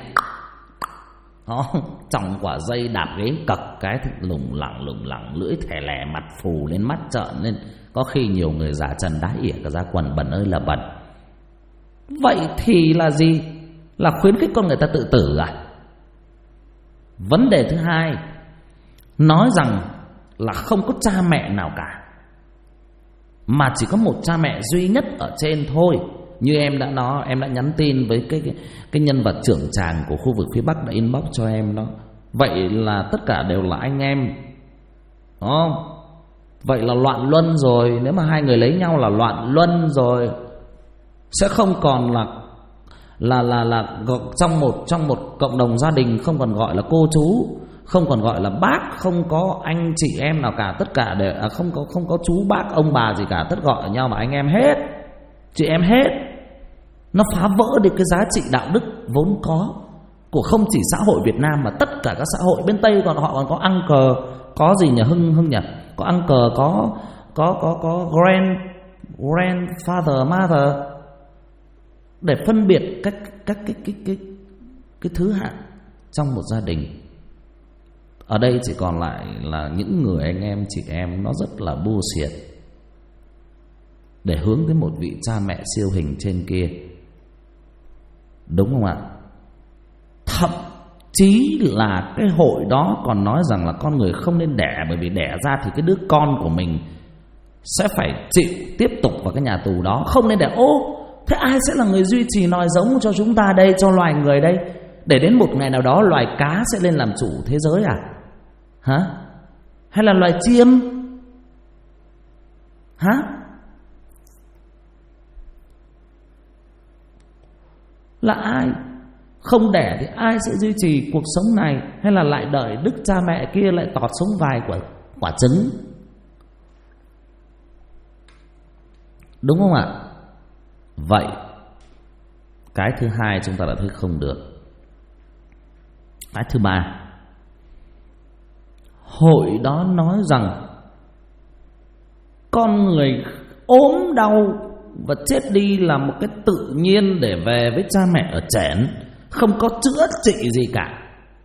tròng quả dây đạp ghế cật cái thì lủng lẳng lưỡi thè lè, mặt phù lên, mắt trợn lên, có khi nhiều người giả trần đá ỉa cả ra quần, bẩn ơi là bẩn. Vậy thì là gì? Là khuyến khích con người ta tự tử à? Vấn đề thứ hai, nói rằng là không có cha mẹ nào cả, mà chỉ có một cha mẹ duy nhất ở trên thôi. Như em đã nói, em đã nhắn tin với cái nhân vật trưởng tràng của khu vực phía Bắc đã inbox cho em đó. Vậy là tất cả đều là anh em, đúng không? Vậy là loạn luân rồi. Nếu mà hai người lấy nhau là loạn luân rồi, sẽ không còn là trong một cộng đồng gia đình không còn gọi là cô chú, không còn gọi là bác, không có anh chị em nào cả, tất cả đều không có chú bác ông bà gì cả, tất gọi nhau mà anh em hết, chị em hết. Nó phá vỡ đi cái giá trị đạo đức vốn có của không chỉ xã hội Việt Nam mà tất cả các xã hội bên Tây. Còn họ còn có uncle, có gì nhỉ, Hưng nhỉ, có uncle, có grandfather, mother, để phân biệt các cái thứ hạng trong một gia đình. Ở đây chỉ còn lại là những người anh em chị em nó rất là bullshit để hướng tới một vị cha mẹ siêu hình trên kia, đúng không ạ? chí là cái hội đó còn nói rằng là con người không nên đẻ, bởi vì đẻ ra thì cái đứa con của mình sẽ phải chịu tiếp tục vào cái nhà tù đó, không nên đẻ. Ô, thế ai sẽ là người duy trì nòi giống cho chúng ta đây, cho loài người đây, để đến một ngày nào đó loài cá sẽ lên làm chủ thế giới à? Hả? Hay là loài chiêm? Hả? Là ai? Không đẻ thì ai sẽ duy trì cuộc sống này? Hay là lại đợi đức cha mẹ kia lại tọt xuống vài quả trứng? Đúng không ạ? Vậy cái thứ hai chúng ta đã thấy không được. Cái thứ ba, hội đó nói rằng con người ốm đau và chết đi là một cái tự nhiên để về với cha mẹ ở trển, không có chữa trị gì cả.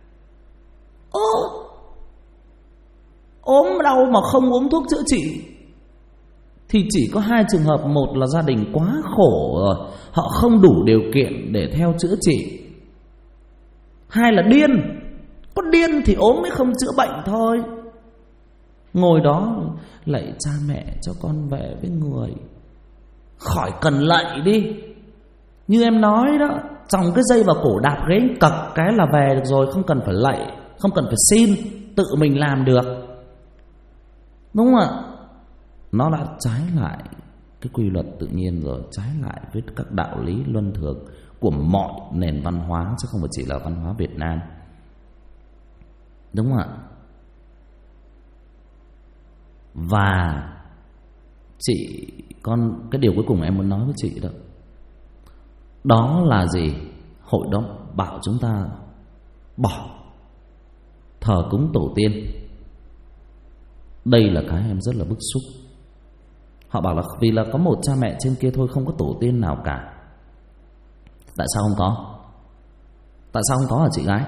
Ốm đau mà không uống thuốc chữa trị thì chỉ có hai trường hợp: một là gia đình quá khổ rồi, họ không đủ điều kiện để theo chữa trị; hai là điên. Có điên thì ốm mới không chữa bệnh thôi. Ngồi đó lạy cha mẹ cho con về với người, khỏi cần lạy đi. Như em nói đó, tròng cái dây vào cổ đạp ghế cặc cái là về được rồi, không cần phải lạy, không cần phải xin, tự mình làm được. Đúng không ạ? Nó đã trái lại cái quy luật tự nhiên rồi, trái lại với các đạo lý luân thường của mọi nền văn hóa, chứ không phải chỉ là văn hóa Việt Nam. Đúng không ạ? Và chị, con cái điều cuối cùng em muốn nói với chị đó, đó là gì? Hội đó bảo chúng ta bỏ thờ cúng tổ tiên. Đây là cái em rất là bức xúc. Họ bảo là vì là có một cha mẹ trên kia thôi, không có tổ tiên nào cả. Tại sao không có? Tại sao không có hả chị gái?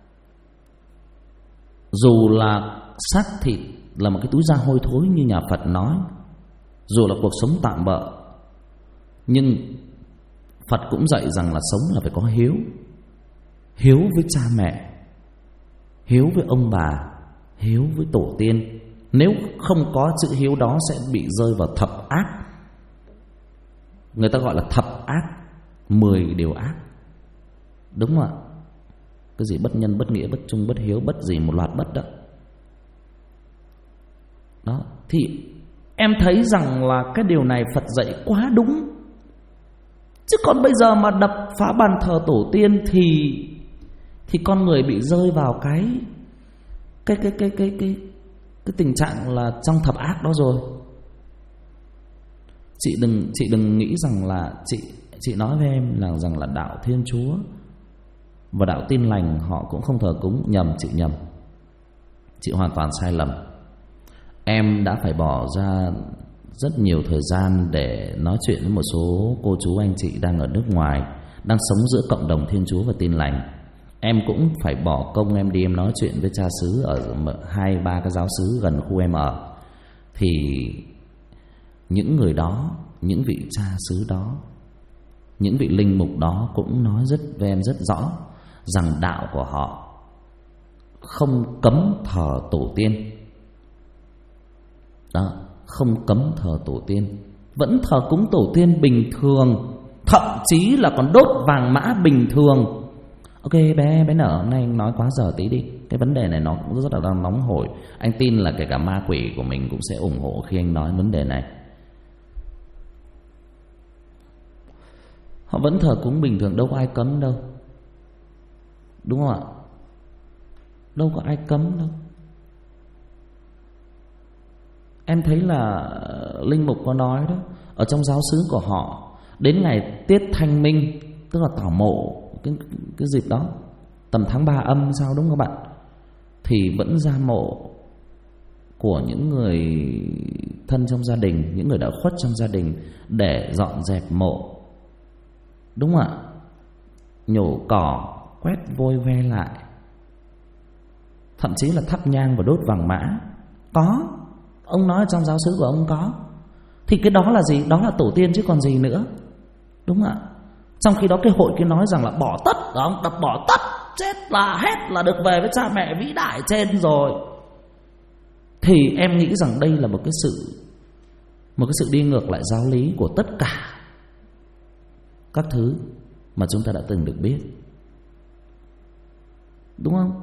Dù là xác thịt là một cái túi da hôi thối như nhà Phật nói, dù là cuộc sống tạm bợ, nhưng Phật cũng dạy rằng là sống là phải có hiếu. Hiếu với cha mẹ, hiếu với ông bà, hiếu với tổ tiên. Nếu không có chữ hiếu đó sẽ bị rơi vào thập ác. Người ta gọi là thập ác, 10 điều ác. Đúng không ạ? Cái gì bất nhân, bất nghĩa, bất trung, bất hiếu, bất gì, một loạt bất đó. Đó, thì em thấy rằng là cái điều này Phật dạy quá đúng. Chứ còn bây giờ mà đập phá bàn thờ tổ tiên thì con người bị rơi vào cái tình trạng là trong thập ác đó rồi. Chị đừng nghĩ rằng là chị nói với em là rằng là đạo Thiên Chúa và đạo Tin Lành họ cũng không thờ cúng. Nhầm, chị nhầm. Chị hoàn toàn sai lầm. Em đã phải bỏ ra rất nhiều thời gian để nói chuyện với một số cô chú anh chị đang ở nước ngoài, đang sống giữa cộng đồng Thiên Chúa và Tin Lành. Em cũng phải bỏ công em đi em nói chuyện với cha xứ ở 2-3 cái giáo xứ gần khu em ở. Thì những người đó, những vị cha xứ đó, những vị linh mục đó cũng nói với em rất rõ rằng đạo của họ không cấm thờ tổ tiên. Đó, không cấm thờ tổ tiên, vẫn thờ cúng tổ tiên bình thường, thậm chí là còn đốt vàng mã bình thường. Ok bé Nở, hôm nay anh nói quá giờ tí đi. Cái vấn đề này nó cũng rất là đang nóng hổi. Anh tin là kể cả ma quỷ của mình cũng sẽ ủng hộ khi anh nói vấn đề này. Họ vẫn thờ cúng bình thường, đâu có ai cấm đâu. Đúng không ạ? Đâu có ai cấm đâu. Em thấy là linh mục có nói đó, ở trong giáo xứ của họ, đến ngày tiết Thanh Minh, tức là tảo mộ, cái dịp đó tầm tháng 3 âm sao, đúng không các bạn, thì vẫn ra mộ của những người thân trong gia đình, những người đã khuất trong gia đình, để dọn dẹp mộ. Đúng không ạ? Nhổ cỏ, quét vôi ve lại, thậm chí là thắp nhang và đốt vàng mã. Có, ông nói trong giáo xứ của ông có. Thì cái đó là gì? Đó là tổ tiên chứ còn gì nữa. Đúng không ạ? Trong khi đó cái hội kia nói rằng là bỏ tất, đó, đập bỏ tất, chết là hết, là được về với cha mẹ vĩ đại trên rồi. Thì em nghĩ rằng đây là một cái sự đi ngược lại giáo lý của tất cả các thứ mà chúng ta đã từng được biết, đúng không?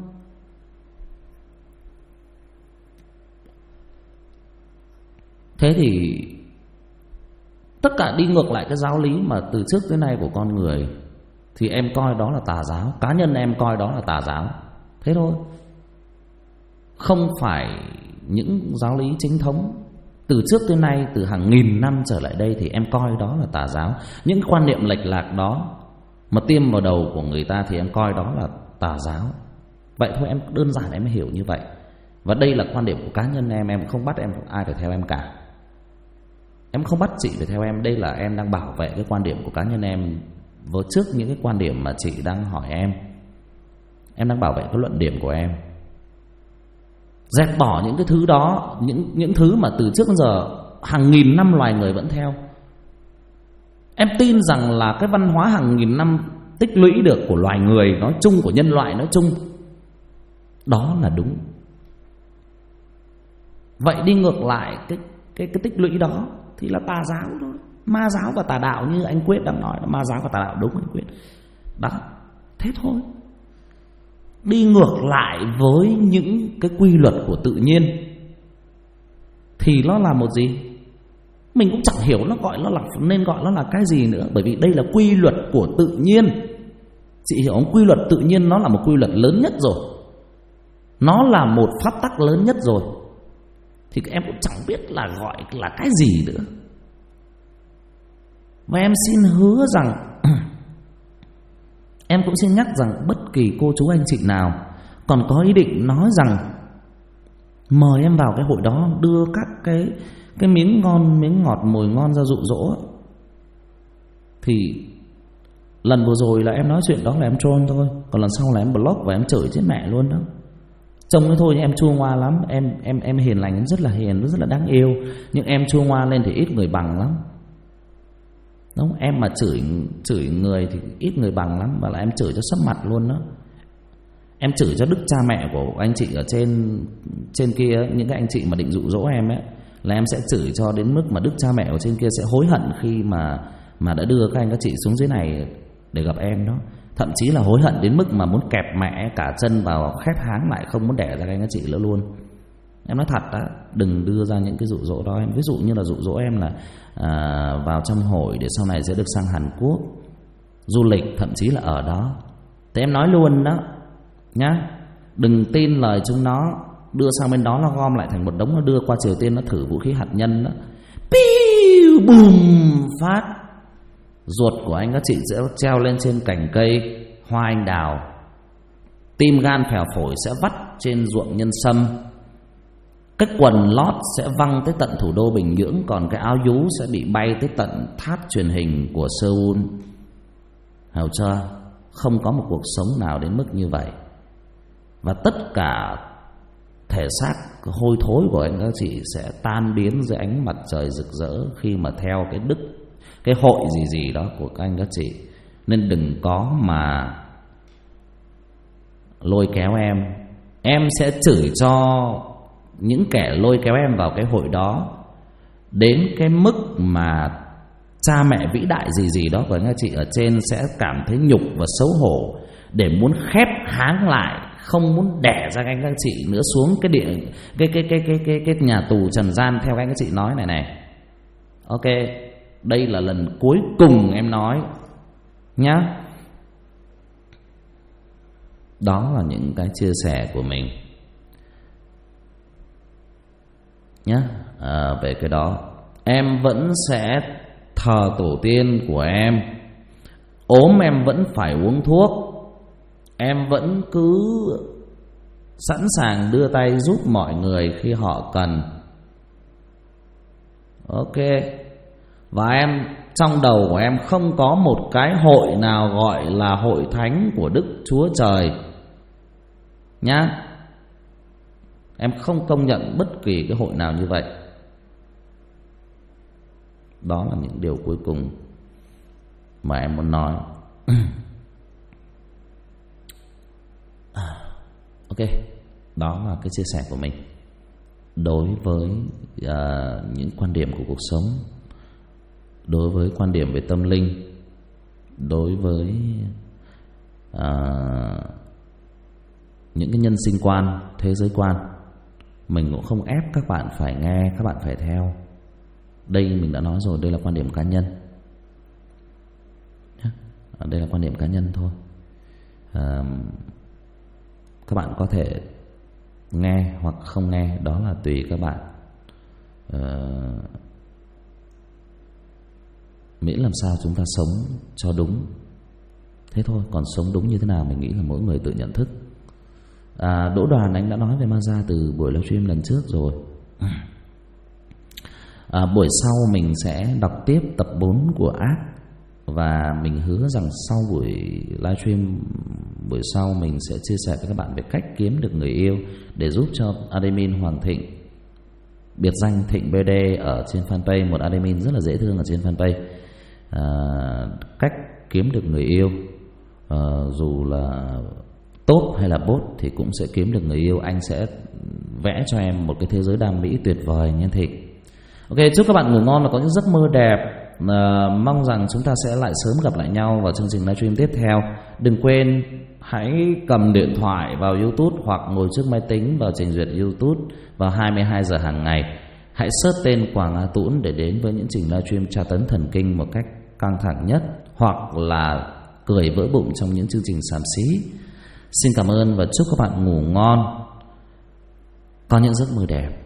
Thế thì tất cả đi ngược lại cái giáo lý mà từ trước tới nay của con người, thì em coi đó là tà giáo. Cá nhân em coi đó là tà giáo, thế thôi. Không phải những giáo lý chính thống từ trước tới nay, từ hàng nghìn năm trở lại đây, thì em coi đó là tà giáo. Những quan niệm lệch lạc đó mà tiêm vào đầu của người ta thì em coi đó là tà giáo. Vậy thôi, em đơn giản em hiểu như vậy. Và đây là quan điểm của cá nhân em không bắt ai phải theo em cả. Em không bắt chị phải theo em. Đây là em đang bảo vệ cái quan điểm của cá nhân em với trước những cái quan điểm mà chị đang hỏi em. Em đang bảo vệ cái luận điểm của em. Dẹp bỏ những cái thứ đó, những thứ mà từ trước đến giờ hàng nghìn năm loài người vẫn theo. Em tin rằng là cái văn hóa hàng nghìn năm tích lũy được của loài người nói chung, của nhân loại nói chung, đó là đúng. Vậy đi ngược lại cái tích lũy đó thì là tà giáo thôi. Ma giáo và tà đạo như anh Quyết đang nói, là ma giáo và tà đạo, đúng anh Quyết. Đó, thế thôi. Đi ngược lại với những cái quy luật của tự nhiên thì nó là một gì? Mình cũng chẳng hiểu nên gọi nó là cái gì nữa. Bởi vì đây là quy luật của tự nhiên. Chị hiểu không? Quy luật tự nhiên nó là một quy luật lớn nhất rồi, nó là một pháp tắc lớn nhất rồi, thì em cũng chẳng biết là gọi là cái gì nữa. Và em xin hứa rằng em cũng xin nhắc rằng bất kỳ cô chú anh chị nào còn có ý định nói rằng mời em vào cái hội đó, đưa các cái miếng ngon, miếng ngọt, mồi ngon ra dụ dỗ, thì lần vừa rồi là em nói chuyện đó là em troll thôi. Còn lần sau là em block và em chửi chết mẹ luôn đó. Trông cái thôi em chua ngoa lắm. Em hiền lành, em rất là hiền, rất là đáng yêu. Nhưng em chua ngoa lên thì ít người bằng lắm. Đúng, em mà chửi người thì ít người bằng lắm. Và là em chửi cho sấp mặt luôn đó. Em chửi cho đức cha mẹ của anh chị ở trên kia, những cái anh chị mà định dụ dỗ em ấy, là em sẽ chửi cho đến mức mà đức cha mẹ ở trên kia sẽ hối hận khi mà đã đưa các anh các chị xuống dưới này để gặp em đó. Thậm chí là hối hận đến mức mà muốn kẹp mẹ cả chân vào khép háng lại, không muốn đẻ ra các anh các chị nữa luôn. Em nói thật đó, đừng đưa ra những cái dụ dỗ đó em. Ví dụ như là dụ dỗ em là vào trong hội để sau này sẽ được sang Hàn Quốc du lịch, thậm chí là ở đó. Thế em nói luôn đó nhá, đừng tin lời chúng nó. Đưa sang bên đó nó gom lại thành một đống, nó đưa qua Triều Tiên, nó thử vũ khí hạt nhân đó, piu bùm phát, ruột của anh các chị sẽ treo lên trên cành cây hoa anh đào, tim gan phèo phổi sẽ vắt trên ruộng nhân sâm, cái quần lót sẽ văng tới tận thủ đô Bình Nhưỡng, còn cái áo vú sẽ bị bay tới tận tháp truyền hình của Seoul. Hiểu chưa? Không có một cuộc sống nào đến mức như vậy. Và tất cả thể xác hôi thối của anh các chị sẽ tan biến dưới ánh mặt trời rực rỡ khi mà theo cái hội gì đó của các anh các chị. Nên đừng có mà lôi kéo em. Em sẽ chửi cho những kẻ lôi kéo em vào cái hội đó đến cái mức mà cha mẹ vĩ đại gì đó của anh các chị ở trên sẽ cảm thấy nhục và xấu hổ, để muốn khép háng lại, không muốn đẻ ra anh các chị nữa xuống cái nhà tù trần gian theo anh các chị nói này. Ok, đây là lần cuối cùng em nói nhá. Đó là những cái chia sẻ của mình nhá. Về cái đó em vẫn sẽ thờ tổ tiên của em. Ốm em vẫn phải uống thuốc. Em vẫn cứ sẵn sàng đưa tay giúp mọi người khi họ cần. Ok. Và em, trong đầu của em không có một cái hội nào gọi là hội thánh của Đức Chúa Trời nhá. Em không công nhận bất kỳ cái hội nào như vậy. Đó là những điều cuối cùng mà em muốn nói. Ok, đó là cái chia sẻ của mình đối với những quan điểm của cuộc sống, đối với quan điểm về tâm linh, đối với những cái nhân sinh quan, thế giới quan. Mình cũng không ép các bạn phải nghe, các bạn phải theo. Đây mình đã nói rồi, đây là quan điểm cá nhân. Đây là quan điểm cá nhân thôi. Các bạn có thể nghe hoặc không nghe, đó là tùy các bạn. Miễn làm sao chúng ta sống cho đúng, thế thôi. Còn sống đúng như thế nào mình nghĩ là mỗi người tự nhận thức. Đỗ Đoàn anh đã nói về ma da từ buổi livestream lần trước rồi. Buổi sau mình sẽ đọc tiếp tập 4 của ác. Và mình hứa rằng sau buổi livestream buổi sau mình sẽ chia sẻ với các bạn về cách kiếm được người yêu, để giúp cho admin Hoàng Thịnh, biệt danh Thịnh BD ở trên fanpage, một admin rất là dễ thương ở trên fanpage. Cách kiếm được người yêu, dù là tốt hay là bot thì cũng sẽ kiếm được người yêu. Anh sẽ vẽ cho em một cái thế giới đam mỹ tuyệt vời nha Thịnh. Ok, chúc các bạn ngủ ngon và có những giấc mơ đẹp. Mong rằng chúng ta sẽ lại sớm gặp lại nhau vào chương trình livestream tiếp theo. Đừng quên hãy cầm điện thoại vào YouTube hoặc ngồi trước máy tính vào trình duyệt YouTube vào 22 giờ hàng ngày. Hãy search tên Quảng A Tũng để đến với những trình livestream tra tấn thần kinh một cách căng thẳng nhất, hoặc là cười vỡ bụng trong những chương trình xàm xí. Xin cảm ơn và chúc các bạn ngủ ngon, có những giấc mơ đẹp.